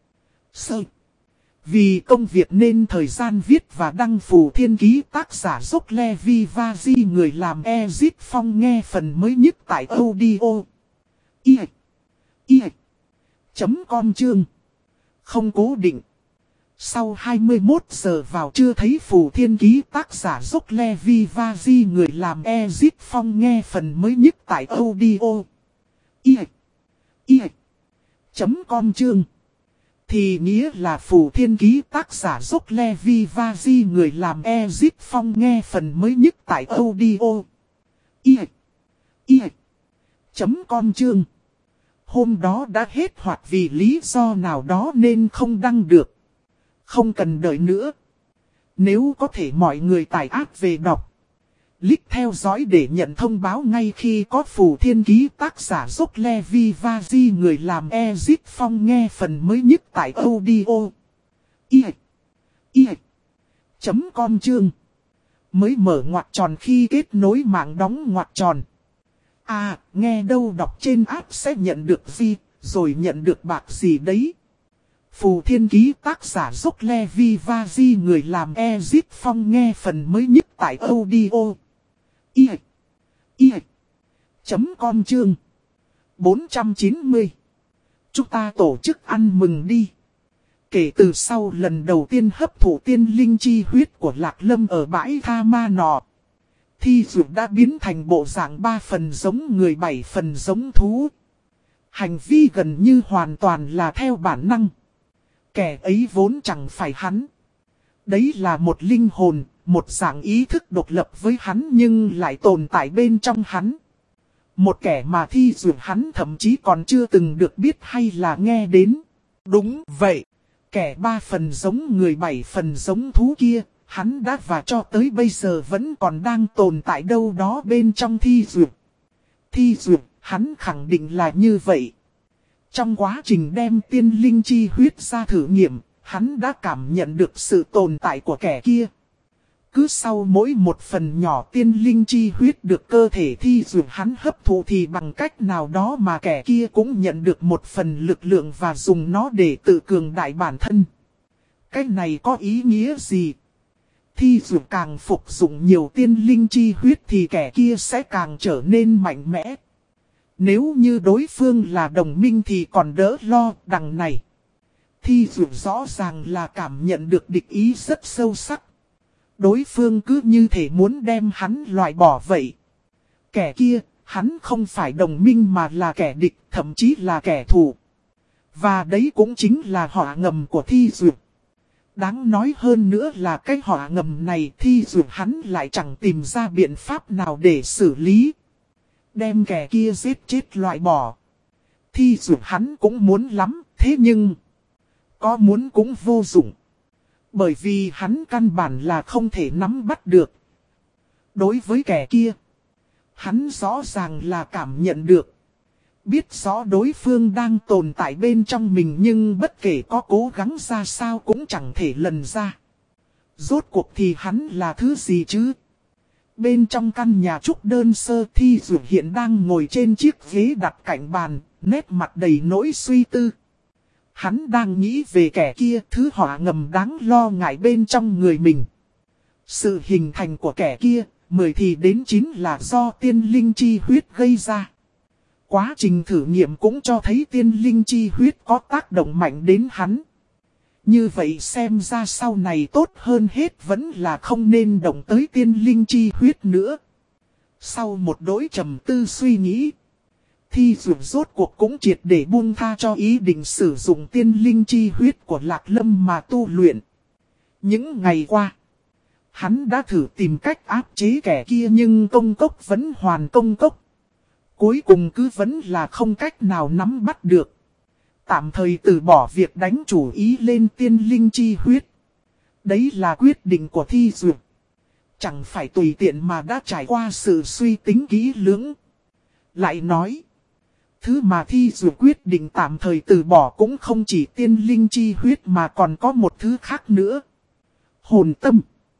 Sơ. Vì công việc nên thời gian viết và đăng phù thiên ký tác giả Dốc Levi Vazi người làm Ezit Phong nghe phần mới nhất tại audio. I. I. Chấm com chương. Không cố định. Sau hai mươi mốt giờ vào chưa thấy phù thiên ký tác giả Dốc Levi Vazi người làm Ezit Phong nghe phần mới nhất tại audio. I. I. Chấm com chương. Thì nghĩa là phù thiên ký tác giả Dốc Levi Vazi người làm Ezit Phong nghe phần mới nhất tại audio. I. I. Chấm com chương. Hôm đó đã hết hoặc vì lý do nào đó nên không đăng được. Không cần đợi nữa. Nếu có thể mọi người tải app về đọc. Click theo dõi để nhận thông báo ngay khi có phù thiên ký tác giả Dốc Levi Vazi người làm Ezit Phong nghe phần mới nhất tại audio. I. I. Chấm com chương. Mới mở ngoặc tròn khi kết nối mạng đóng ngoặc tròn. À, nghe đâu đọc trên app sẽ nhận được gì, rồi nhận được bạc gì đấy. Phù thiên ký tác giả Dốc Levi Vazi người làm Ezit Phong nghe phần mới nhất tại audio. I. I. Chấm com chương. bốn trăm chín mươi. Chúng ta tổ chức ăn mừng đi. Kể từ sau lần đầu tiên hấp thụ tiên linh chi huyết của Lạc Lâm ở bãi tha ma nọ, Thi duyệt đã biến thành bộ dạng ba phần giống người bảy phần giống thú. Hành vi gần như hoàn toàn là theo bản năng. Kẻ ấy vốn chẳng phải hắn. Đấy là một linh hồn, một dạng ý thức độc lập với hắn nhưng lại tồn tại bên trong hắn. Một kẻ mà Thi duyệt hắn thậm chí còn chưa từng được biết hay là nghe đến. Đúng vậy, kẻ ba phần giống người bảy phần giống thú kia, hắn đã và cho tới bây giờ vẫn còn đang tồn tại đâu đó bên trong Thi duyệt. Thi duyệt, hắn khẳng định là như vậy. Trong quá trình đem tiên linh chi huyết ra thử nghiệm, hắn đã cảm nhận được sự tồn tại của kẻ kia. Cứ sau mỗi một phần nhỏ tiên linh chi huyết được cơ thể Thi Dược hắn hấp thụ thì bằng cách nào đó mà kẻ kia cũng nhận được một phần lực lượng và dùng nó để tự cường đại bản thân. Cái này có ý nghĩa gì? Thi Dược càng phục dụng nhiều tiên linh chi huyết thì kẻ kia sẽ càng trở nên mạnh mẽ. Nếu như đối phương là đồng minh thì còn đỡ lo. Đằng này, Thi Dược rõ ràng là cảm nhận được địch ý rất sâu sắc. Đối phương cứ như thể muốn đem hắn loại bỏ vậy. Kẻ kia, hắn không phải đồng minh mà là kẻ địch, thậm chí là kẻ thù. Và đấy cũng chính là họa ngầm của Thi Dược. Đáng nói hơn nữa là cái họa ngầm này Thi Dược hắn lại chẳng tìm ra biện pháp nào để xử lý. Đem kẻ kia giết chết loại bỏ. Thi Dược hắn cũng muốn lắm, thế nhưng có muốn cũng vô dụng. Bởi vì hắn căn bản là không thể nắm bắt được. Đối với kẻ kia, hắn rõ ràng là cảm nhận được. Biết rõ đối phương đang tồn tại bên trong mình nhưng bất kể có cố gắng ra sao cũng chẳng thể lần ra. Rốt cuộc thì hắn là thứ gì chứ? Bên trong căn nhà trúc đơn sơ Thi Dược hiện đang ngồi trên chiếc ghế đặt cạnh bàn, nét mặt đầy nỗi suy tư. Hắn đang nghĩ về kẻ kia, thứ họa ngầm đáng lo ngại bên trong người mình. Sự hình thành của kẻ kia, mười thì đến chín là do tiên linh chi huyết gây ra. Quá trình thử nghiệm cũng cho thấy tiên linh chi huyết có tác động mạnh đến hắn. Như vậy xem ra sau này tốt hơn hết vẫn là không nên động tới tiên linh chi huyết nữa. Sau một đối trầm tư suy nghĩ, Thi Dược rốt cuộc cũng triệt để buông tha cho ý định sử dụng tiên linh chi huyết của Lạc Lâm mà tu luyện. Những ngày qua, hắn đã thử tìm cách áp chế kẻ kia nhưng công cốc vẫn hoàn công cốc. Cuối cùng cứ vẫn là không cách nào nắm bắt được. Tạm thời từ bỏ việc đánh chủ ý lên tiên linh chi huyết. Đấy là quyết định của Thi Dược. Chẳng phải tùy tiện mà đã trải qua sự suy tính kỹ lưỡng. Lại nói, thứ mà Thi Dược quyết định tạm thời từ bỏ cũng không chỉ tiên linh chi huyết mà còn có một thứ khác nữa. Hồn tâm.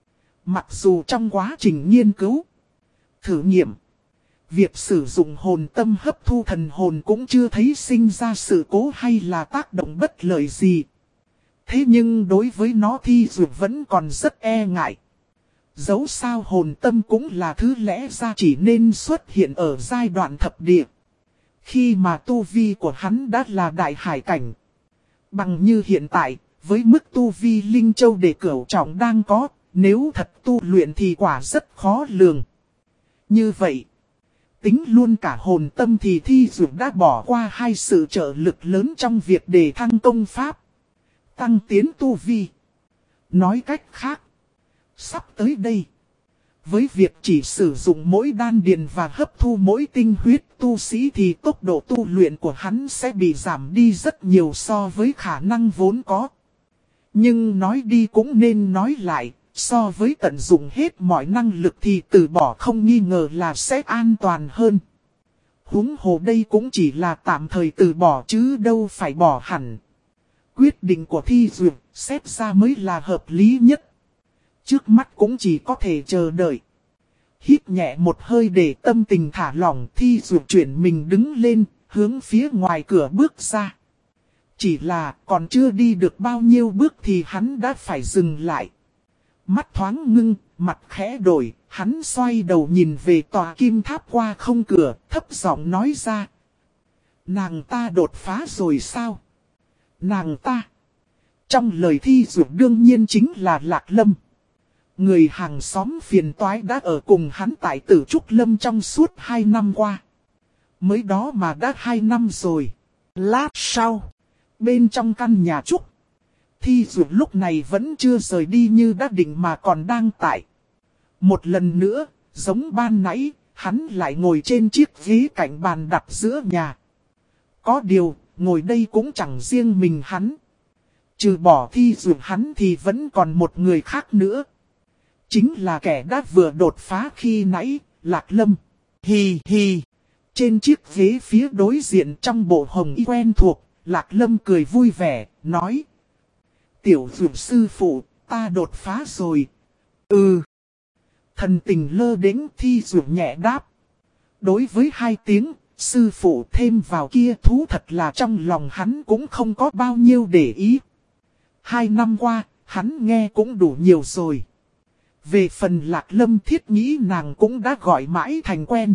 Mặc dù trong quá trình nghiên cứu, thử nghiệm, việc sử dụng hồn tâm hấp thu thần hồn cũng chưa thấy sinh ra sự cố hay là tác động bất lợi gì. Thế nhưng đối với nó Thi Dược vẫn còn rất e ngại. Dẫu sao hồn tâm cũng là thứ lẽ ra chỉ nên xuất hiện ở giai đoạn thập địa. Khi mà tu vi của hắn đã là đại hải cảnh. Bằng như hiện tại, với mức tu vi Linh Châu để cửu trọng đang có, nếu thật tu luyện thì quả rất khó lường. Như vậy, tính luôn cả hồn tâm thì Thi Dược đã bỏ qua hai sự trợ lực lớn trong việc đề thăng công pháp, tăng tiến tu vi. Nói cách khác, sắp tới đây, với việc chỉ sử dụng mỗi đan điền và hấp thu mỗi tinh huyết tu sĩ thì tốc độ tu luyện của hắn sẽ bị giảm đi rất nhiều so với khả năng vốn có. Nhưng nói đi cũng nên nói lại, so với tận dụng hết mọi năng lực thì từ bỏ không nghi ngờ là sẽ an toàn hơn. Huống hồ đây cũng chỉ là tạm thời từ bỏ chứ đâu phải bỏ hẳn. Quyết định của Thi Dược xét ra mới là hợp lý nhất. Trước mắt cũng chỉ có thể chờ đợi. Hít nhẹ một hơi để tâm tình thả lỏng, Thi Dược chuyển mình đứng lên, hướng phía ngoài cửa bước ra. Chỉ là còn chưa đi được bao nhiêu bước thì hắn đã phải dừng lại. Mắt thoáng ngưng, mặt khẽ đổi, hắn xoay đầu nhìn về tòa kim tháp qua không cửa, thấp giọng nói ra. Nàng ta đột phá rồi sao? Nàng ta. Trong lời Thi Dược đương nhiên chính là Lạc Lâm. Người hàng xóm phiền toái đã ở cùng hắn tại Tử Trúc Lâm trong suốt hai năm qua. Mới đó mà đã hai năm rồi. Lát sau, bên trong căn nhà trúc, Thi Dược lúc này vẫn chưa rời đi như đã định mà còn đang tại. Một lần nữa, giống ban nãy, hắn lại ngồi trên chiếc ghế cạnh bàn đặt giữa nhà. Có điều, ngồi đây cũng chẳng riêng mình hắn. Trừ bỏ Thi Dược hắn thì vẫn còn một người khác nữa. Chính là kẻ đã vừa đột phá khi nãy, Lạc Lâm. Hi hi. Trên chiếc ghế phía đối diện trong bộ hồng y quen thuộc, Lạc Lâm cười vui vẻ, nói. Tiểu dược sư phụ, ta đột phá rồi. Ừ. Thần tình lơ đễnh Thi dược nhẹ đáp. Đối với hai tiếng, sư phụ thêm vào kia thú thật là trong lòng hắn cũng không có bao nhiêu để ý. Hai năm qua, hắn nghe cũng đủ nhiều rồi. Về phần Lạc Lâm thiết nghĩ nàng cũng đã gọi mãi thành quen.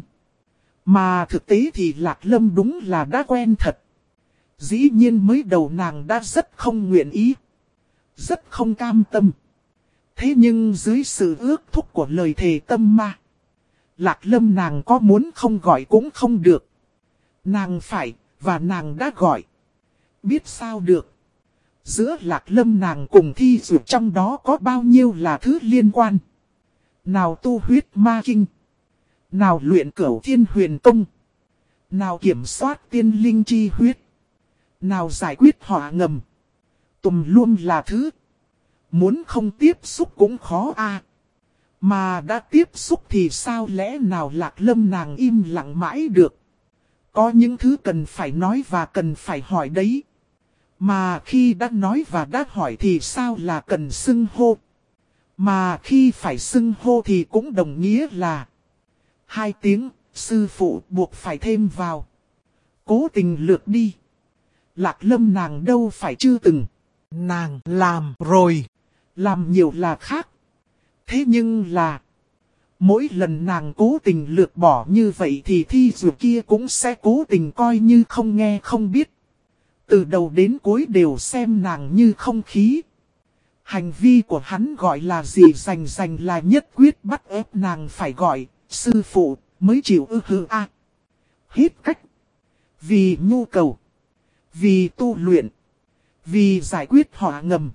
Mà thực tế thì Lạc Lâm đúng là đã quen thật. Dĩ nhiên mới đầu nàng đã rất không nguyện ý. Rất không cam tâm. Thế nhưng dưới sự ước thúc của lời thề tâm ma, Lạc Lâm nàng có muốn không gọi cũng không được. Nàng phải, và nàng đã gọi. Biết sao được. Giữa Lạc Lâm nàng cùng Thi dược trong đó có bao nhiêu là thứ liên quan. Nào tu huyết ma kinh. Nào luyện cửu thiên huyền công. Nào kiểm soát tiên linh chi huyết. Nào giải quyết họa ngầm. Tùm luôn là thứ. Muốn không tiếp xúc cũng khó a. Mà đã tiếp xúc thì sao lẽ nào Lạc Lâm nàng im lặng mãi được. Có những thứ cần phải nói và cần phải hỏi đấy. Mà khi đã nói và đã hỏi thì sao là cần xưng hô. Mà khi phải xưng hô thì cũng đồng nghĩa là hai tiếng, sư phụ buộc phải thêm vào. Cố tình lược đi. Lạc Lâm nàng đâu phải chưa từng. Nàng làm rồi. Làm nhiều là khác. Thế nhưng là mỗi lần nàng cố tình lược bỏ như vậy thì Thi dược kia cũng sẽ cố tình coi như không nghe không biết. Từ đầu đến cuối đều xem nàng như không khí. Hành vi của hắn gọi là gì rành rành là nhất quyết bắt ép nàng phải gọi, sư phụ, mới chịu ư hư a. Hết cách. Vì nhu cầu. Vì tu luyện. Vì giải quyết họa ngầm.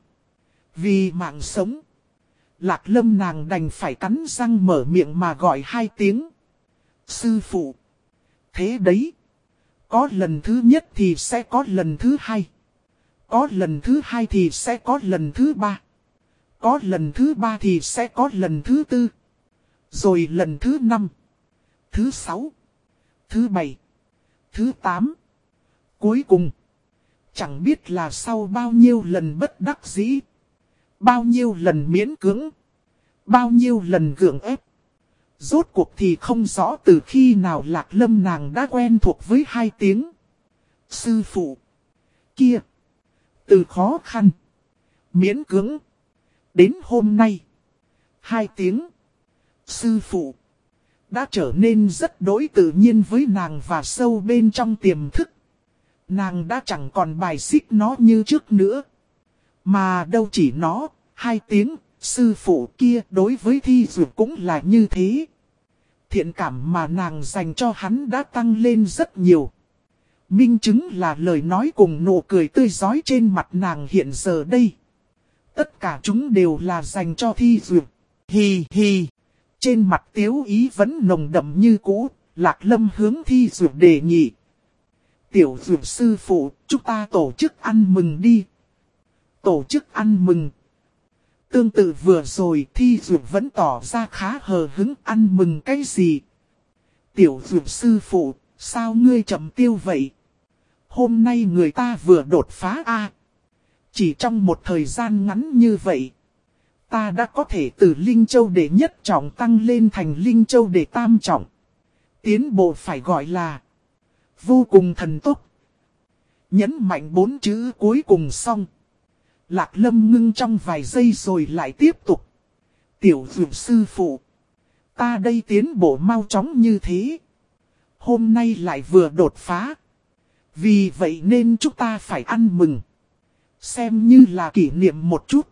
Vì mạng sống. Lạc Lâm nàng đành phải cắn răng mở miệng mà gọi hai tiếng. Sư phụ. Thế đấy. Có lần thứ nhất thì sẽ có lần thứ hai. Có lần thứ hai thì sẽ có lần thứ ba. Có lần thứ ba thì sẽ có lần thứ tư. Rồi lần thứ năm. Thứ sáu. Thứ bảy. Thứ tám. Cuối cùng. Chẳng biết là sau bao nhiêu lần bất đắc dĩ. Bao nhiêu lần miễn cưỡng. Bao nhiêu lần gượng ép. Rốt cuộc thì không rõ từ khi nào Lạc Lâm nàng đã quen thuộc với hai tiếng. Sư phụ. Kia. Từ khó khăn. Miễn cưỡng. Đến hôm nay. Hai tiếng. Sư phụ. Đã trở nên rất đối tự nhiên với nàng và sâu bên trong tiềm thức. Nàng đã chẳng còn bài xích nó như trước nữa. Mà đâu chỉ nó. Hai tiếng. Sư phụ kia đối với Thi dược cũng là như thế. Thiện cảm mà nàng dành cho hắn đã tăng lên rất nhiều. Minh chứng là lời nói cùng nụ cười tươi rói trên mặt nàng hiện giờ đây. Tất cả chúng đều là dành cho Thi dược. Hi hi. Trên mặt Tiếu Ý vẫn nồng đậm như cũ. Lạc Lâm hướng Thi dược đề nghị. Tiểu dược sư phụ, chúng ta tổ chức ăn mừng đi. Tổ chức ăn mừng. Tương tự vừa rồi Thi dược vẫn tỏ ra khá hờ hứng ăn mừng cái gì. Tiểu dược sư phụ, sao ngươi chậm tiêu vậy? Hôm nay người ta vừa đột phá a. Chỉ trong một thời gian ngắn như vậy. Ta đã có thể từ Linh Châu đệ nhất trọng tăng lên thành Linh Châu đệ tam trọng. Tiến bộ phải gọi là vô cùng thần tốc. Nhấn mạnh bốn chữ cuối cùng xong. Lạc Lâm ngưng trong vài giây rồi lại tiếp tục. Tiểu dược sư phụ. Ta đây tiến bộ mau chóng như thế. Hôm nay lại vừa đột phá. Vì vậy nên chúng ta phải ăn mừng. Xem như là kỷ niệm một chút.